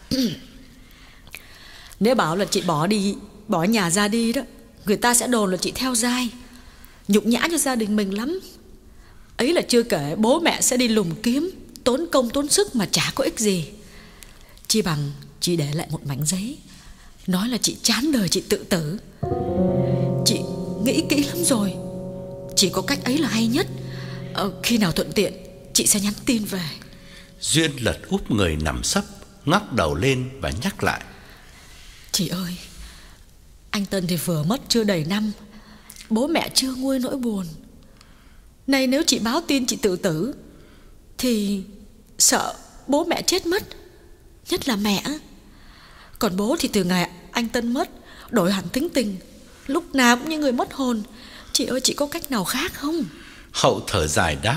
Nếu bảo là chị bỏ đi, bỏ nhà ra đi đó, người ta sẽ đồn là chị theo dai, nhục nhã cho gia đình mình lắm. Ấy là chưa kể bố mẹ sẽ đi lùng kiếm, tốn công tốn sức mà chả có ích gì. Chi bằng chị để lại một mảnh giấy, nói là chị chán đời chị tự tử. Chị nghĩ kỹ lắm rồi, chỉ có cách ấy là hay nhất. ờ, Khi nào thuận tiện chị sẽ nhắn tin về. Duyên lật úp người nằm sấp, ngóc đầu lên và nhắc lại: Chị ơi, anh Tân thì vừa mất chưa đầy năm, bố mẹ chưa nguôi nỗi buồn. Này nếu chị báo tin chị tự tử thì sợ bố mẹ chết mất, nhất là mẹ. Còn bố thì từ ngày anh Tân mất đổi hẳn tính tình, lúc nào cũng như người mất hồn. Chị ơi, chị có cách nào khác không? Hậu thở dài đáp: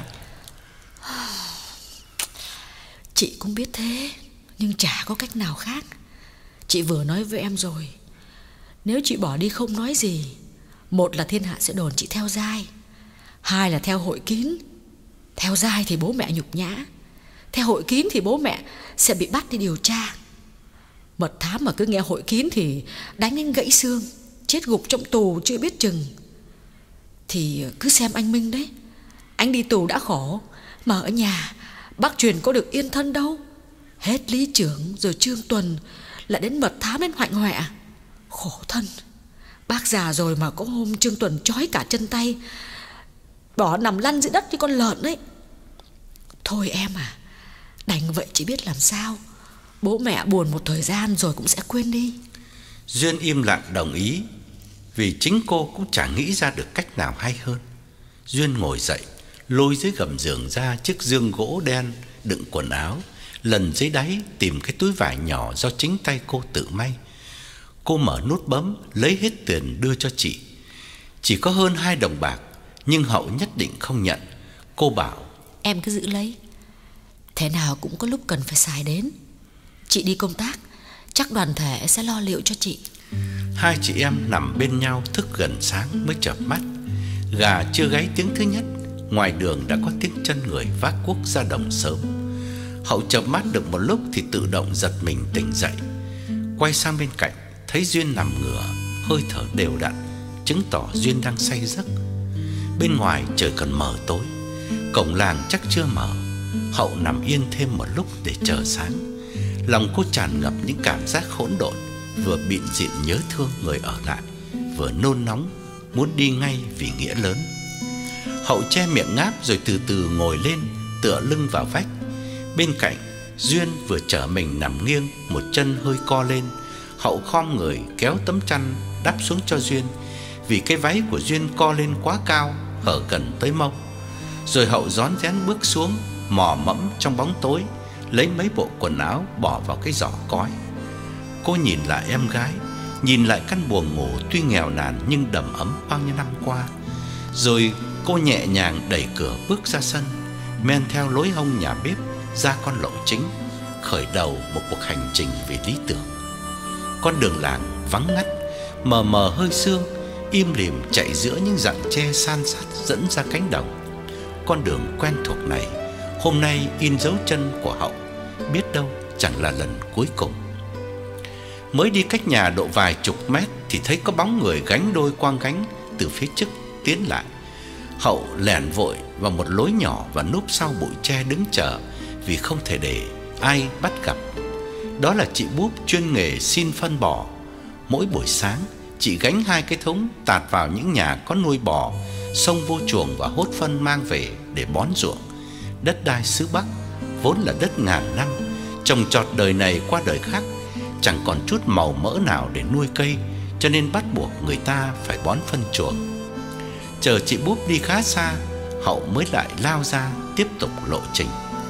Chị cũng biết thế, nhưng chả có cách nào khác. Chị vừa nói với em rồi, nếu chị bỏ đi không nói gì, một là thiên hạ sẽ đồn chị theo dai, hai là theo hội kín. Theo dai thì bố mẹ nhục nhã, theo hội kín thì bố mẹ sẽ bị bắt đi điều tra. Mật thám mà cứ nghe hội kín thì đánh đến gãy xương, chết gục trong tù chưa biết chừng. Thì cứ xem anh Minh đấy, anh đi tù đã khổ, mà ở nhà bác Truyền có được yên thân đâu. Hết Lý Trưởng rồi Trương Tuần, lại đến mật thám đến Hoạnh Hoẹ, khổ thân. Bác già rồi mà có hôm Trương Tuần trói cả chân tay, bỏ nằm lăn dưới đất như con lợn ấy. Thôi em à, đành vậy chỉ biết làm sao. Bố mẹ buồn một thời gian rồi cũng sẽ quên đi. Duyên im lặng đồng ý, vì chính cô cũng chẳng nghĩ ra được cách nào hay hơn. Duyên ngồi dậy, lôi dưới gầm giường ra chiếc giường gỗ đen đựng quần áo, lần dưới đáy tìm cái túi vải nhỏ do chính tay cô tự may. Cô mở nút bấm, lấy hết tiền đưa cho chị. Chỉ có hơn hai đồng bạc, nhưng Hậu nhất định không nhận. Cô bảo: Em cứ giữ lấy, thế nào cũng có lúc cần phải xài đến. Chị đi công tác, chắc đoàn thể sẽ lo liệu cho chị. Hai chị em nằm bên nhau thức gần sáng mới chợp mắt. Gà chưa gáy tiếng thứ nhất, ngoài đường đã có tiếng chân người vác cuốc ra đồng sớm. Hậu chợp mắt được một lúc thì tự động giật mình tỉnh dậy. Quay sang bên cạnh, thấy Duyên nằm ngửa, hơi thở đều đặn, chứng tỏ Duyên đang say giấc. Bên ngoài trời còn mờ tối, cổng làng chắc chưa mở. Hậu nằm yên thêm một lúc để chờ sáng. Lòng cô tràn ngập những cảm giác hỗn độn, vừa bịn dịn nhớ thương người ở lại, vừa nôn nóng muốn đi ngay vì nghĩa lớn. Hậu che miệng ngáp rồi từ từ ngồi lên, tựa lưng vào vách. Bên cạnh, Duyên vừa trở mình nằm nghiêng, một chân hơi co lên. Hậu khom người kéo tấm chăn đắp xuống cho Duyên, vì cái váy của Duyên co lên quá cao, hở gần tới mông. Rồi Hậu rón rén bước xuống, mò mẫm trong bóng tối, lấy mấy bộ quần áo bỏ vào cái giỏ cói. Cô nhìn lại em gái, nhìn lại căn buồng ngủ tuy nghèo nàn nhưng đầm ấm bao nhiêu năm qua. Rồi cô nhẹ nhàng đẩy cửa bước ra sân, men theo lối hông nhà bếp ra con lộ chính, khởi đầu một cuộc hành trình về lý tưởng. Con đường làng vắng ngắt, mờ mờ hơi sương, im lìm chạy giữa những rặng tre san sát dẫn ra cánh đồng. Con đường quen thuộc này hôm nay in dấu chân của Hậu, biết đâu chẳng là lần cuối cùng. Mới đi cách nhà độ vài chục mét thì thấy có bóng người gánh đôi quang gánh từ phía trước tiến lại. Hậu lẻn vội vào một lối nhỏ và núp sau bụi tre đứng chờ, vì không thể để ai bắt gặp. Đó là chị Búp chuyên nghề xin phân bò. Mỗi buổi sáng chị gánh hai cái thúng tạt vào những nhà có nuôi bò, xông vô chuồng và hốt phân mang về để bón ruộng. Đất đai xứ Bắc vốn là đất ngàn năm, trồng trọt đời này qua đời khác, chẳng còn chút màu mỡ nào để nuôi cây, cho nên bắt buộc người ta phải bón phân chuồng. Chờ chị Búp đi khá xa, Hậu mới lại lao ra tiếp tục lộ trình.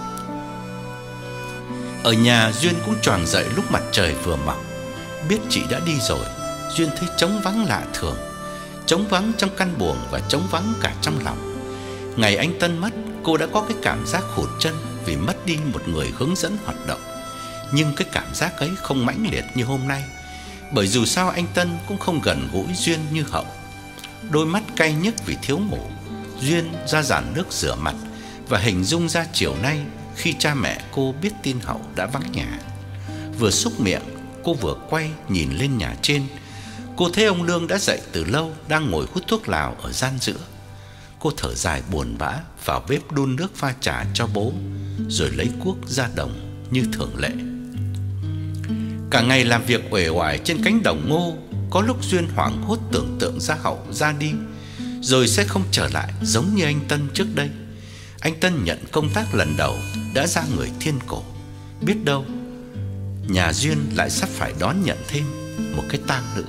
Ở nhà Duyên cũng choàng dậy lúc mặt trời vừa mọc. Biết chị đã đi rồi, Duyên thấy trống vắng lạ thường, trống vắng trong căn buồng và trống vắng cả trong lòng. Ngày anh Tân mất, cô đã có cái cảm giác hụt chân vì mất đi một người hướng dẫn hoạt động. Nhưng cái cảm giác ấy không mãnh liệt như hôm nay, bởi dù sao anh Tân cũng không gần gũi Duyên như Hậu. Đôi mắt cay nhức vì thiếu ngủ, Duyên ra giản nước rửa mặt và hình dung ra chiều nay khi cha mẹ cô biết tin Hậu đã vắng nhà. Vừa xúc miệng, cô vừa quay nhìn lên nhà trên. Cô thấy ông Lương đã dậy từ lâu, đang ngồi hút thuốc lào ở gian giữa. Cô thở dài buồn bã vào bếp đun nước pha trà cho bố, rồi lấy cuốc ra đồng như thường lệ. Cả ngày làm việc uể oải trên cánh đồng ngô, có lúc Duyên hoảng hốt tưởng tượng ra Hậu ra đi rồi sẽ không trở lại giống như anh Tân trước đây. Anh Tân nhận công tác lần đầu đã ra người thiên cổ, biết đâu nhà Duyên lại sắp phải đón nhận thêm một cái tang nữa.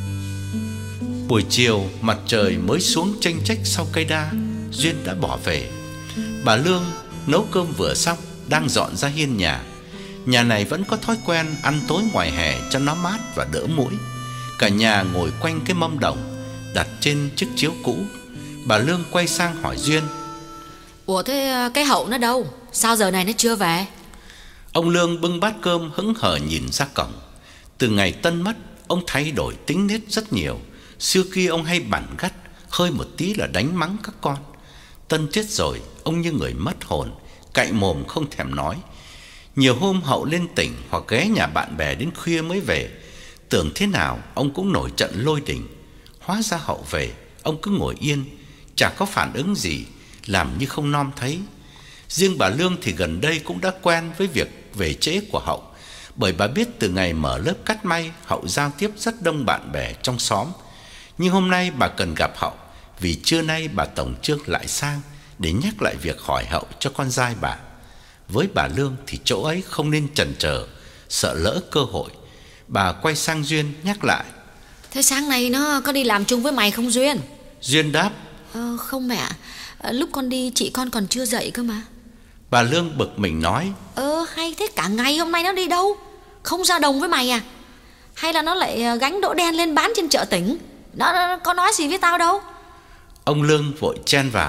Buổi chiều mặt trời mới xuống chênh chách sau cây đa, Duyên đã bỏ về. Bà Lương nấu cơm vừa xong đang dọn ra hiên nhà. Nhà này vẫn có thói quen ăn tối ngoài hè cho nó mát và đỡ muỗi. Cả nhà ngồi quanh cái mâm đồng đặt trên chiếc chiếu cũ. Bà Lương quay sang hỏi Duyên: Ủa thế cái Hậu nó đâu? Sao giờ này nó chưa về? Ông Lương bưng bát cơm hững hờ nhìn ra cổng. Từ ngày Tân mất, ông thay đổi tính nết rất nhiều. Xưa kia ông hay bẵn gắt, hơi một tí là đánh mắng các con. Tân chết rồi, ông như người mất hồn, cạy mồm không thèm nói. Nhiều hôm Hậu lên tỉnh hoặc ghé nhà bạn bè đến khuya mới về, tưởng thế nào ông cũng nổi trận lôi đình. Hóa ra Hậu về, ông cứ ngồi yên, chả có phản ứng gì, làm như không nom thấy. Riêng bà Lương thì gần đây cũng đã quen với việc về trễ của Hậu, bởi bà biết từ ngày mở lớp cắt may, Hậu giao tiếp rất đông bạn bè trong xóm. Nhưng hôm nay bà cần gặp Hậu, vì trưa nay bà tổng trương lại sang để nhắc lại việc hỏi Hậu cho con trai bà. Với bà Lương thì chỗ ấy không nên chần chờ, sợ lỡ cơ hội. Bà quay sang Duyên nhắc lại: Thế sáng nay nó có đi làm chung với mày không Duyên? Duyên đáp: Ờ, không mẹ, lúc con đi chị con còn chưa dậy cơ mà. Bà Lương bực mình nói: Ờ, hay thế, cả ngày hôm nay nó đi đâu? Không ra đồng với mày à? Hay là nó lại gánh đỗ đen lên bán trên chợ tỉnh? Nó, nó có nói gì với tao đâu. Ông Lương vội chen vào: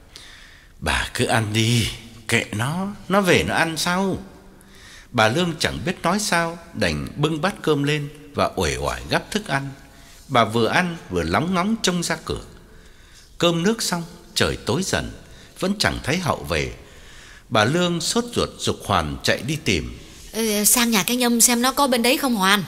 Bà cứ ăn đi, kệ nó, nó về nó ăn sau. Bà Lương chẳng biết nói sao, đành bưng bát cơm lên và uể oải gắp thức ăn. Bà vừa ăn vừa lóng ngóng trông ra cửa. Cơm nước xong, trời tối dần, vẫn chẳng thấy Hậu về. Bà Lương sốt ruột giục Hoàn chạy đi tìm. Ừ, sang nhà cái Nhâm xem nó có bên đấy không Hoàn.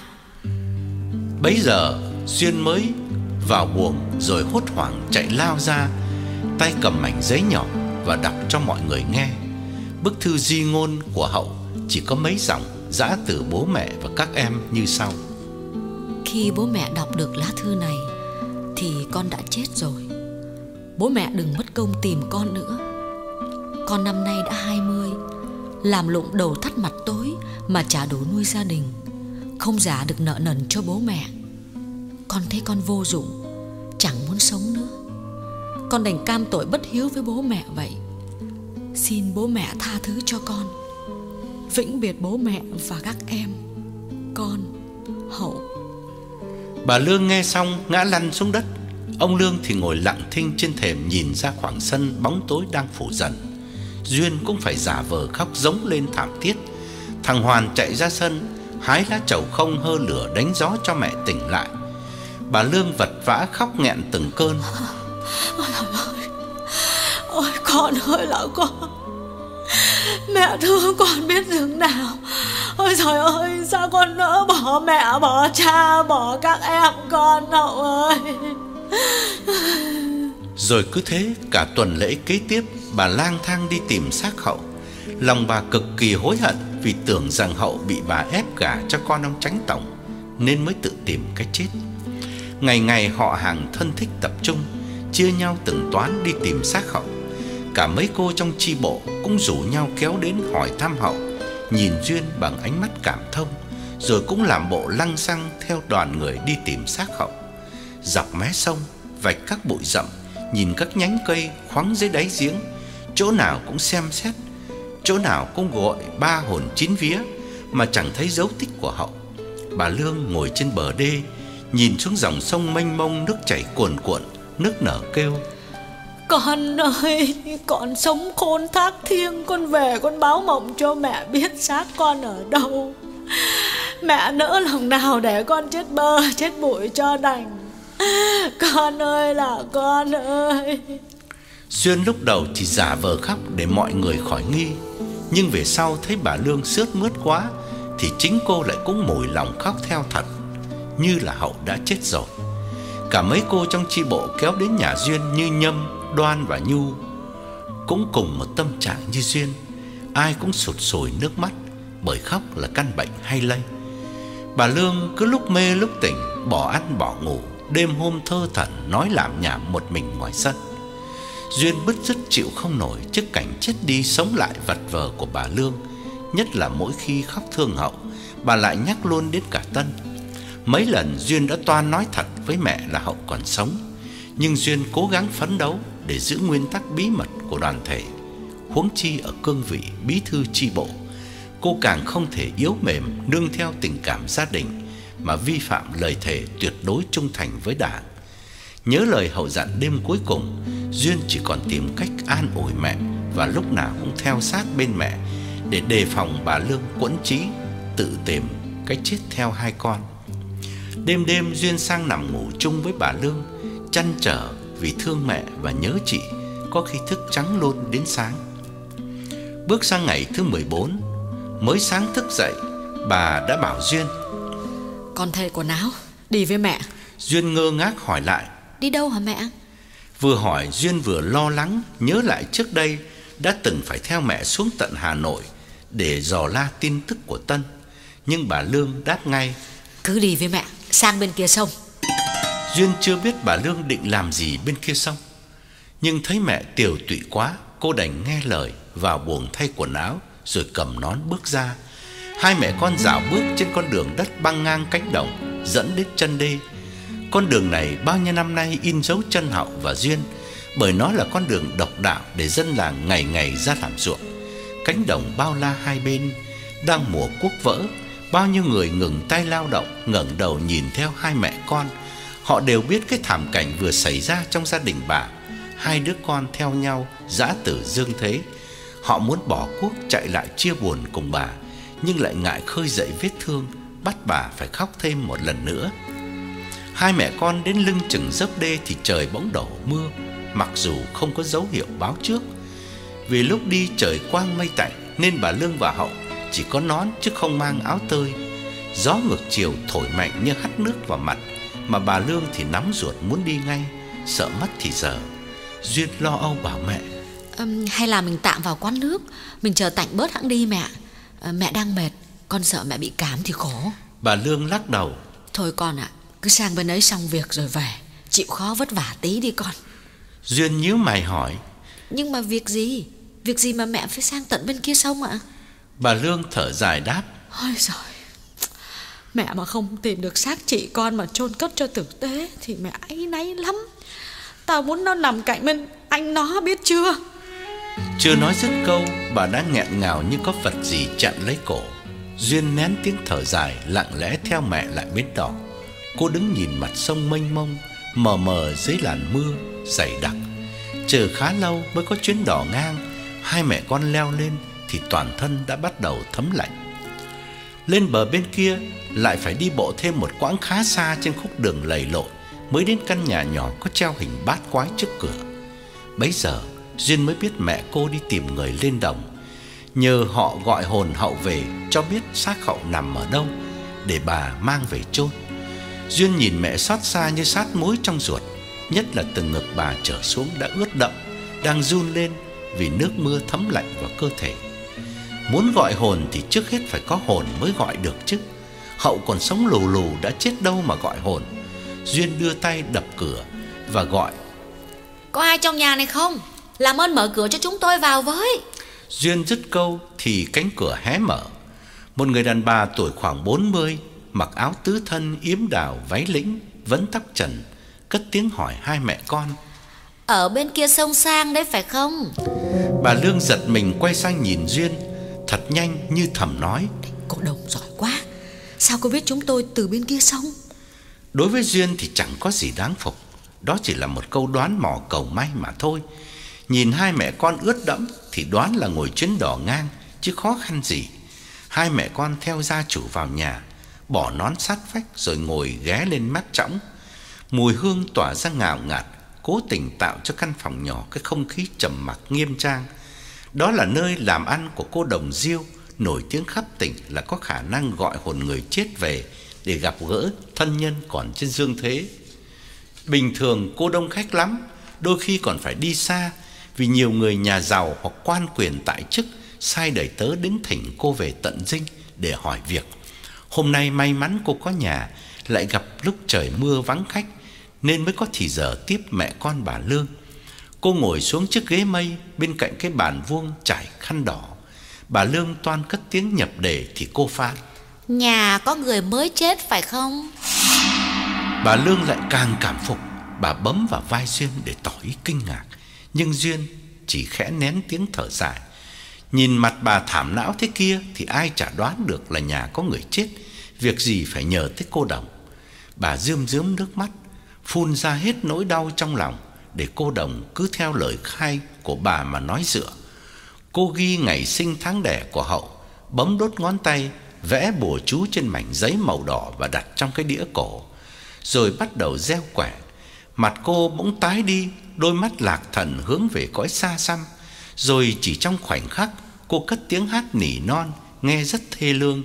Bấy giờ Duyên mới vào buồng rồi hốt hoảng chạy lao ra, tay cầm mảnh giấy nhỏ và đọc cho mọi người nghe. Bức thư di ngôn của Hậu chỉ có mấy dòng, dã từ bố mẹ và các em như sau: Khi bố mẹ đọc được lá thư này thì con đã chết rồi. Bố mẹ đừng mất công tìm con nữa. Con năm nay đã hai mươi, làm lụng đầu thắt mặt tối mà trả đủ nuôi gia đình, không giả được nợ nần cho bố mẹ. Con thấy con vô dụng, chẳng muốn sống nữa. Con đành cam tội bất hiếu với bố mẹ vậy. Xin bố mẹ tha thứ cho con. vĩnh biệt bố mẹ và các em. Con Hậu. Bà Lương nghe xong ngã lăn xuống đất. Ông Lương thì ngồi lặng thinh trên thềm nhìn ra khoảng sân bóng tối đang phủ dần. Duyên cũng phải giả vờ khóc giống lên thảm thiết. Thằng Hoàn chạy ra sân hái lá trầu không hơ lửa đánh gió cho mẹ tỉnh lại. Bà Lương vật vã khóc nghẹn từng cơn. Ôi trời ơi, ôi con ơi là con, mẹ thương con biết dường nào. Ôi trời ơi, sao con nỡ bỏ mẹ, bỏ cha, bỏ các em con Hậu ơi. Rồi cứ thế cả tuần lễ kế tiếp, bà lang thang đi tìm xác Hậu. Lòng bà cực kỳ hối hận vì tưởng rằng Hậu bị bà ép gả cho con ông Chánh tổng nên mới tự tìm cái chết. Ngày ngày họ hàng thân thích tập trung, chia nhau từng toán đi tìm xác Hậu. Cả mấy cô trong chi bộ cũng rủ nhau kéo đến hỏi thăm Hậu, nhìn Duyên bằng ánh mắt cảm thông, rồi cũng làm bộ lăng xăng theo đoàn người đi tìm xác Hậu. Dọc mé sông, vạch các bụi rậm, nhìn các nhánh cây khoắng dưới đáy giếng, chỗ nào cũng xem xét, chỗ nào cũng gọi ba hồn chín vía mà chẳng thấy dấu tích của Hậu. Bà Lương ngồi trên bờ đê, nhìn xuống dòng sông mênh mông nước chảy cuồn cuộn, nức nở kêu: Con ơi, con sống khôn thác thiêng, con về con báo mộng cho mẹ biết xác con ở đâu. Mẹ nỡ lòng nào để con chết bơ chết bụi cho đành. Con ơi là con ơi. Duyên lúc đầu chỉ giả vờ khóc để mọi người khỏi nghi, nhưng về sau thấy bà Lương sướt mướt quá thì chính cô lại cũng mủi lòng khóc theo thật, như là Hậu đã chết rồi. Cả mấy cô trong chi bộ kéo đến nhà Duyên như Nhâm, Đoan và Nhu, cũng cùng một tâm trạng như Duyên. Ai cũng sụt sùi nước mắt, bởi khóc là căn bệnh hay lây. Bà Lương cứ lúc mê lúc tỉnh, bỏ ăn bỏ ngủ, đêm hôm thơ thẩn nói lảm nhảm một mình ngoài sân. Duyên bứt rứt chịu không nổi trước cảnh chết đi sống lại vật vờ của bà Lương. Nhất là mỗi khi khóc thương Hậu, bà lại nhắc luôn đến cả Tân. Mấy lần Duyên đã toan nói thật với mẹ là Hậu còn sống, nhưng Duyên cố gắng phấn đấu để giữ nguyên tắc bí mật của đoàn thể. Huống chi ở cương vị bí thư chi bộ, cô càng không thể yếu mềm nương theo tình cảm gia đình mà vi phạm lời thề tuyệt đối trung thành với Đảng. Nhớ lời Hậu dặn đêm cuối cùng, Duyên chỉ còn tìm cách an ủi mẹ và lúc nào cũng theo sát bên mẹ để đề phòng bà Lương quẫn trí tự tìm cái chết theo hai con. Đêm đêm Duyên sang nằm ngủ chung với bà Lương, chăn trở vì thương mẹ và nhớ chị, có khi thức trắng luôn đến sáng. Bước sang ngày thứ mười bốn, mới sáng thức dậy, bà đã bảo Duyên: Con thay quần áo, đi với mẹ. Duyên ngơ ngác hỏi lại: Đi đâu hả mẹ? Vừa hỏi Duyên vừa lo lắng, nhớ lại trước đây đã từng phải theo mẹ xuống tận Hà Nội để dò la tin tức của Tân. Nhưng bà Lương đáp ngay: Cứ đi với mẹ, sang bên kia sông. Duyên chưa biết bà Lương định làm gì bên kia sông, nhưng thấy mẹ tiều tụy quá, cô đành nghe lời vào buồng thay quần áo rồi cầm nón bước ra. Hai mẹ con dạo bước trên con đường đất băng ngang cánh đồng dẫn đến chân đê. Con đường này bao nhiêu năm nay in dấu chân Hậu và Duyên, bởi nó là con đường độc đạo để dân làng ngày ngày ra làm ruộng. Cánh đồng bao la hai bên, đang mùa cuốc vỡ, bao nhiêu người ngừng tay lao động, ngẩng đầu nhìn theo hai mẹ con. Họ đều biết cái thảm cảnh vừa xảy ra trong gia đình bà. Hai đứa con theo nhau giã tử dương thế. Họ muốn bỏ cuốc chạy lại chia buồn cùng bà, nhưng lại ngại khơi dậy vết thương, bắt bà phải khóc thêm một lần nữa. Hai mẹ con đến lưng chừng dốc đê thì trời bỗng đổ mưa, mặc dù không có dấu hiệu báo trước. Vì lúc đi trời quang mây tạnh nên bà Lương và Hậu chỉ có nón chứ không mang áo tơi. Gió ngược chiều thổi mạnh như hắt nước vào mặt, mà bà Lương thì nóng ruột muốn đi ngay, sợ mất thì giờ. Duyên lo âu bảo mẹ: um, Hay là mình tạm vào quán nước, mình chờ tạnh bớt hẵng đi mẹ. uh, Mẹ đang mệt, con sợ mẹ bị cảm thì khổ. Bà Lương lắc đầu: Thôi con ạ, à, cứ sang bên ấy xong việc rồi về, chịu khó vất vả tí đi con. Duyên nhíu mày hỏi: Nhưng mà việc gì? Việc gì mà mẹ phải sang tận bên kia sông ạ? Bà Lương thở dài đáp: Ôi giời, mẹ mà không tìm được xác chị con mà chôn cất cho tử tế thì mẹ áy náy lắm. Tao muốn nó nằm cạnh bên anh nó, biết chưa? Chưa nói dứt câu, bà đã nghẹn ngào như có vật gì chặn lấy cổ. Duyên nén tiếng thở dài, lặng lẽ theo mẹ lại bến đò. Cô đứng nhìn mặt sông mênh mông, mờ mờ dưới làn mưa dày đặc. Chờ khá lâu mới có chuyến đò ngang. Hai mẹ con leo lên thì toàn thân đã bắt đầu thấm lạnh. Lên bờ bên kia lại phải đi bộ thêm một quãng khá xa trên khúc đường lầy lội mới đến căn nhà nhỏ có treo hình bát quái trước cửa. Bấy giờ Duyên mới biết mẹ cô đi tìm người lên đồng, nhờ họ gọi hồn hậu về cho biết xác hậu nằm ở đâu để bà mang về chôn. Duyên nhìn mẹ xót xa như sát muối trong ruột, nhất là từ ngực bà trở xuống đã ướt đẫm, đang run lên vì nước mưa thấm lạnh vào cơ thể. Muốn gọi hồn thì trước hết phải có hồn mới gọi được chứ. Hậu còn sống lù lù đã chết đâu mà gọi hồn. Duyên đưa tay đập cửa và gọi: "Có ai trong nhà này không? Làm ơn mở cửa cho chúng tôi vào với." Duyên dứt câu thì cánh cửa hé mở. Một người đàn bà tuổi khoảng bốn mươi, mặc áo tứ thân yếm đào váy lĩnh, vấn tóc trần, cất tiếng hỏi hai mẹ con: "Ở bên kia sông Sang đấy phải không?" Bà Lương giật mình quay sang nhìn Duyên, thật nhanh như thầm nói: "Cô Đồng giỏi quá, sao cô biết chúng tôi từ bên kia sông?" Đối với Duyên thì chẳng có gì đáng phục, đó chỉ là một câu đoán mò cầu may mà thôi. Nhìn hai mẹ con ướt đẫm thì đoán là ngồi chuyến đò ngang, chứ khó khăn gì. Hai mẹ con theo gia chủ vào nhà, bỏ nón sát vách rồi ngồi ghé lên mép trõng. Mùi hương tỏa ra ngào ngạt, cố tình tạo cho căn phòng nhỏ cái không khí trầm mặc nghiêm trang. Đó là nơi làm ăn của cô Đồng Diêu, nổi tiếng khắp tỉnh là có khả năng gọi hồn người chết về để gặp gỡ thân nhân còn trên dương thế. Bình thường cô đông khách lắm, đôi khi còn phải đi xa, vì nhiều người nhà giàu hoặc quan quyền tại chức sai đẩy tớ đến thỉnh cô về tận dinh để hỏi việc. Hôm nay may mắn cô có nhà, lại gặp lúc trời mưa vắng khách nên mới có thì giờ tiếp mẹ con bà Lương. Cô ngồi xuống chiếc ghế mây bên cạnh cái bàn vuông trải khăn đỏ. Bà Lương toan cất tiếng nhập đề thì cô phán: "Nhà có người mới chết phải không?" Bà Lương lại càng cảm phục. Bà bấm vào vai Duyên để tỏ ý kinh ngạc, nhưng Duyên chỉ khẽ nén tiếng thở dài. Nhìn mặt bà thảm não thế kia thì ai chả đoán được là nhà có người chết, việc gì phải nhờ tới cô Đồng. Bà rơm rớm nước mắt, phun ra hết nỗi đau trong lòng để cô Đồng cứ theo lời khai của bà mà nói dựa. Cô ghi ngày sinh tháng đẻ của Hậu, bấm đốt ngón tay, vẽ bùa chú trên mảnh giấy màu đỏ và đặt trong cái đĩa cổ, rồi bắt đầu gieo quẻ. Mặt cô bỗng tái đi, đôi mắt lạc thần hướng về cõi xa xăm. Rồi chỉ trong khoảnh khắc, cô cất tiếng hát nỉ non nghe rất thê lương: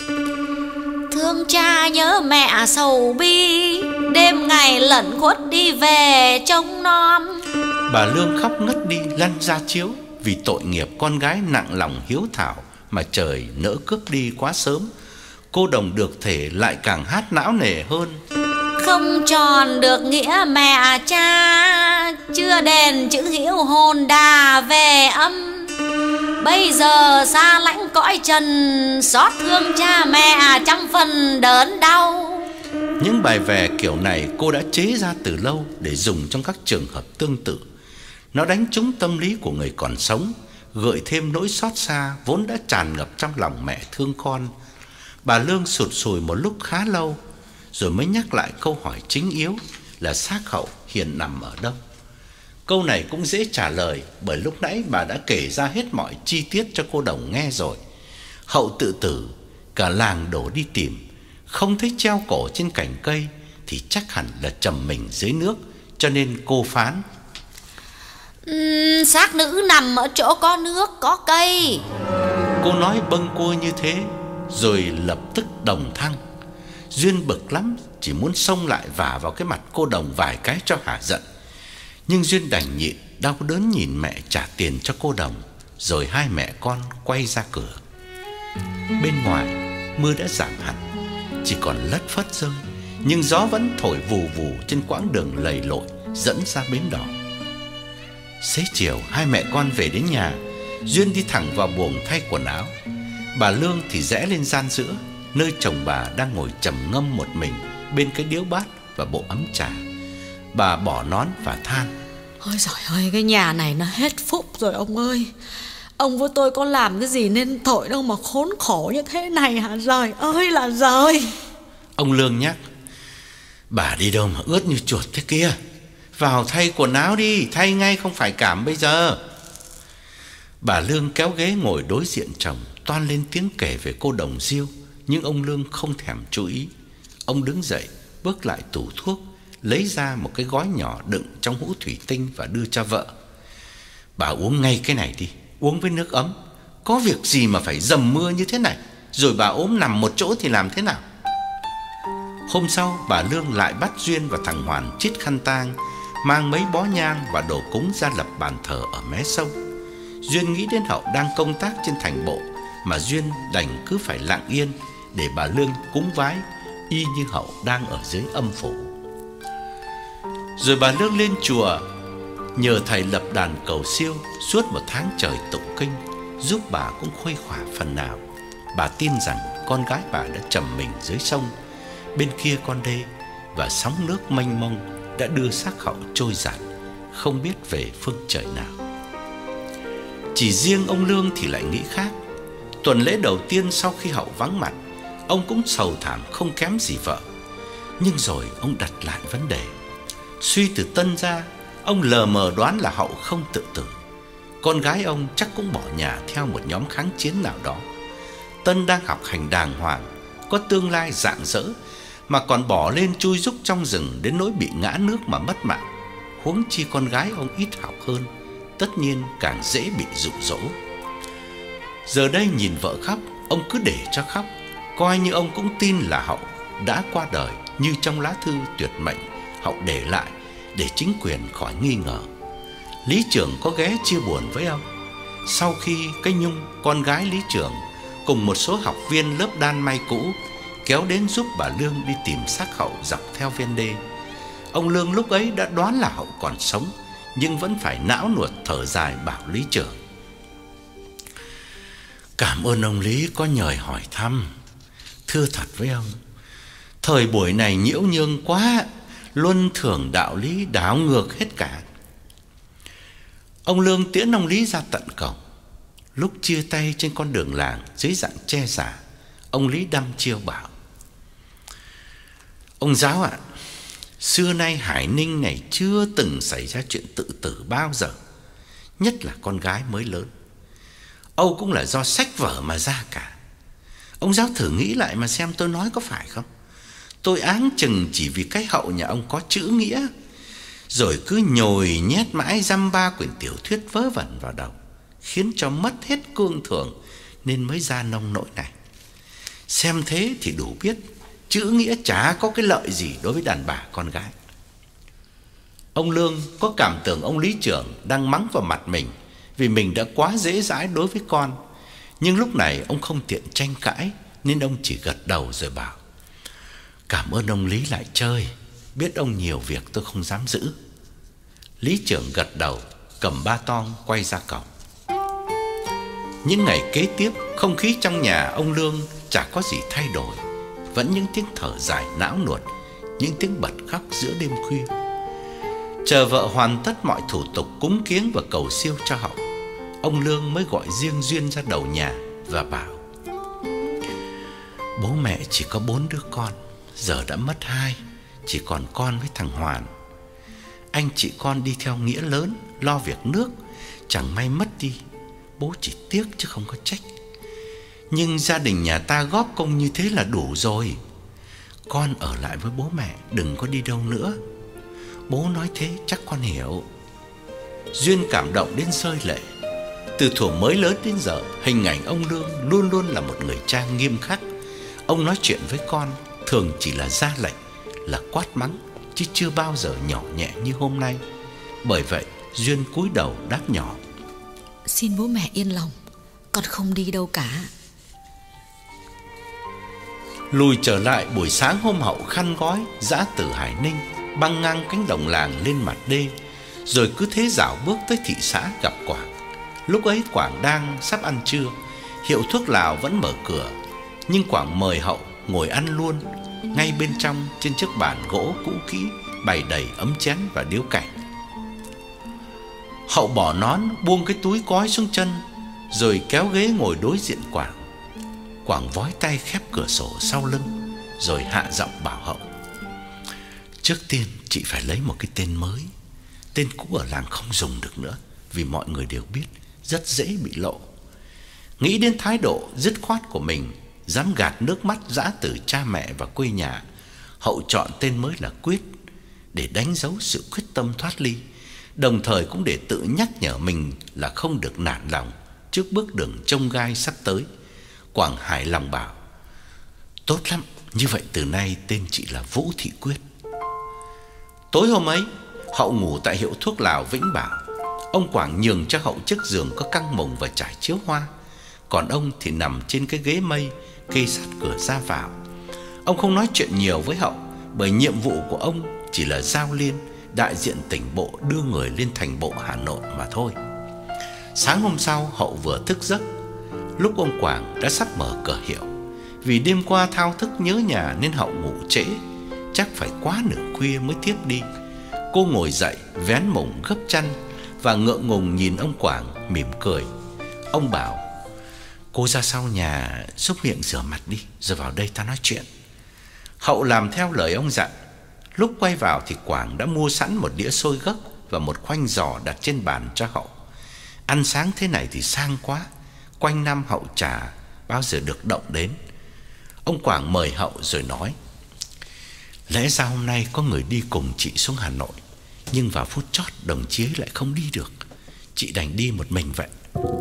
"Thương cha nhớ mẹ sầu bi, đêm ngày lẩn khuất đi về trông nom." Bà Lương khóc ngất đi lăn ra chiếu, vì tội nghiệp con gái nặng lòng hiếu thảo mà trời nỡ cướp đi quá sớm. Cô Đồng được thể lại càng hát não nề hơn: "Không tròn được nghĩa mẹ cha, chưa đền chữ hiếu hồn đà về âm. Bây giờ xa lãnh cõi trần, xót thương cha mẹ trăm phần đớn đau." Những bài vè kiểu này cô đã chế ra từ lâu để dùng trong các trường hợp tương tự. Nó đánh trúng tâm lý của người còn sống, gợi thêm nỗi xót xa vốn đã tràn ngập trong lòng mẹ thương con. Bà Lương sụt sùi một lúc khá lâu, rồi mới nhắc lại câu hỏi chính yếu là xác Hậu hiện nằm ở đâu. Câu này cũng dễ trả lời, bởi lúc nãy bà đã kể ra hết mọi chi tiết cho cô Đồng nghe rồi. Hậu tự tử, cả làng đổ đi tìm, không thấy treo cổ trên cành cây thì chắc hẳn là trầm mình dưới nước, cho nên cô phán: uhm, "Xác nữ nằm ở chỗ có nước, có cây." Cô nói bâng quơ như thế, rồi lập tức đồng thăng. Duyên bực lắm, chỉ muốn xông lại vả vào cái mặt cô Đồng vài cái cho hả giận. Nhưng Duyên đành nhịn, đau đớn nhìn mẹ trả tiền cho cô Đồng, rồi hai mẹ con quay ra cửa. Bên ngoài mưa đã giảm hẳn, chỉ còn lất phất rơi, nhưng gió vẫn thổi vù vù trên quãng đường lầy lội dẫn ra bến đò. Xế chiều hai mẹ con về đến nhà. Duyên đi thẳng vào buồng thay quần áo. Bà Lương thì rẽ lên gian giữa, nơi chồng bà đang ngồi trầm ngâm một mình bên cái điếu bát và bộ ấm trà. Bà bỏ nón và than: Ôi giời ơi, cái nhà này nó hết phúc rồi ông ơi. Ông với tôi có làm cái gì nên tội đâu mà khốn khổ như thế này hả? Giời ơi là giời. Ông Lương nhắc: bà đi đâu mà ướt như chuột thế kia? Vào thay quần áo đi, thay ngay không phải cảm bây giờ. Bà Lương kéo ghế ngồi đối diện chồng, toan lên tiếng kể về cô Đồng Diêu, nhưng ông Lương không thèm chú ý. Ông đứng dậy, bước lại tủ thuốc, lấy ra một cái gói nhỏ đựng trong hũ thủy tinh và đưa cho vợ. Bà uống ngay cái này đi, uống với nước ấm. Có việc gì mà phải dầm mưa như thế này, rồi bà ốm nằm một chỗ thì làm thế nào? Hôm sau, bà Lương lại bắt Duyên và thằng Hoàn chít khăn tang, mang mấy bó nhang và đồ cúng ra lập bàn thờ ở mé sông. Duyên nghĩ đến Hậu đang công tác trên thành bộ, mà Duyên đành cứ phải lặng yên để bà Lương cúng vái, y như Hậu đang ở dưới âm phủ. Rồi bà Lương lên chùa nhờ thầy lập đàn cầu siêu suốt một tháng trời tụng kinh, giúp bà cũng khuây khỏa phần nào. Bà tin rằng con gái bà đã trầm mình dưới sông, bên kia con đê, và sóng nước mênh mông đã đưa xác Hậu trôi giạt, không biết về phương trời nào. Chỉ riêng ông Lương thì lại nghĩ khác. Tuần lễ đầu tiên sau khi Hậu vắng mặt, ông cũng sầu thảm không kém gì vợ. Nhưng rồi ông đặt lại vấn đề. Suy từ Tân ra, ông lờ mờ đoán là Hậu không tự tử. Con gái ông chắc cũng bỏ nhà theo một nhóm kháng chiến nào đó. Tân đang học hành đàng hoàng, có tương lai rạng rỡ, mà còn bỏ lên chui rúc trong rừng đến nỗi bị ngã nước mà mất mạng. Huống chi con gái ông ít học hơn, tất nhiên càng dễ bị dụ dỗ. Giờ đây nhìn vợ khóc, ông cứ để cho khóc, coi như ông cũng tin là Hậu đã qua đời như trong lá thư tuyệt mệnh Hậu để lại, để chính quyền khỏi nghi ngờ. Lý trưởng có ghé chia buồn với ông. Sau khi cái Nhung, con gái Lý trưởng, cùng một số học viên lớp đan may cũ kéo đến giúp bà Lương đi tìm xác Hậu dọc theo ven đê, ông Lương lúc ấy đã đoán là Hậu còn sống, nhưng vẫn phải não nuột thở dài bảo Lý trưởng: cảm ơn ông Lý có nhời hỏi thăm. Thưa thật với ông, thời buổi này nhiễu nhương quá, luân thường đạo lý đảo ngược hết cả. Ông Lương tiễn ông Lý ra tận cổng. Lúc chia tay trên con đường làng dưới dạng che giả, ông Lý đăm chiêu bảo: ông giáo ạ, xưa nay Hải Ninh này chưa từng xảy ra chuyện tự tử bao giờ, nhất là con gái mới lớn. Âu cũng là do sách vở mà ra cả. Ông giáo thử nghĩ lại mà xem tôi nói có phải không. Tôi áng chừng chỉ vì cái Hậu nhà ông có chữ nghĩa, rồi cứ nhồi nhét mãi dăm ba quyển tiểu thuyết vớ vẩn vào đầu, khiến cho mất hết cương thường, nên mới ra nông nỗi này. Xem thế thì đủ biết chữ nghĩa chả có cái lợi gì đối với đàn bà con gái. Ông Lương có cảm tưởng ông Lý trưởng đang mắng vào mặt mình vì mình đã quá dễ dãi đối với con. Nhưng lúc này ông không tiện tranh cãi, nên ông chỉ gật đầu rồi bảo: cảm ơn ông Lý lại chơi, biết ông nhiều việc tôi không dám giữ. Lý trưởng gật đầu, cầm ba tong quay ra cổng. Những ngày kế tiếp, không khí trong nhà ông Lương chả có gì thay đổi, vẫn những tiếng thở dài não nuột, những tiếng bật khóc giữa đêm khuya. Chờ vợ hoàn tất mọi thủ tục cúng kiếng và cầu siêu cho Hậu, ông Lương mới gọi riêng Duyên ra đầu nhà và bảo: bố mẹ chỉ có bốn đứa con, giờ đã mất hai, chỉ còn con với thằng Hoàn. Anh chị con đi theo nghĩa lớn, lo việc nước, chẳng may mất đi, bố chỉ tiếc chứ không có trách. Nhưng gia đình nhà ta góp công như thế là đủ rồi. Con ở lại với bố mẹ, đừng có đi đâu nữa. Bố nói thế chắc con hiểu. Duyên cảm động đến rơi lệ. Từ thuở mới lớn đến giờ, hình ảnh ông Lương luôn luôn là một người cha nghiêm khắc. Ông nói chuyện với con thường chỉ là ra lệnh, là quát mắng, chứ chưa bao giờ nhỏ nhẹ như hôm nay. Bởi vậy Duyên cúi đầu đáp nhỏ: xin bố mẹ yên lòng, con không đi đâu cả. Lùi trở lại buổi sáng hôm Hậu khăn gói dã từ Hải Ninh, băng ngang cánh đồng làng lên mặt đê, rồi cứ thế dạo bước tới thị xã gặp Quảng. Lúc ấy Quảng đang sắp ăn trưa, hiệu thuốc lào vẫn mở cửa, nhưng Quảng mời Hậu ngồi ăn luôn ngay bên trong trên chiếc bàn gỗ cũ kỹ bày đầy ấm chén và điếu cảnh. Hậu bỏ nón, buông cái túi cói xuống chân, rồi kéo ghế ngồi đối diện Quảng. Quảng vói tay khép cửa sổ sau lưng, rồi hạ giọng bảo Hậu: trước tiên chị phải lấy một cái tên mới. Tên cũ ở làng không dùng được nữa, vì mọi người đều biết, rất dễ bị lộ. Nghĩ đến thái độ dứt khoát của mình, dám gạt nước mắt giã từ cha mẹ và quê nhà, Hậu chọn tên mới là Quyết, để đánh dấu sự quyết tâm thoát ly, đồng thời cũng để tự nhắc nhở mình là không được nản lòng trước bước đường chông gai sắp tới. Quảng hài lòng bảo: tốt lắm, như vậy từ nay tên chị là Vũ Thị Quyết. Tối hôm ấy, Hậu ngủ tại hiệu thuốc lào Vĩnh Bảo. Ông Quảng nhường cho Hậu chiếc giường có căng mồng và trải chiếu hoa, còn ông thì nằm trên cái ghế mây kê sát cửa ra vào. Ông không nói chuyện nhiều với Hậu, bởi nhiệm vụ của ông chỉ là giao liên, đại diện tỉnh bộ đưa người lên thành bộ Hà Nội mà thôi. Sáng hôm sau, Hậu vừa thức giấc, lúc ông Quảng đã sắp mở cửa hiệu. Vì đêm qua thao thức nhớ nhà nên Hậu ngủ trễ, chắc phải quá nửa khuya mới thiếp đi. Cô ngồi dậy, vén mùng gấp chăn và ngượng ngùng nhìn ông Quảng, mỉm cười. Ông bảo: cô ra sau nhà giúp miệng rửa mặt đi, rồi vào đây ta nói chuyện. Hậu làm theo lời ông dặn. Lúc quay vào thì Quảng đã mua sẵn một đĩa xôi gấc và một khoanh giò đặt trên bàn cho Hậu. Ăn sáng thế này thì sang quá, quanh năm Hậu chả bao giờ được động đến. Ông Quảng mời Hậu rồi nói: lẽ ra hôm nay có người đi cùng chị xuống Hà Nội, nhưng vào phút chót đồng chí ấy lại không đi được, chị đành đi một mình vậy.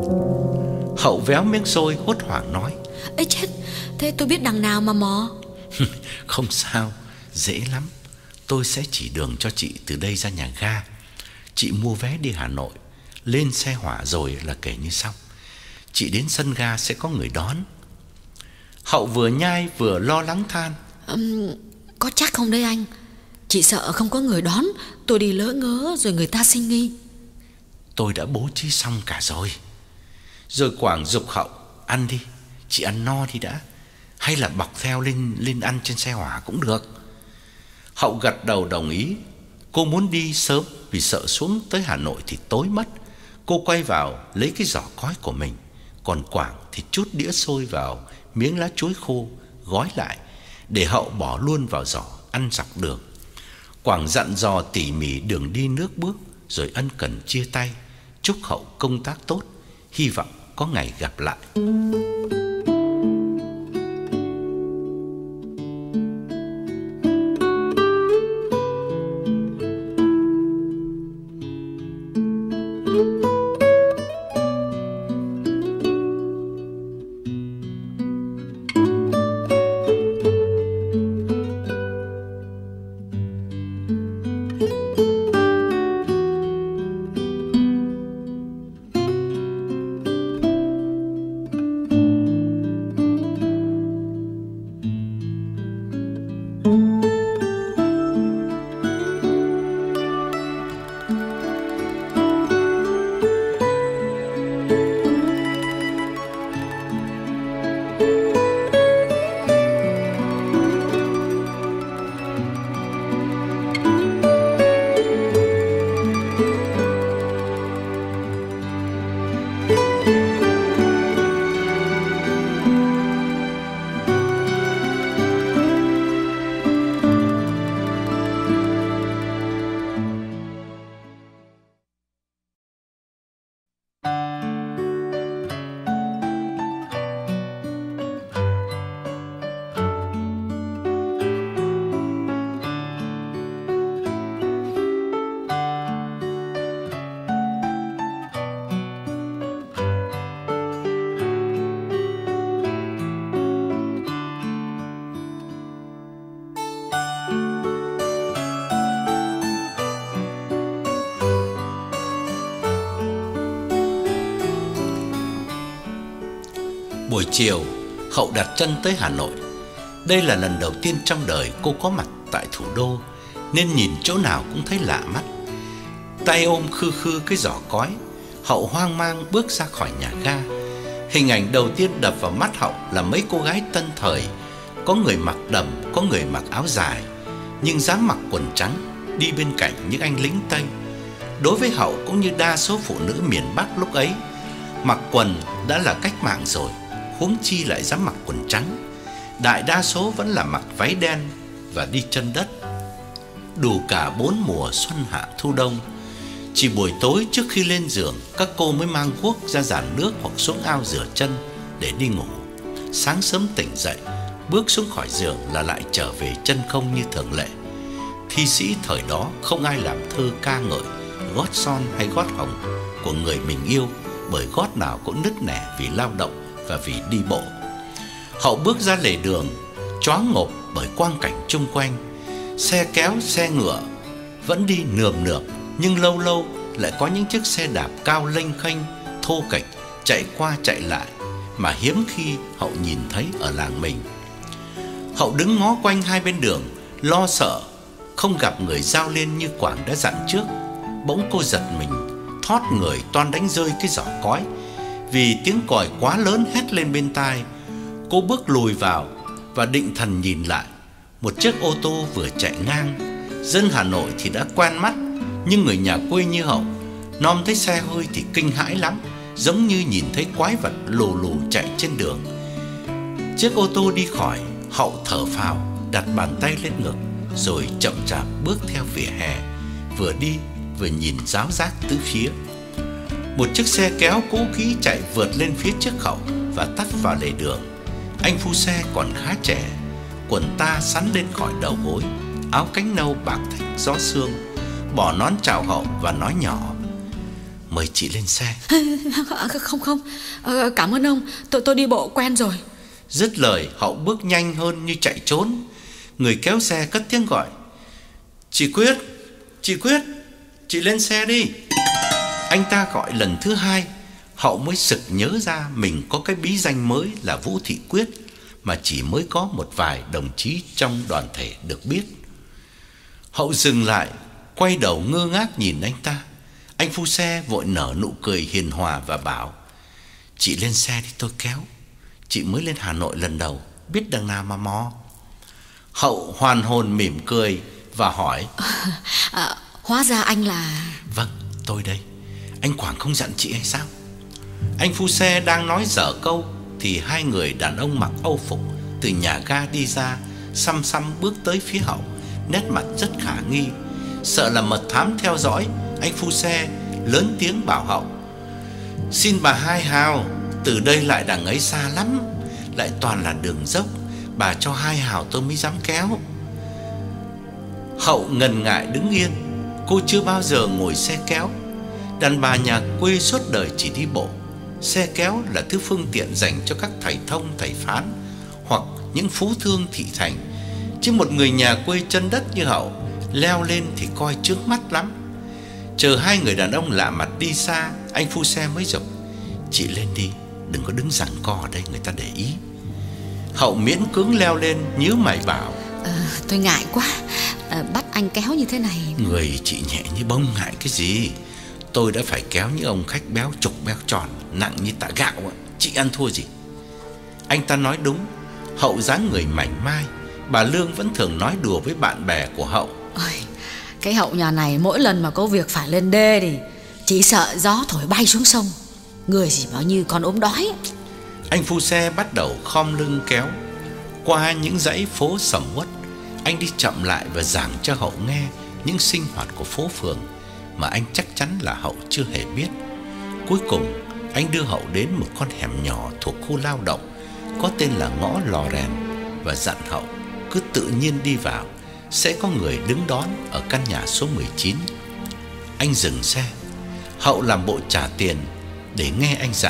Hậu véo miếng xôi hốt hoảng nói: Ê chết, thế tôi biết đằng nào mà mò. Không sao, dễ lắm. Tôi sẽ chỉ đường cho chị từ đây ra nhà ga. Chị mua vé đi Hà Nội, lên xe hỏa rồi là kể như xong. Chị đến sân ga sẽ có người đón. Hậu vừa nhai vừa lo lắng than: um, Có chắc không đấy anh? Chị sợ không có người đón, tôi đi lỡ ngớ rồi người ta sinh nghi. Tôi đã bố trí xong cả rồi. Rồi Quảng giục Hậu: ăn đi, chị ăn no đi đã, hay là bọc theo lên lên ăn trên xe hỏa cũng được. Hậu gật đầu đồng ý. Cô muốn đi sớm vì sợ xuống tới Hà Nội thì tối mất. Cô quay vào lấy cái giỏ cói của mình, còn Quảng thì trút đĩa xôi vào miếng lá chuối khô, gói lại để Hậu bỏ luôn vào giỏ ăn dọc đường. Quảng dặn dò tỉ mỉ đường đi nước bước, rồi ân cần chia tay, chúc Hậu công tác tốt, hy vọng có ngày gặp lại. Buổi chiều, Hậu đặt chân tới Hà Nội. Đây là lần đầu tiên trong đời cô có mặt tại thủ đô, nên nhìn chỗ nào cũng thấy lạ mắt. Tay ôm khư khư cái giỏ cói, Hậu hoang mang bước ra khỏi nhà ga. Hình ảnh đầu tiên đập vào mắt Hậu là mấy cô gái tân thời, có người mặc đầm, có người mặc áo dài, nhưng dám mặc quần trắng, đi bên cạnh những anh lính Tây. Đối với Hậu cũng như đa số phụ nữ miền Bắc lúc ấy, mặc quần đã là cách mạng rồi, huống chi lại dám mặc quần trắng. Đại đa số vẫn là mặc váy đen và đi chân đất. Đủ cả bốn mùa xuân hạ thu đông. Chỉ buổi tối trước khi lên giường, các cô mới mang guốc ra giàn nước hoặc xuống ao rửa chân để đi ngủ. Sáng sớm tỉnh dậy, bước xuống khỏi giường là lại trở về chân không như thường lệ. Thi sĩ thời đó không ai làm thơ ca ngợi gót son hay gót hồng của người mình yêu, bởi gót nào cũng nứt nẻ vì lao động và vì đi bộ. Hậu bước ra lề đường, choáng ngộp bởi quang cảnh chung quanh. Xe kéo, xe ngựa vẫn đi nườm nượp, nhưng lâu lâu lại có những chiếc xe đạp cao lênh khênh, thô kệch chạy qua chạy lại mà hiếm khi Hậu nhìn thấy ở làng mình. Hậu đứng ngó quanh hai bên đường, lo sợ không gặp người giao liên như Quảng đã dặn trước. Bỗng cô giật mình, thót người toan đánh rơi cái giỏ cói, vì tiếng còi quá lớn hét lên bên tai. Cô bước lùi vào và định thần nhìn lại. Một chiếc ô tô vừa chạy ngang. Dân Hà Nội thì đã quen mắt, nhưng người nhà quê như Hậu nom thấy xe hơi thì kinh hãi lắm, giống như nhìn thấy quái vật lù lù chạy trên đường. Chiếc ô tô đi khỏi, Hậu thở phào, đặt bàn tay lên ngực, rồi chậm chạp bước theo vỉa hè, vừa đi vừa nhìn ráo rác tứ phía. Một chiếc xe kéo cũ kỹ chạy vượt lên phía trước Hậu và tắt vào lề đường. Anh phu xe còn khá trẻ, quần ta sắn lên khỏi đầu gối, áo cánh nâu bạc thách gió sương, bỏ nón chào Hậu và nói nhỏ: "Mời chị lên xe." Không không, cảm ơn ông, tôi tôi đi bộ quen rồi. Dứt lời, Hậu bước nhanh hơn như chạy trốn. Người kéo xe cất tiếng gọi: "Chị Quyết, chị Quyết, chị lên xe đi." Anh ta gọi lần thứ hai, Hậu mới sực nhớ ra mình có cái bí danh mới là Vũ Thị Quyết, mà chỉ mới có một vài đồng chí trong đoàn thể được biết. Hậu dừng lại, quay đầu ngơ ngác nhìn anh ta. Anh phu xe vội nở nụ cười hiền hòa và bảo: "Chị lên xe đi tôi kéo. Chị mới lên Hà Nội lần đầu, biết đằng nào mà mò." Hậu hoàn hồn mỉm cười và hỏi: à, à, Hóa ra anh là... "Vâng, tôi đây. Anh Quảng không dặn chị hay sao?" Anh phu xe đang nói dở câu thì hai người đàn ông mặc âu phục từ nhà ga đi ra, xăm xăm bước tới phía Hậu, nét mặt rất khả nghi. Sợ là mật thám theo dõi, anh phu xe lớn tiếng bảo Hậu: "Xin bà hai hào, từ đây lại đằng ấy xa lắm, lại toàn là đường dốc, bà cho hai hào tôi mới dám kéo." Hậu ngần ngại đứng yên. Cô chưa bao giờ ngồi xe kéo. Đàn bà nhà quê suốt đời chỉ đi bộ. Xe kéo là thứ phương tiện dành cho các thầy thông, thầy phán hoặc những phú thương thị thành. Chứ một người nhà quê chân đất như Hậu leo lên thì coi chướng mắt lắm. Chờ hai người đàn ông lạ mặt đi xa, anh phu xe mới giục: "Chị lên đi, đừng có đứng giằng co ở đây người ta để ý." Hậu miễn cưỡng leo lên, nhíu mày bảo: à, Tôi ngại quá, à, bắt anh kéo như thế này. "Người chị nhẹ như bông, ngại cái gì? Tôi đã phải kéo những ông khách béo trục béo tròn, nặng như tạ gạo, chị ăn thua gì?" Anh ta nói đúng. Hậu dáng người mảnh mai. Bà Lương vẫn thường nói đùa với bạn bè của Hậu: Ôi, cái Hậu nhà này mỗi lần mà có việc phải lên đê thì chỉ sợ gió thổi bay xuống sông, người chỉ bao như con ốm đói. Anh phu xe bắt đầu khom lưng kéo. Qua những dãy phố sầm uất, anh đi chậm lại và giảng cho Hậu nghe những sinh hoạt của phố phường mà anh chắc chắn là Hậu chưa hề biết. Cuối cùng, anh đưa Hậu đến một con hẻm nhỏ thuộc khu lao động có tên là ngõ Lò Rèn và dặn Hậu cứ tự nhiên đi vào, sẽ có người đứng đón ở căn nhà số mười chín. Anh dừng xe. Hậu làm bộ trả tiền để nghe anh dặn.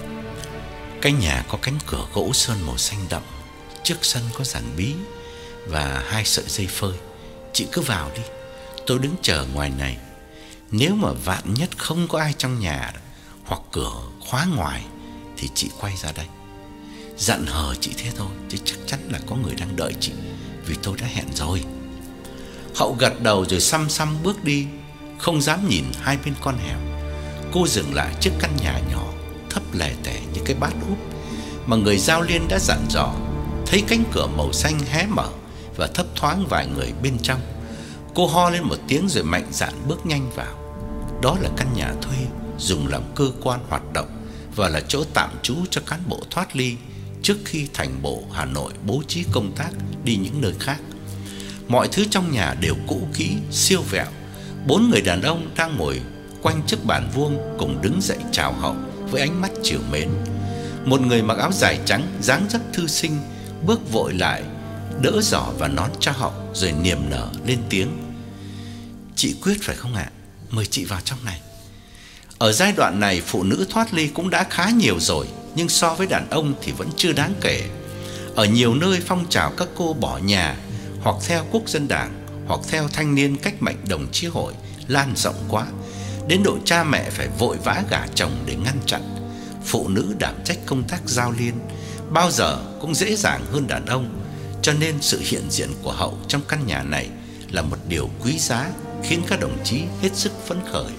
Căn nhà có cánh cửa gỗ sơn màu xanh đậm, trước sân có giàn bí và hai sợi dây phơi. Chị cứ vào đi, tôi đứng chờ ngoài này. Nếu mà vạn nhất không có ai trong nhà hoặc cửa khóa ngoài thì chị quay ra đây. Dặn hờ chị thế thôi, chứ chắc chắn là có người đang đợi chị, vì tôi đã hẹn rồi. Hậu gật đầu rồi xăm xăm bước đi, không dám nhìn hai bên con hẻm. Cô dừng lại trước căn nhà nhỏ thấp lè tè như cái bát úp mà người giao liên đã dặn dò. Thấy cánh cửa màu xanh hé mở và thấp thoáng vài người bên trong, cô ho lên một tiếng rồi mạnh dạn bước nhanh vào. Đó là căn nhà thuê dùng làm cơ quan hoạt động và là chỗ tạm trú cho cán bộ thoát ly trước khi thành bộ Hà Nội bố trí công tác đi những nơi khác. Mọi thứ trong nhà đều cũ kỹ, siêu vẹo. Bốn người đàn ông đang ngồi quanh chiếc bàn vuông cùng đứng dậy chào Hậu với ánh mắt trìu mến. Một người mặc áo dài trắng, dáng dấp thư sinh bước vội lại, đỡ giỏ và nón cho Hậu, rồi niềm nở lên tiếng: "Chị Quyết phải không ạ? Mời chị vào trong này." Ở giai đoạn này, phụ nữ thoát ly cũng đã khá nhiều rồi, nhưng so với đàn ông thì vẫn chưa đáng kể. Ở nhiều nơi, phong trào các cô bỏ nhà hoặc theo quốc dân đảng hoặc theo thanh niên cách mệnh đồng chí hội lan rộng quá, đến độ cha mẹ phải vội vã gả chồng để ngăn chặn. Phụ nữ đảm trách công tác giao liên bao giờ cũng dễ dàng hơn đàn ông, cho nên sự hiện diện của Hậu trong căn nhà này là một điều quý giá, khiến các đồng chí hết sức phấn khởi.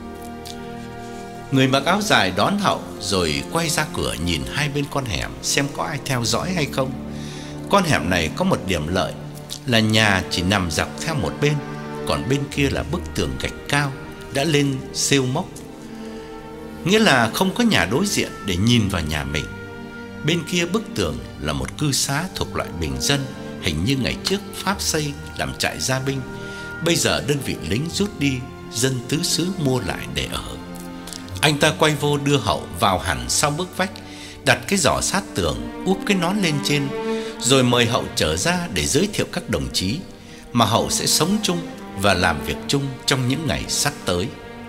Người mặc áo dài đón Hậu rồi quay ra cửa nhìn hai bên con hẻm xem có ai theo dõi hay không. Con hẻm này có một điểm lợi là nhà chỉ nằm dọc theo một bên, còn bên kia là bức tường gạch cao đã lên rêu mốc, nghĩa là không có nhà đối diện để nhìn vào nhà mình. Bên kia bức tường là một cư xá thuộc loại bình dân, hình như ngày trước Pháp xây làm trại gia binh, bây giờ đơn vị lính rút đi, dân tứ xứ mua lại để ở. Anh ta quay vô đưa Hậu vào hẳn sau bức vách, đặt cái giỏ sát tường, úp cái nón lên trên, rồi mời Hậu trở ra để giới thiệu các đồng chí mà Hậu sẽ sống chung và làm việc chung trong những ngày sắp tới.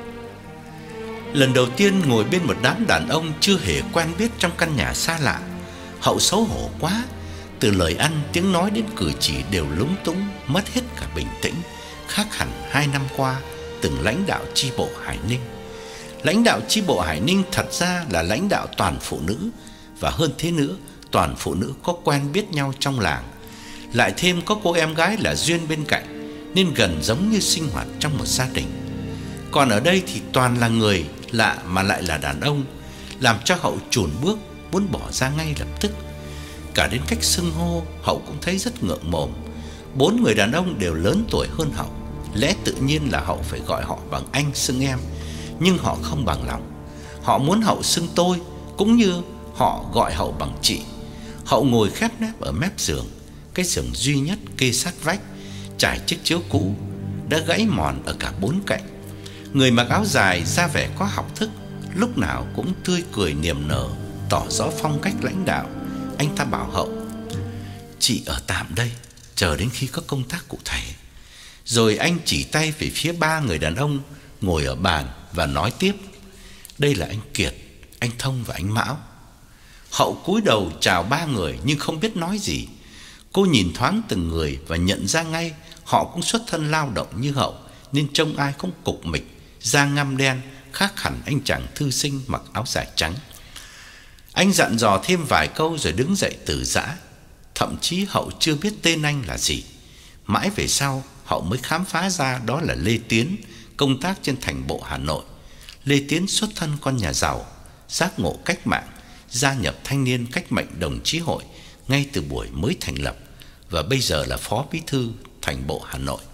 Lần đầu tiên ngồi bên một đám đàn ông chưa hề quen biết trong căn nhà xa lạ, Hậu xấu hổ quá. Từ lời ăn, tiếng nói đến cử chỉ đều lúng túng, mất hết cả bình tĩnh, khác hẳn hai năm qua từng lãnh đạo chi bộ Hải Ninh. Lãnh đạo chi bộ Hải Ninh thật ra là lãnh đạo toàn phụ nữ, và hơn thế nữa, toàn phụ nữ có quen biết nhau trong làng. Lại thêm có cô em gái là Duyên bên cạnh, nên gần giống như sinh hoạt trong một gia đình. Còn ở đây thì toàn là người lạ mà lại là đàn ông, làm cho Hậu chùn bước, muốn bỏ ra ngay lập tức. Cả đến cách xưng hô, Hậu cũng thấy rất ngượng mồm. Bốn người đàn ông đều lớn tuổi hơn Hậu, lẽ tự nhiên là Hậu phải gọi họ bằng anh xưng em, nhưng họ không bằng lòng. Họ muốn Hậu xưng tôi, cũng như họ gọi Hậu bằng chị. Hậu ngồi khép nép ở mép giường, cái giường duy nhất kê sát vách, trải chiếc chiếu cũ đã gãy mòn ở cả bốn cạnh. Người mặc áo dài ra vẻ có học thức, lúc nào cũng tươi cười niềm nở, tỏ rõ phong cách lãnh đạo. Anh ta bảo Hậu: "Chị ở tạm đây, chờ đến khi có công tác cụ thể." Rồi anh chỉ tay về phía ba người đàn ông ngồi ở bàn và nói tiếp: "Đây là anh Kiệt, anh Thông và anh Mão." Hậu cúi đầu chào ba người nhưng không biết nói gì. Cô nhìn thoáng từng người và nhận ra ngay họ cũng xuất thân lao động như Hậu, nên trông ai cũng cục mịch, da ngăm đen, khác hẳn anh chàng thư sinh mặc áo dài trắng. Anh dặn dò thêm vài câu rồi đứng dậy từ giã. Thậm chí Hậu chưa biết tên anh là gì. Mãi về sau Hậu mới khám phá ra đó là Lê Tiến, công tác trên thành bộ Hà Nội. Lê Tiến xuất thân con nhà giàu, giác ngộ cách mạng, gia nhập thanh niên cách mệnh đồng chí hội ngay từ buổi mới thành lập, và bây giờ là phó bí thư thành bộ Hà Nội.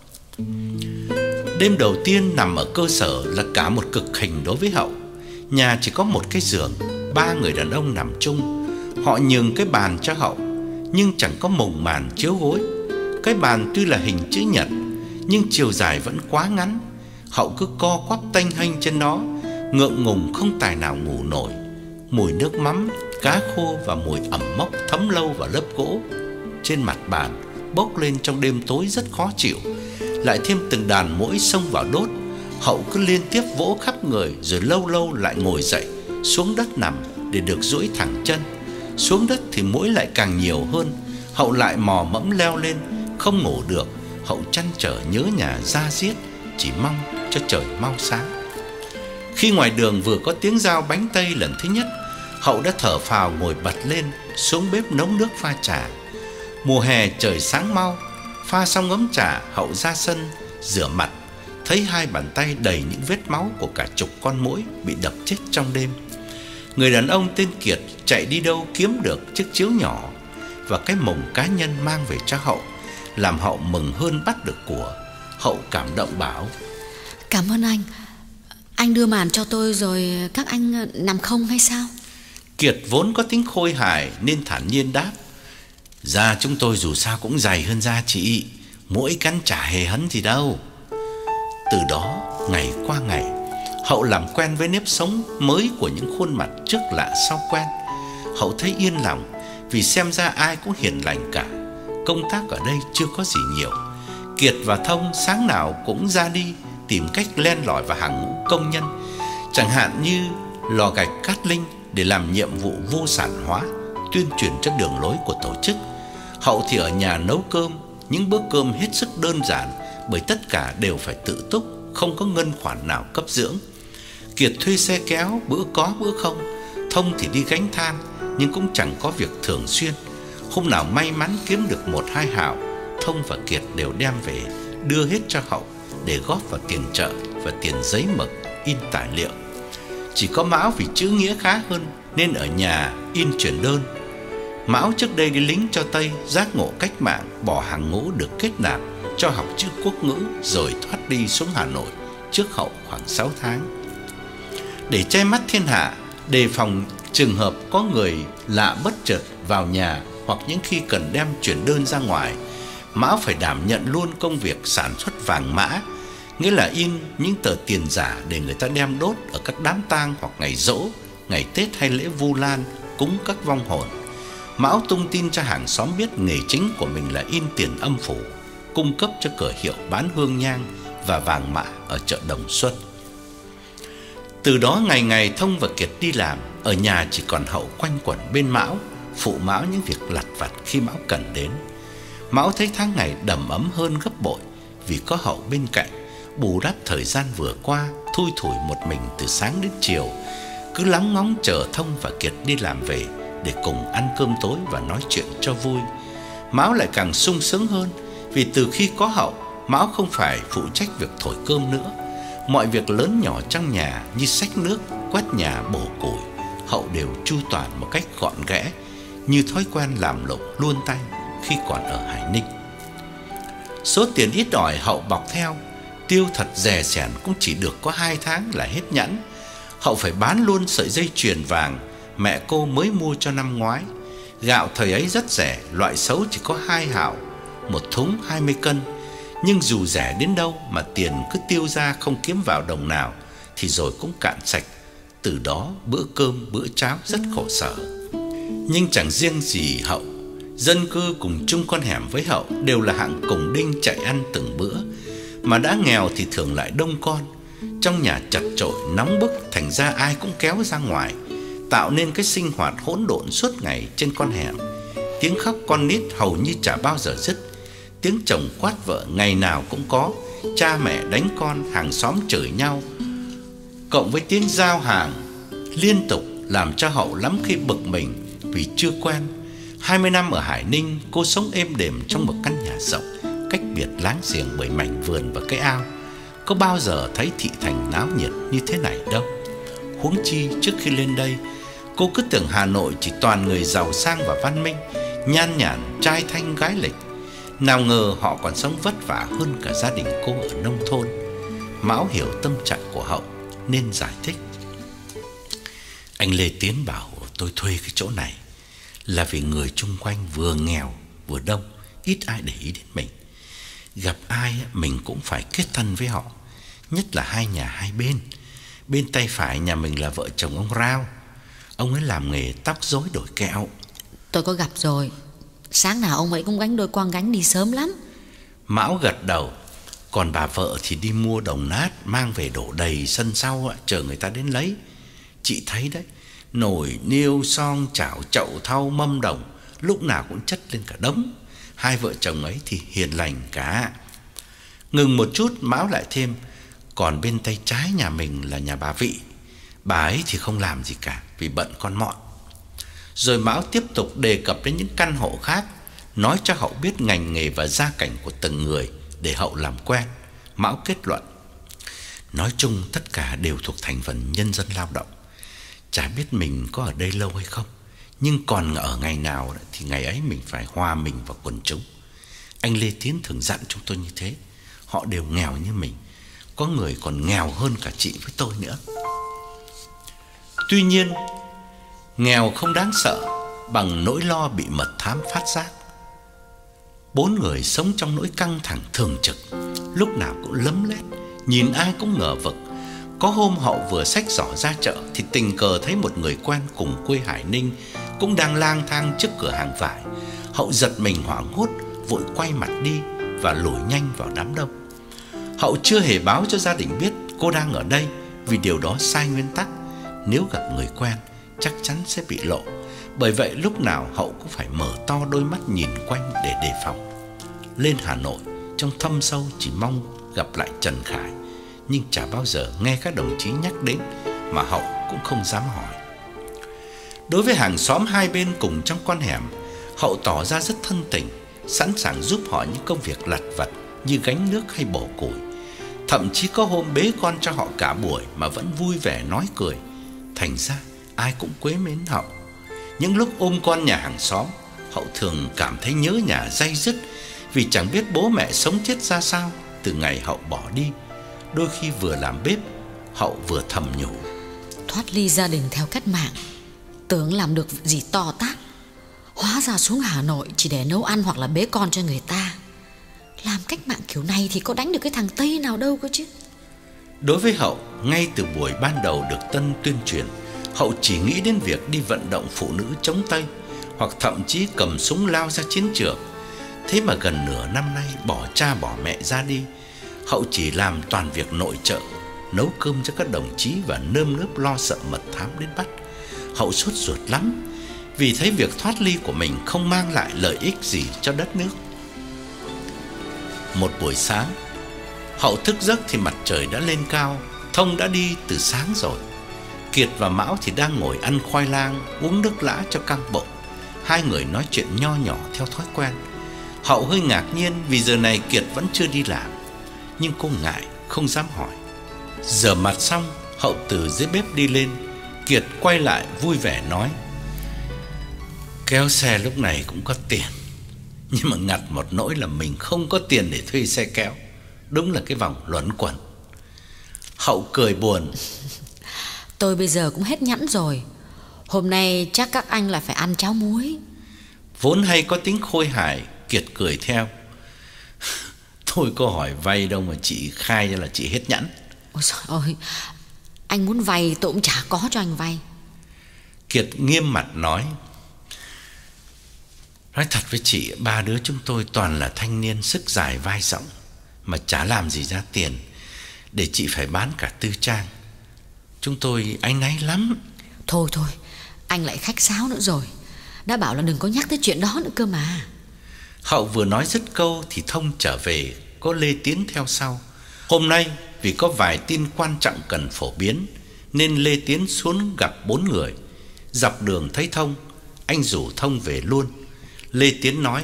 Đêm đầu tiên nằm ở cơ sở là cả một cực hình đối với Hậu. Nhà chỉ có một cái giường, ba người đàn ông nằm chung. Họ nhường cái bàn cho Hậu, nhưng chẳng có mùng màn chiếu gối. Cái bàn tuy là hình chữ nhật, nhưng chiều dài vẫn quá ngắn. Hậu cứ co quắp tênh hênh trên nó, ngượng ngùng không tài nào ngủ nổi. Mùi nước mắm, cá khô và mùi ẩm mốc thấm lâu vào lớp gỗ trên mặt bàn bốc lên trong đêm tối rất khó chịu. Lại thêm từng đàn muỗi xông vào đốt. Hậu cứ liên tiếp vỗ khắp người, rồi lâu lâu lại ngồi dậy xuống đất nằm để được duỗi thẳng chân. Xuống đất thì muỗi lại càng nhiều hơn. Hậu lại mò mẫm leo lên, không ngủ được. Hậu trăn trở nhớ nhà da diết, chỉ mong cho trời mau sáng. Khi ngoài đường vừa có tiếng dao bánh tây lần thứ nhất, Hậu đã thở phào ngồi bật lên, xuống bếp nấu nước pha trà. Mùa hè trời sáng mau, pha xong ấm trà, Hậu ra sân rửa mặt, thấy hai bàn tay đầy những vết máu của cả chục con muỗi bị đập chết trong đêm. Người đàn ông tên Kiệt chạy đi đâu kiếm được chiếc chiếu nhỏ và cái mồng cá nhân mang về cho Hậu, làm Hậu mừng hơn bắt được của. Hậu cảm động bảo: "Cảm ơn anh. Anh đưa màn cho tôi rồi các anh nằm không hay sao? Kiệt vốn có tính khôi hài nên thản nhiên đáp: Da chúng tôi dù sao cũng dày hơn da chị, mỗi cắn chả hề hấn gì đâu. Từ đó ngày qua ngày, Hậu làm quen với nếp sống mới của những khuôn mặt trước lạ sau quen. Hậu thấy yên lòng vì xem ra ai cũng hiền lành cả. Công tác ở đây chưa có gì nhiều. Kiệt và Thông sáng nào cũng ra đi tìm cách len lỏi vào hàng ngũ công nhân, chẳng hạn như lò gạch Cát Linh để làm nhiệm vụ vô sản hóa, tuyên truyền cho đường lối của tổ chức. Hậu thì ở nhà nấu cơm, những bữa cơm hết sức đơn giản bởi tất cả đều phải tự túc, không có ngân khoản nào cấp dưỡng. Kiệt thuê xe kéo, bữa có bữa không. Thông thì đi gánh than nhưng cũng chẳng có việc thường xuyên. Hôm nào may mắn kiếm được một hai hào, Thông và Kiệt đều đem về đưa hết cho Hậu để góp vào tiền chợ và tiền giấy mực in tài liệu. Chỉ có Mão vì chữ nghĩa khá hơn nên ở nhà in truyền đơn. Mão trước đây đi lính cho Tây, giác ngộ cách mạng, bỏ hàng ngũ được kết nạp, cho học chữ quốc ngữ rồi thoát đi xuống Hà Nội trước Hậu khoảng sáu tháng. Để che mắt thiên hạ, đề phòng trường hợp có người lạ bất chợt vào nhà hoặc những khi cần đem chuyển đơn ra ngoài, Mão phải đảm nhận luôn công việc sản xuất vàng mã, nghĩa là in những tờ tiền giả để người ta đem đốt ở các đám tang hoặc ngày giỗ, ngày Tết hay lễ Vu Lan cúng các vong hồn. Mão tung tin cho hàng xóm biết nghề chính của mình là in tiền âm phủ, cung cấp cho cửa hiệu bán hương nhang và vàng mã ở chợ Đồng Xuân. Từ đó ngày ngày Thông và Kiệt đi làm, ở nhà chỉ còn Hậu quanh quẩn bên Mão, phụ Mão những việc lặt vặt khi Mão cần đến. Mão thấy tháng ngày đầm ấm hơn gấp bội vì có Hậu bên cạnh, bù đắp thời gian vừa qua thui thủi một mình từ sáng đến chiều, cứ lóng ngóng chờ Thông và Kiệt đi làm về để cùng ăn cơm tối và nói chuyện cho vui. Mão lại càng sung sướng hơn vì từ khi có Hậu, Mão không phải phụ trách việc thổi cơm nữa. Mọi việc lớn nhỏ trong nhà như xách nước, quét nhà, bổ củi, Hậu đều chu toàn một cách gọn ghẽ, như thói quen làm lụng luôn tay khi còn ở Hải Ninh. Số tiền ít ỏi Hậu bọc theo, tiêu thật rẻ sẻn cũng chỉ được có hai tháng là hết nhẵn. Hậu phải bán luôn sợi dây chuyền vàng mẹ cô mới mua cho năm ngoái. Gạo thời ấy rất rẻ, loại xấu chỉ có hai hào, một thúng hai mươi cân. Nhưng dù rẻ đến đâu mà tiền cứ tiêu ra không kiếm vào đồng nào thì rồi cũng cạn sạch. Từ đó bữa cơm bữa cháo rất khổ sở. Nhưng chẳng riêng gì Hậu, dân cư cùng chung con hẻm với Hậu đều là hạng cùng đinh chạy ăn từng bữa. Mà đã nghèo thì thường lại đông con, trong nhà chật chội nóng bức, thành ra ai cũng kéo ra ngoài, tạo nên cái sinh hoạt hỗn độn suốt ngày trên con hẻm. Tiếng khóc con nít hầu như chả bao giờ dứt, tiếng chồng quát vợ ngày nào cũng có, cha mẹ đánh con, hàng xóm chửi nhau, cộng với tiếng giao hàng liên tục làm cho Hậu lắm khi bực mình vì chưa quen. Hai mươi năm ở Hải Ninh, cô sống êm đềm trong một căn nhà rộng, cách biệt láng giềng bởi mảnh vườn và cái ao. Có bao giờ thấy thị thành náo nhiệt như thế này đâu. Huống chi trước khi lên đây, cô cứ tưởng Hà Nội chỉ toàn người giàu sang và văn minh, nhan nhản, trai thanh gái lịch. Nào ngờ họ còn sống vất vả hơn cả gia đình cô ở nông thôn. Mão hiểu tâm trạng của Hậu nên giải thích. Anh Lê Tiến bảo tôi thuê cái chỗ này là vì người chung quanh vừa nghèo vừa đông, ít ai để ý đến mình. Gặp ai mình cũng phải kết thân với họ, nhất là hai nhà hai bên. Bên tay phải nhà mình là vợ chồng ông Rao, ông ấy làm nghề tóc rối đổi kẹo. Tôi có gặp rồi, sáng nào ông ấy cũng gánh đôi quang gánh đi sớm lắm. Mão gật đầu. Còn bà vợ thì đi mua đồng nát mang về đổ đầy sân sau, chờ người ta đến lấy. Chị thấy đấy, nồi niêu son chảo chậu thau mâm đồng lúc nào cũng chất lên cả đống. Hai vợ chồng ấy thì hiền lành cả. Ngừng một chút, Mão lại thêm, còn bên tay trái nhà mình là nhà bà Vị. Bà ấy thì không làm gì cả vì bận con mọn. Rồi Mão tiếp tục đề cập đến những căn hộ khác, nói cho Hậu biết ngành nghề và gia cảnh của từng người để Hậu làm quen. Mão kết luận, nói chung tất cả đều thuộc thành phần nhân dân lao động. Chả biết mình có ở đây lâu hay không, nhưng còn ở ngày nào thì ngày ấy mình phải hòa mình vào quần chúng. Anh Lê Tiến thường dặn chúng tôi như thế. Họ đều nghèo như mình, có người còn nghèo hơn cả chị với tôi nữa. Tuy nhiên, nghèo không đáng sợ bằng nỗi lo bị mật thám phát giác. Bốn người sống trong nỗi căng thẳng thường trực, lúc nào cũng lấm lét, nhìn ai cũng ngờ vực. Có hôm Hậu vừa xách giỏ ra chợ thì tình cờ thấy một người quen cùng quê Hải Ninh cũng đang lang thang trước cửa hàng vải. Hậu giật mình hoảng hốt, vội quay mặt đi và lủi nhanh vào đám đông. Hậu chưa hề báo cho gia đình biết cô đang ở đây, vì điều đó sai nguyên tắc. Nếu gặp người quen chắc chắn sẽ bị lộ. Bởi vậy lúc nào Hậu cũng phải mở to đôi mắt nhìn quanh để đề phòng. Lên Hà Nội, trong thâm sâu chỉ mong gặp lại Trần Khải, nhưng chả bao giờ nghe các đồng chí nhắc đến, mà Hậu cũng không dám hỏi. Đối với hàng xóm hai bên cùng trong con hẻm, Hậu tỏ ra rất thân tình, sẵn sàng giúp họ những công việc lặt vặt như gánh nước hay bổ củi. Thậm chí có hôm bế con cho họ cả buổi mà vẫn vui vẻ nói cười. Thành ra ai cũng quý mến Hậu. Những lúc ôm con nhà hàng xóm, Hậu thường cảm thấy nhớ nhà day dứt, vì chẳng biết bố mẹ sống chết ra sao từ ngày Hậu bỏ đi. Đôi khi vừa làm bếp, Hậu vừa thầm nhủ: thoát ly gia đình theo cách mạng, tưởng làm được gì to tát, hóa ra xuống Hà Nội chỉ để nấu ăn hoặc là bế con cho người ta. Làm cách mạng kiểu này thì có đánh được cái thằng Tây nào đâu cơ chứ. Đối với Hậu, ngay từ buổi ban đầu được Tân tuyên truyền, Hậu chỉ nghĩ đến việc đi vận động phụ nữ chống Tây, hoặc thậm chí cầm súng lao ra chiến trường. Thế mà gần nửa năm nay bỏ cha bỏ mẹ ra đi, Hậu chỉ làm toàn việc nội trợ, nấu cơm cho các đồng chí và nơm nớp lo sợ mật thám đến bắt. Hậu sốt ruột lắm, vì thấy việc thoát ly của mình không mang lại lợi ích gì cho đất nước. Một buổi sáng, Hậu thức giấc thì mặt trời đã lên cao. Thông đã đi từ sáng rồi. Kiệt và Mão thì đang ngồi ăn khoai lang, uống nước lã cho căng bụng. Hai người nói chuyện nho nhỏ theo thói quen. Hậu hơi ngạc nhiên vì giờ này Kiệt vẫn chưa đi làm, nhưng cô ngại không dám hỏi. Rửa mặt xong, Hậu từ dưới bếp đi lên. Kiệt quay lại vui vẻ nói: kéo xe lúc này cũng có tiền, nhưng mà ngặt một nỗi là mình không có tiền để thuê xe kéo. Đúng là cái vòng luẩn quẩn. Hậu cười buồn: tôi bây giờ cũng hết nhẵn rồi. Hôm nay chắc các anh lại phải ăn cháo muối. Vốn hay có tính khôi hài, Kiệt cười theo: tôi có hỏi vay đâu mà chị khai ra là chị hết nhẵn. Ôi trời ơi, anh muốn vay tôi cũng chả có cho anh vay. Kiệt nghiêm mặt nói: nói thật với chị, ba đứa chúng tôi toàn là thanh niên sức dài vai rộng, mà chả làm gì ra tiền để chị phải bán cả tư trang. Chúng tôi áy náy lắm. Thôi thôi, anh lại khách sáo nữa rồi. Đã bảo là đừng có nhắc tới chuyện đó nữa cơ mà. Hậu vừa nói dứt câu thì Thông trở về, có Lê Tiến theo sau. Hôm nay vì có vài tin quan trọng cần phổ biến, nên Lê Tiến xuống gặp bốn người. Dọc đường thấy Thông, anh rủ Thông về luôn. Lê Tiến nói: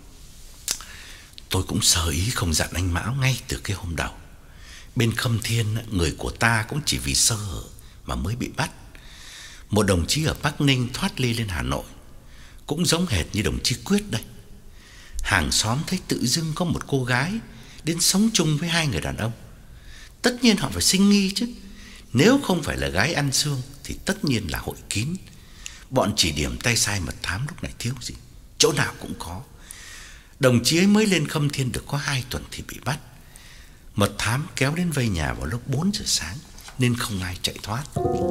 tôi cũng sơ ý không dặn anh Mão ngay từ cái hôm đầu. Bên Khâm Thiên, người của ta cũng chỉ vì sơ hở mà mới bị bắt. Một đồng chí ở Bắc Ninh thoát ly lên Hà Nội, cũng giống hệt như đồng chí Quyết đây. Hàng xóm thấy tự dưng có một cô gái đến sống chung với hai người đàn ông, tất nhiên họ phải sinh nghi chứ. Nếu không phải là gái ăn xương thì tất nhiên là hội kín. Bọn chỉ điểm tay sai mật thám lúc này thiếu gì, chỗ nào cũng có. Đồng chí ấy mới lên Khâm Thiên được có hai tuần thì bị bắt. Mật thám kéo đến vây nhà vào lúc bốn giờ sáng, nên không ai chạy thoát.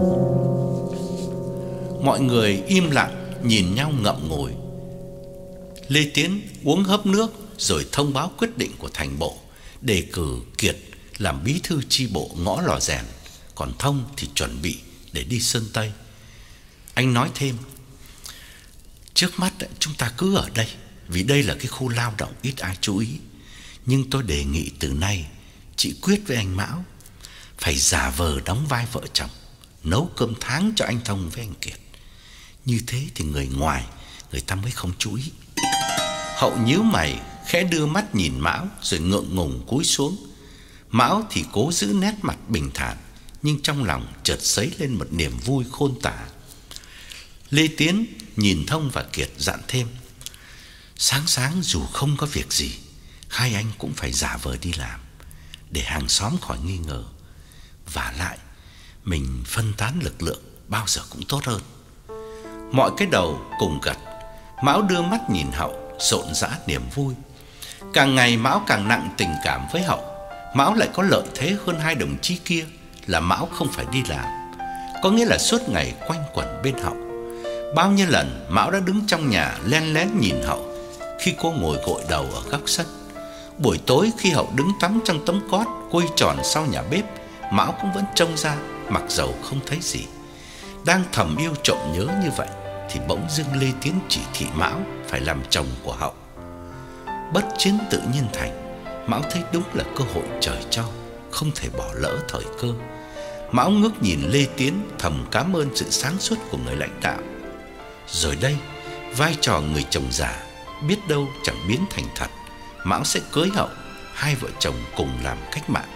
Mọi người im lặng nhìn nhau ngậm ngùi. Lê Tiến uống hớp nước rồi thông báo quyết định của thành bộ, đề cử Kiệt làm bí thư chi bộ ngõ Lò Rèn, còn Thông thì chuẩn bị để đi Sơn Tây. Anh nói thêm: trước mắt chúng ta cứ ở đây, vì đây là cái khu lao động ít ai chú ý. Nhưng tôi đề nghị từ nay chị Quyết với anh Mão phải giả vờ đóng vai vợ chồng, nấu cơm tháng cho anh Thông với anh Kiệt. Như thế thì người ngoài người ta mới không chú ý. Hậu nhíu mày, khẽ đưa mắt nhìn Mão rồi ngượng ngùng cúi xuống. Mão thì cố giữ nét mặt bình thản, nhưng trong lòng chợt dấy lên một niềm vui khôn tả. Lê Tiến nhìn Thông và Kiệt dặn thêm: sáng sáng dù không có việc gì, hai anh cũng phải giả vờ đi làm, để hàng xóm khỏi nghi ngờ. Vả lại, mình phân tán lực lượng bao giờ cũng tốt hơn. Mọi cái đầu cùng gật, Mão đưa mắt nhìn Hậu, rộn rã niềm vui. Càng ngày Mão càng nặng tình cảm với Hậu. Mão lại có lợi thế hơn hai đồng chí kia là Mão không phải đi làm, có nghĩa là suốt ngày quanh quẩn bên Hậu. Bao nhiêu lần Mão đã đứng trong nhà len lén nhìn Hậu khi cô ngồi gội đầu ở góc sân. Buổi tối khi Hậu đứng tắm trong tấm cót quây tròn sau nhà bếp, Mão cũng vẫn trông ra, mặc dầu không thấy gì. Đang thầm yêu trộm nhớ như vậy thì bỗng dưng Lê Tiến chỉ thị Mão phải làm chồng của Hậu. Bất chiến tự nhiên thành, Mão thấy đúng là cơ hội trời cho, không thể bỏ lỡ thời cơ. Mão ngước nhìn Lê Tiến, thầm cảm ơn sự sáng suốt của người lãnh đạo. Rồi đây, vai trò người chồng già biết đâu chẳng biến thành thật. Mão sẽ cưới Hậu, hai vợ chồng cùng làm cách mạng.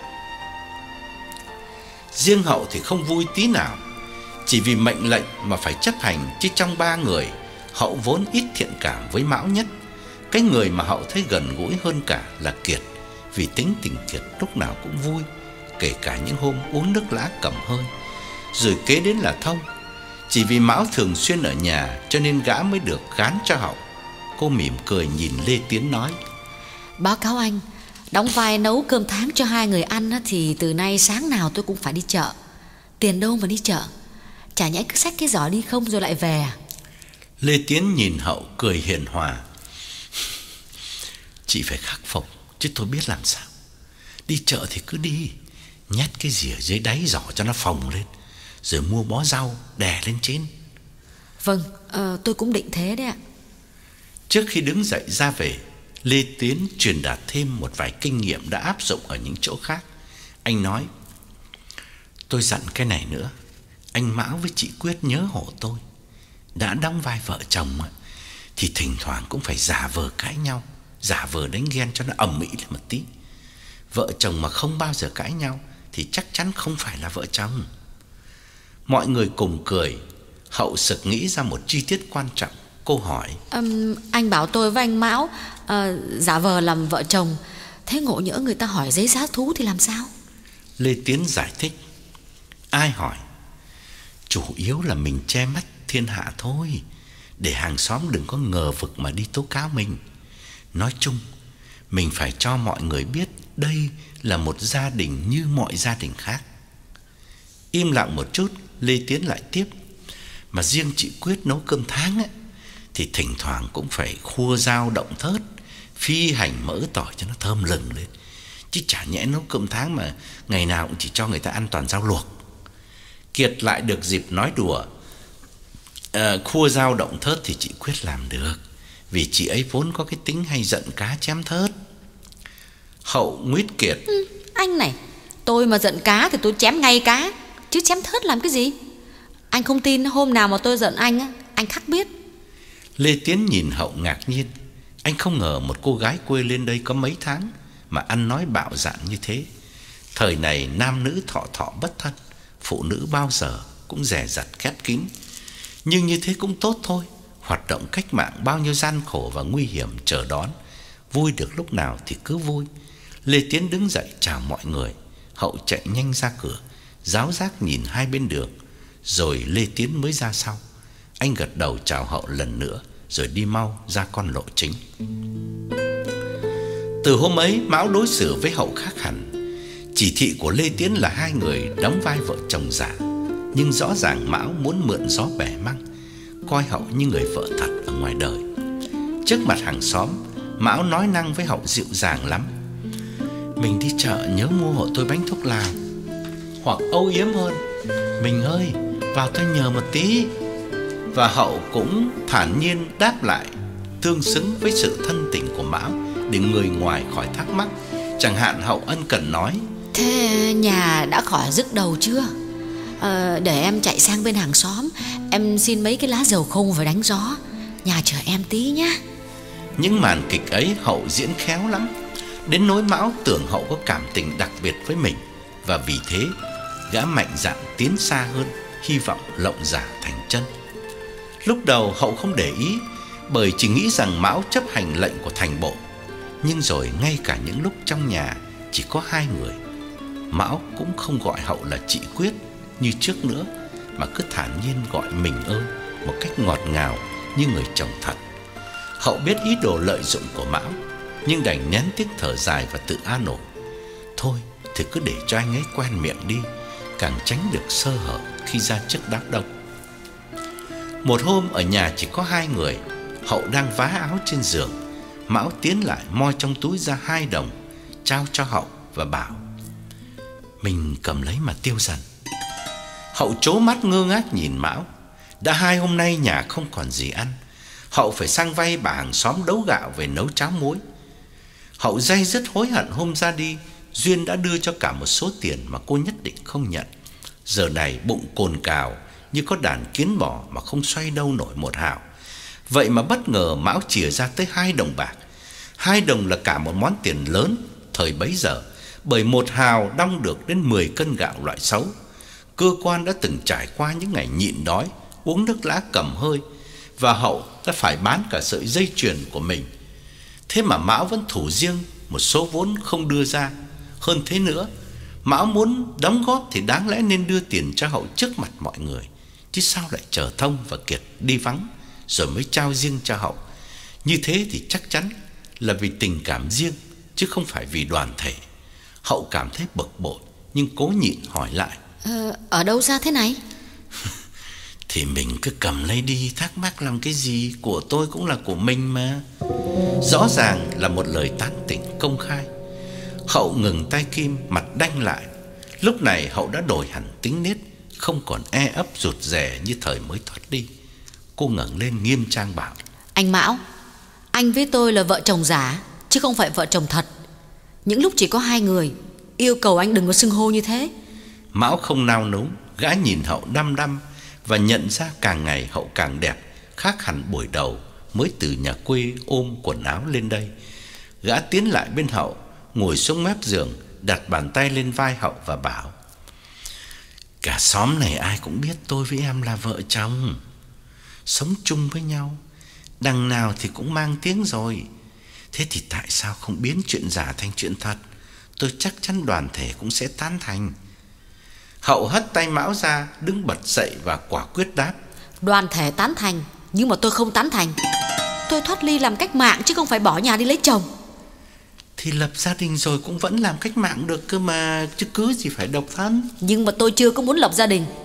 Riêng Hậu thì không vui tí nào, chỉ vì mệnh lệnh mà phải chấp hành. Chứ trong ba người, Hậu vốn ít thiện cảm với Mão nhất. Cái người mà Hậu thấy gần gũi hơn cả là Kiệt, vì tính tình Kiệt lúc nào cũng vui, kể cả những hôm uống nước lã cầm hơi. Rồi kế đến là Thông. Chỉ vì Mão thường xuyên ở nhà cho nên gã mới được gán cho Hậu. Cô mỉm cười nhìn Lê Tiến nói: Báo cáo anh, đóng vai nấu cơm tháng cho hai người ăn thì từ nay sáng nào tôi cũng phải đi chợ. Tiền đâu mà đi chợ? Chả nhẽ cứ xách cái giỏ đi không rồi lại về à? Lê Tiến nhìn Hậu cười hiền hòa: Chị phải khắc phục, chứ tôi biết làm sao. Đi chợ thì cứ đi, nhét cái dìa dưới đáy giỏ cho nó phồng lên, rồi mua bó rau đè lên trên. Vâng, uh, tôi cũng định thế đấy ạ. Trước khi đứng dậy ra về, Lê Tiến truyền đạt thêm một vài kinh nghiệm đã áp dụng ở những chỗ khác. Anh nói: Tôi dặn cái này nữa, anh Mão với chị Quyết nhớ hộ tôi. Đã đóng vai vợ chồng thì thỉnh thoảng cũng phải giả vờ cãi nhau, giả vờ đánh ghen cho nó ầm ĩ lên một tí. Vợ chồng mà không bao giờ cãi nhau thì chắc chắn không phải là vợ chồng. Mọi người cùng cười. Hậu sực nghĩ ra một chi tiết quan trọng. Cô hỏi: um, Anh bảo tôi với anh Mão uh, giả vờ làm vợ chồng, thế ngộ nhỡ người ta hỏi giấy giá thú thì làm sao? Lê Tiến giải thích: Ai hỏi? Chủ yếu là mình che mắt thiên hạ thôi, để hàng xóm đừng có ngờ vực mà đi tố cáo mình. Nói chung, mình phải cho mọi người biết đây là một gia đình như mọi gia đình khác. Im lặng một chút, Lê Tiến lại tiếp: Mà riêng chị Quyết nấu cơm tháng ấy, thì thỉnh thoảng cũng phải khua dao động thớt, phi hành mỡ tỏi cho nó thơm lừng lên. Chứ chả nhẽ nấu cơm tháng mà ngày nào cũng chỉ cho người ta ăn toàn rau luộc. Kiệt lại được dịp nói đùa: à, khua dao động thớt thì chị Quyết làm được, vì chị ấy vốn có cái tính hay giận cá chém thớt. Hậu nguyết Kiệt: ừ, Anh này, tôi mà giận cá thì tôi chém ngay cá, chứ chém thớt làm cái gì? Anh không tin hôm nào mà tôi giận anh á, anh khắc biết. Lê Tiến nhìn Hậu ngạc nhiên. Anh không ngờ một cô gái quê lên đây có mấy tháng mà ăn nói bạo dạn như thế. Thời này nam nữ thọ thọ bất thân, phụ nữ bao giờ cũng dè dặt khép kín. Nhưng như thế cũng tốt thôi. Hoạt động cách mạng bao nhiêu gian khổ và nguy hiểm chờ đón, vui được lúc nào thì cứ vui. Lê Tiến đứng dậy chào mọi người. Hậu chạy nhanh ra cửa, giáo giác nhìn hai bên đường. Rồi Lê Tiến mới ra sau. Anh gật đầu chào Hậu lần nữa, rồi đi mau ra con lộ chính. Từ hôm ấy, Mão đối xử với Hậu khác hẳn. Chỉ thị của Lê Tiến là hai người đóng vai vợ chồng giả, nhưng rõ ràng Mão muốn mượn gió bẻ măng, coi Hậu như người vợ thật ở ngoài đời. Trước mặt hàng xóm, Mão nói năng với Hậu dịu dàng lắm: Mình đi chợ nhớ mua hộ tôi bánh thuốc lào. Hoặc âu yếm hơn: Mình ơi, vào tôi nhờ một tí. Và Hậu cũng thản nhiên đáp lại, tương xứng với sự thân tình của Mão, để người ngoài khỏi thắc mắc. Chẳng hạn Hậu ân cần nói: Thế nhà đã khỏi rức đầu chưa? à, Để em chạy sang bên hàng xóm, em xin mấy cái lá dầu khô và đánh gió. Nhà chờ em tí nhá. Những màn kịch ấy Hậu diễn khéo lắm, đến nỗi Mão tưởng Hậu có cảm tình đặc biệt với mình. Và vì thế gã mạnh dạn tiến xa hơn, hy vọng lộng giả thành chân. Lúc đầu Hậu không để ý, bởi chỉ nghĩ rằng Mão chấp hành lệnh của thành bộ. Nhưng rồi ngay cả những lúc trong nhà chỉ có hai người. Mão cũng không gọi Hậu là chị Quyết như trước nữa, mà cứ thản nhiên gọi mình ơi một cách ngọt ngào như người chồng thật. Hậu biết ý đồ lợi dụng của Mão, nhưng đành nén tiếc thở dài và tự an ủi: thôi thì cứ để cho anh ấy quen miệng đi, càng tránh được sơ hở khi ra trước đám đông. Một hôm ở nhà chỉ có hai người, Hậu đang vá áo trên giường. Mão tiến lại moi trong túi ra hai đồng, trao cho Hậu và bảo: mình cầm lấy mà tiêu dần. Hậu trố mắt ngơ ngác nhìn Mão. Đã hai hôm nay nhà không còn gì ăn, Hậu phải sang vay bà hàng xóm đấu gạo về nấu cháo muối. Hậu day dứt hối hận hôm ra đi, Duyên đã đưa cho cả một số tiền mà cô nhất định không nhận. Giờ này bụng cồn cào như có đàn kiến bò mà không xoay đâu nổi một hào. Vậy mà bất ngờ Mão chìa ra tới hai đồng bạc. Hai đồng là cả một món tiền lớn thời bấy giờ, bởi một hào đong được đến mười cân gạo loại xấu. Cơ quan đã từng trải qua những ngày nhịn đói, uống nước lã cầm hơi, và Hậu đã phải bán cả sợi dây chuyền của mình. Thế mà Mão vẫn thủ riêng một số vốn không đưa ra. Hơn thế nữa, Mão muốn đóng góp thì đáng lẽ nên đưa tiền cho Hậu trước mặt mọi người, chứ sao lại chờ Thông và Kiệt đi vắng rồi mới trao riêng cho Hậu. Như thế thì chắc chắn là vì tình cảm riêng, chứ không phải vì đoàn thể. Hậu cảm thấy bực bội, nhưng cố nhịn hỏi lại: ờ, Ở đâu ra thế này? Thì mình cứ cầm lấy đi, thắc mắc làm cái gì, của tôi cũng là của mình mà. Rõ ràng là một lời tán tỉnh công khai. Hậu ngừng tay kim, mặt đanh lại. Lúc này Hậu đã đổi hẳn tính nết, không còn e ấp rụt rè như thời mới thoát đi. Cô ngẩng lên nghiêm trang bảo: Anh Mão, anh với tôi là vợ chồng giả, chứ không phải vợ chồng thật. Những lúc chỉ có hai người, yêu cầu anh đừng có xưng hô như thế. Mão không nao núng, gã nhìn Hậu đăm đăm và nhận ra càng ngày Hậu càng đẹp, khác hẳn buổi đầu mới từ nhà quê ôm quần áo lên đây. Gã tiến lại bên Hậu, ngồi xuống mép giường, đặt bàn tay lên vai Hậu và bảo: cả xóm này ai cũng biết tôi với em là vợ chồng, sống chung với nhau, đằng nào thì cũng mang tiếng rồi. Thế thì tại sao không biến chuyện giả thành chuyện thật? Tôi chắc chắn đoàn thể cũng sẽ tán thành. Hậu hất tay Mão ra, đứng bật dậy và quả quyết đáp: Đoàn thể tán thành, nhưng mà tôi không tán thành. Tôi thoát ly làm cách mạng chứ không phải bỏ nhà đi lấy chồng. Thì lập gia đình rồi cũng vẫn làm cách mạng được cơ mà, chứ cứ gì phải độc thân. Nhưng mà tôi chưa có muốn lập gia đình.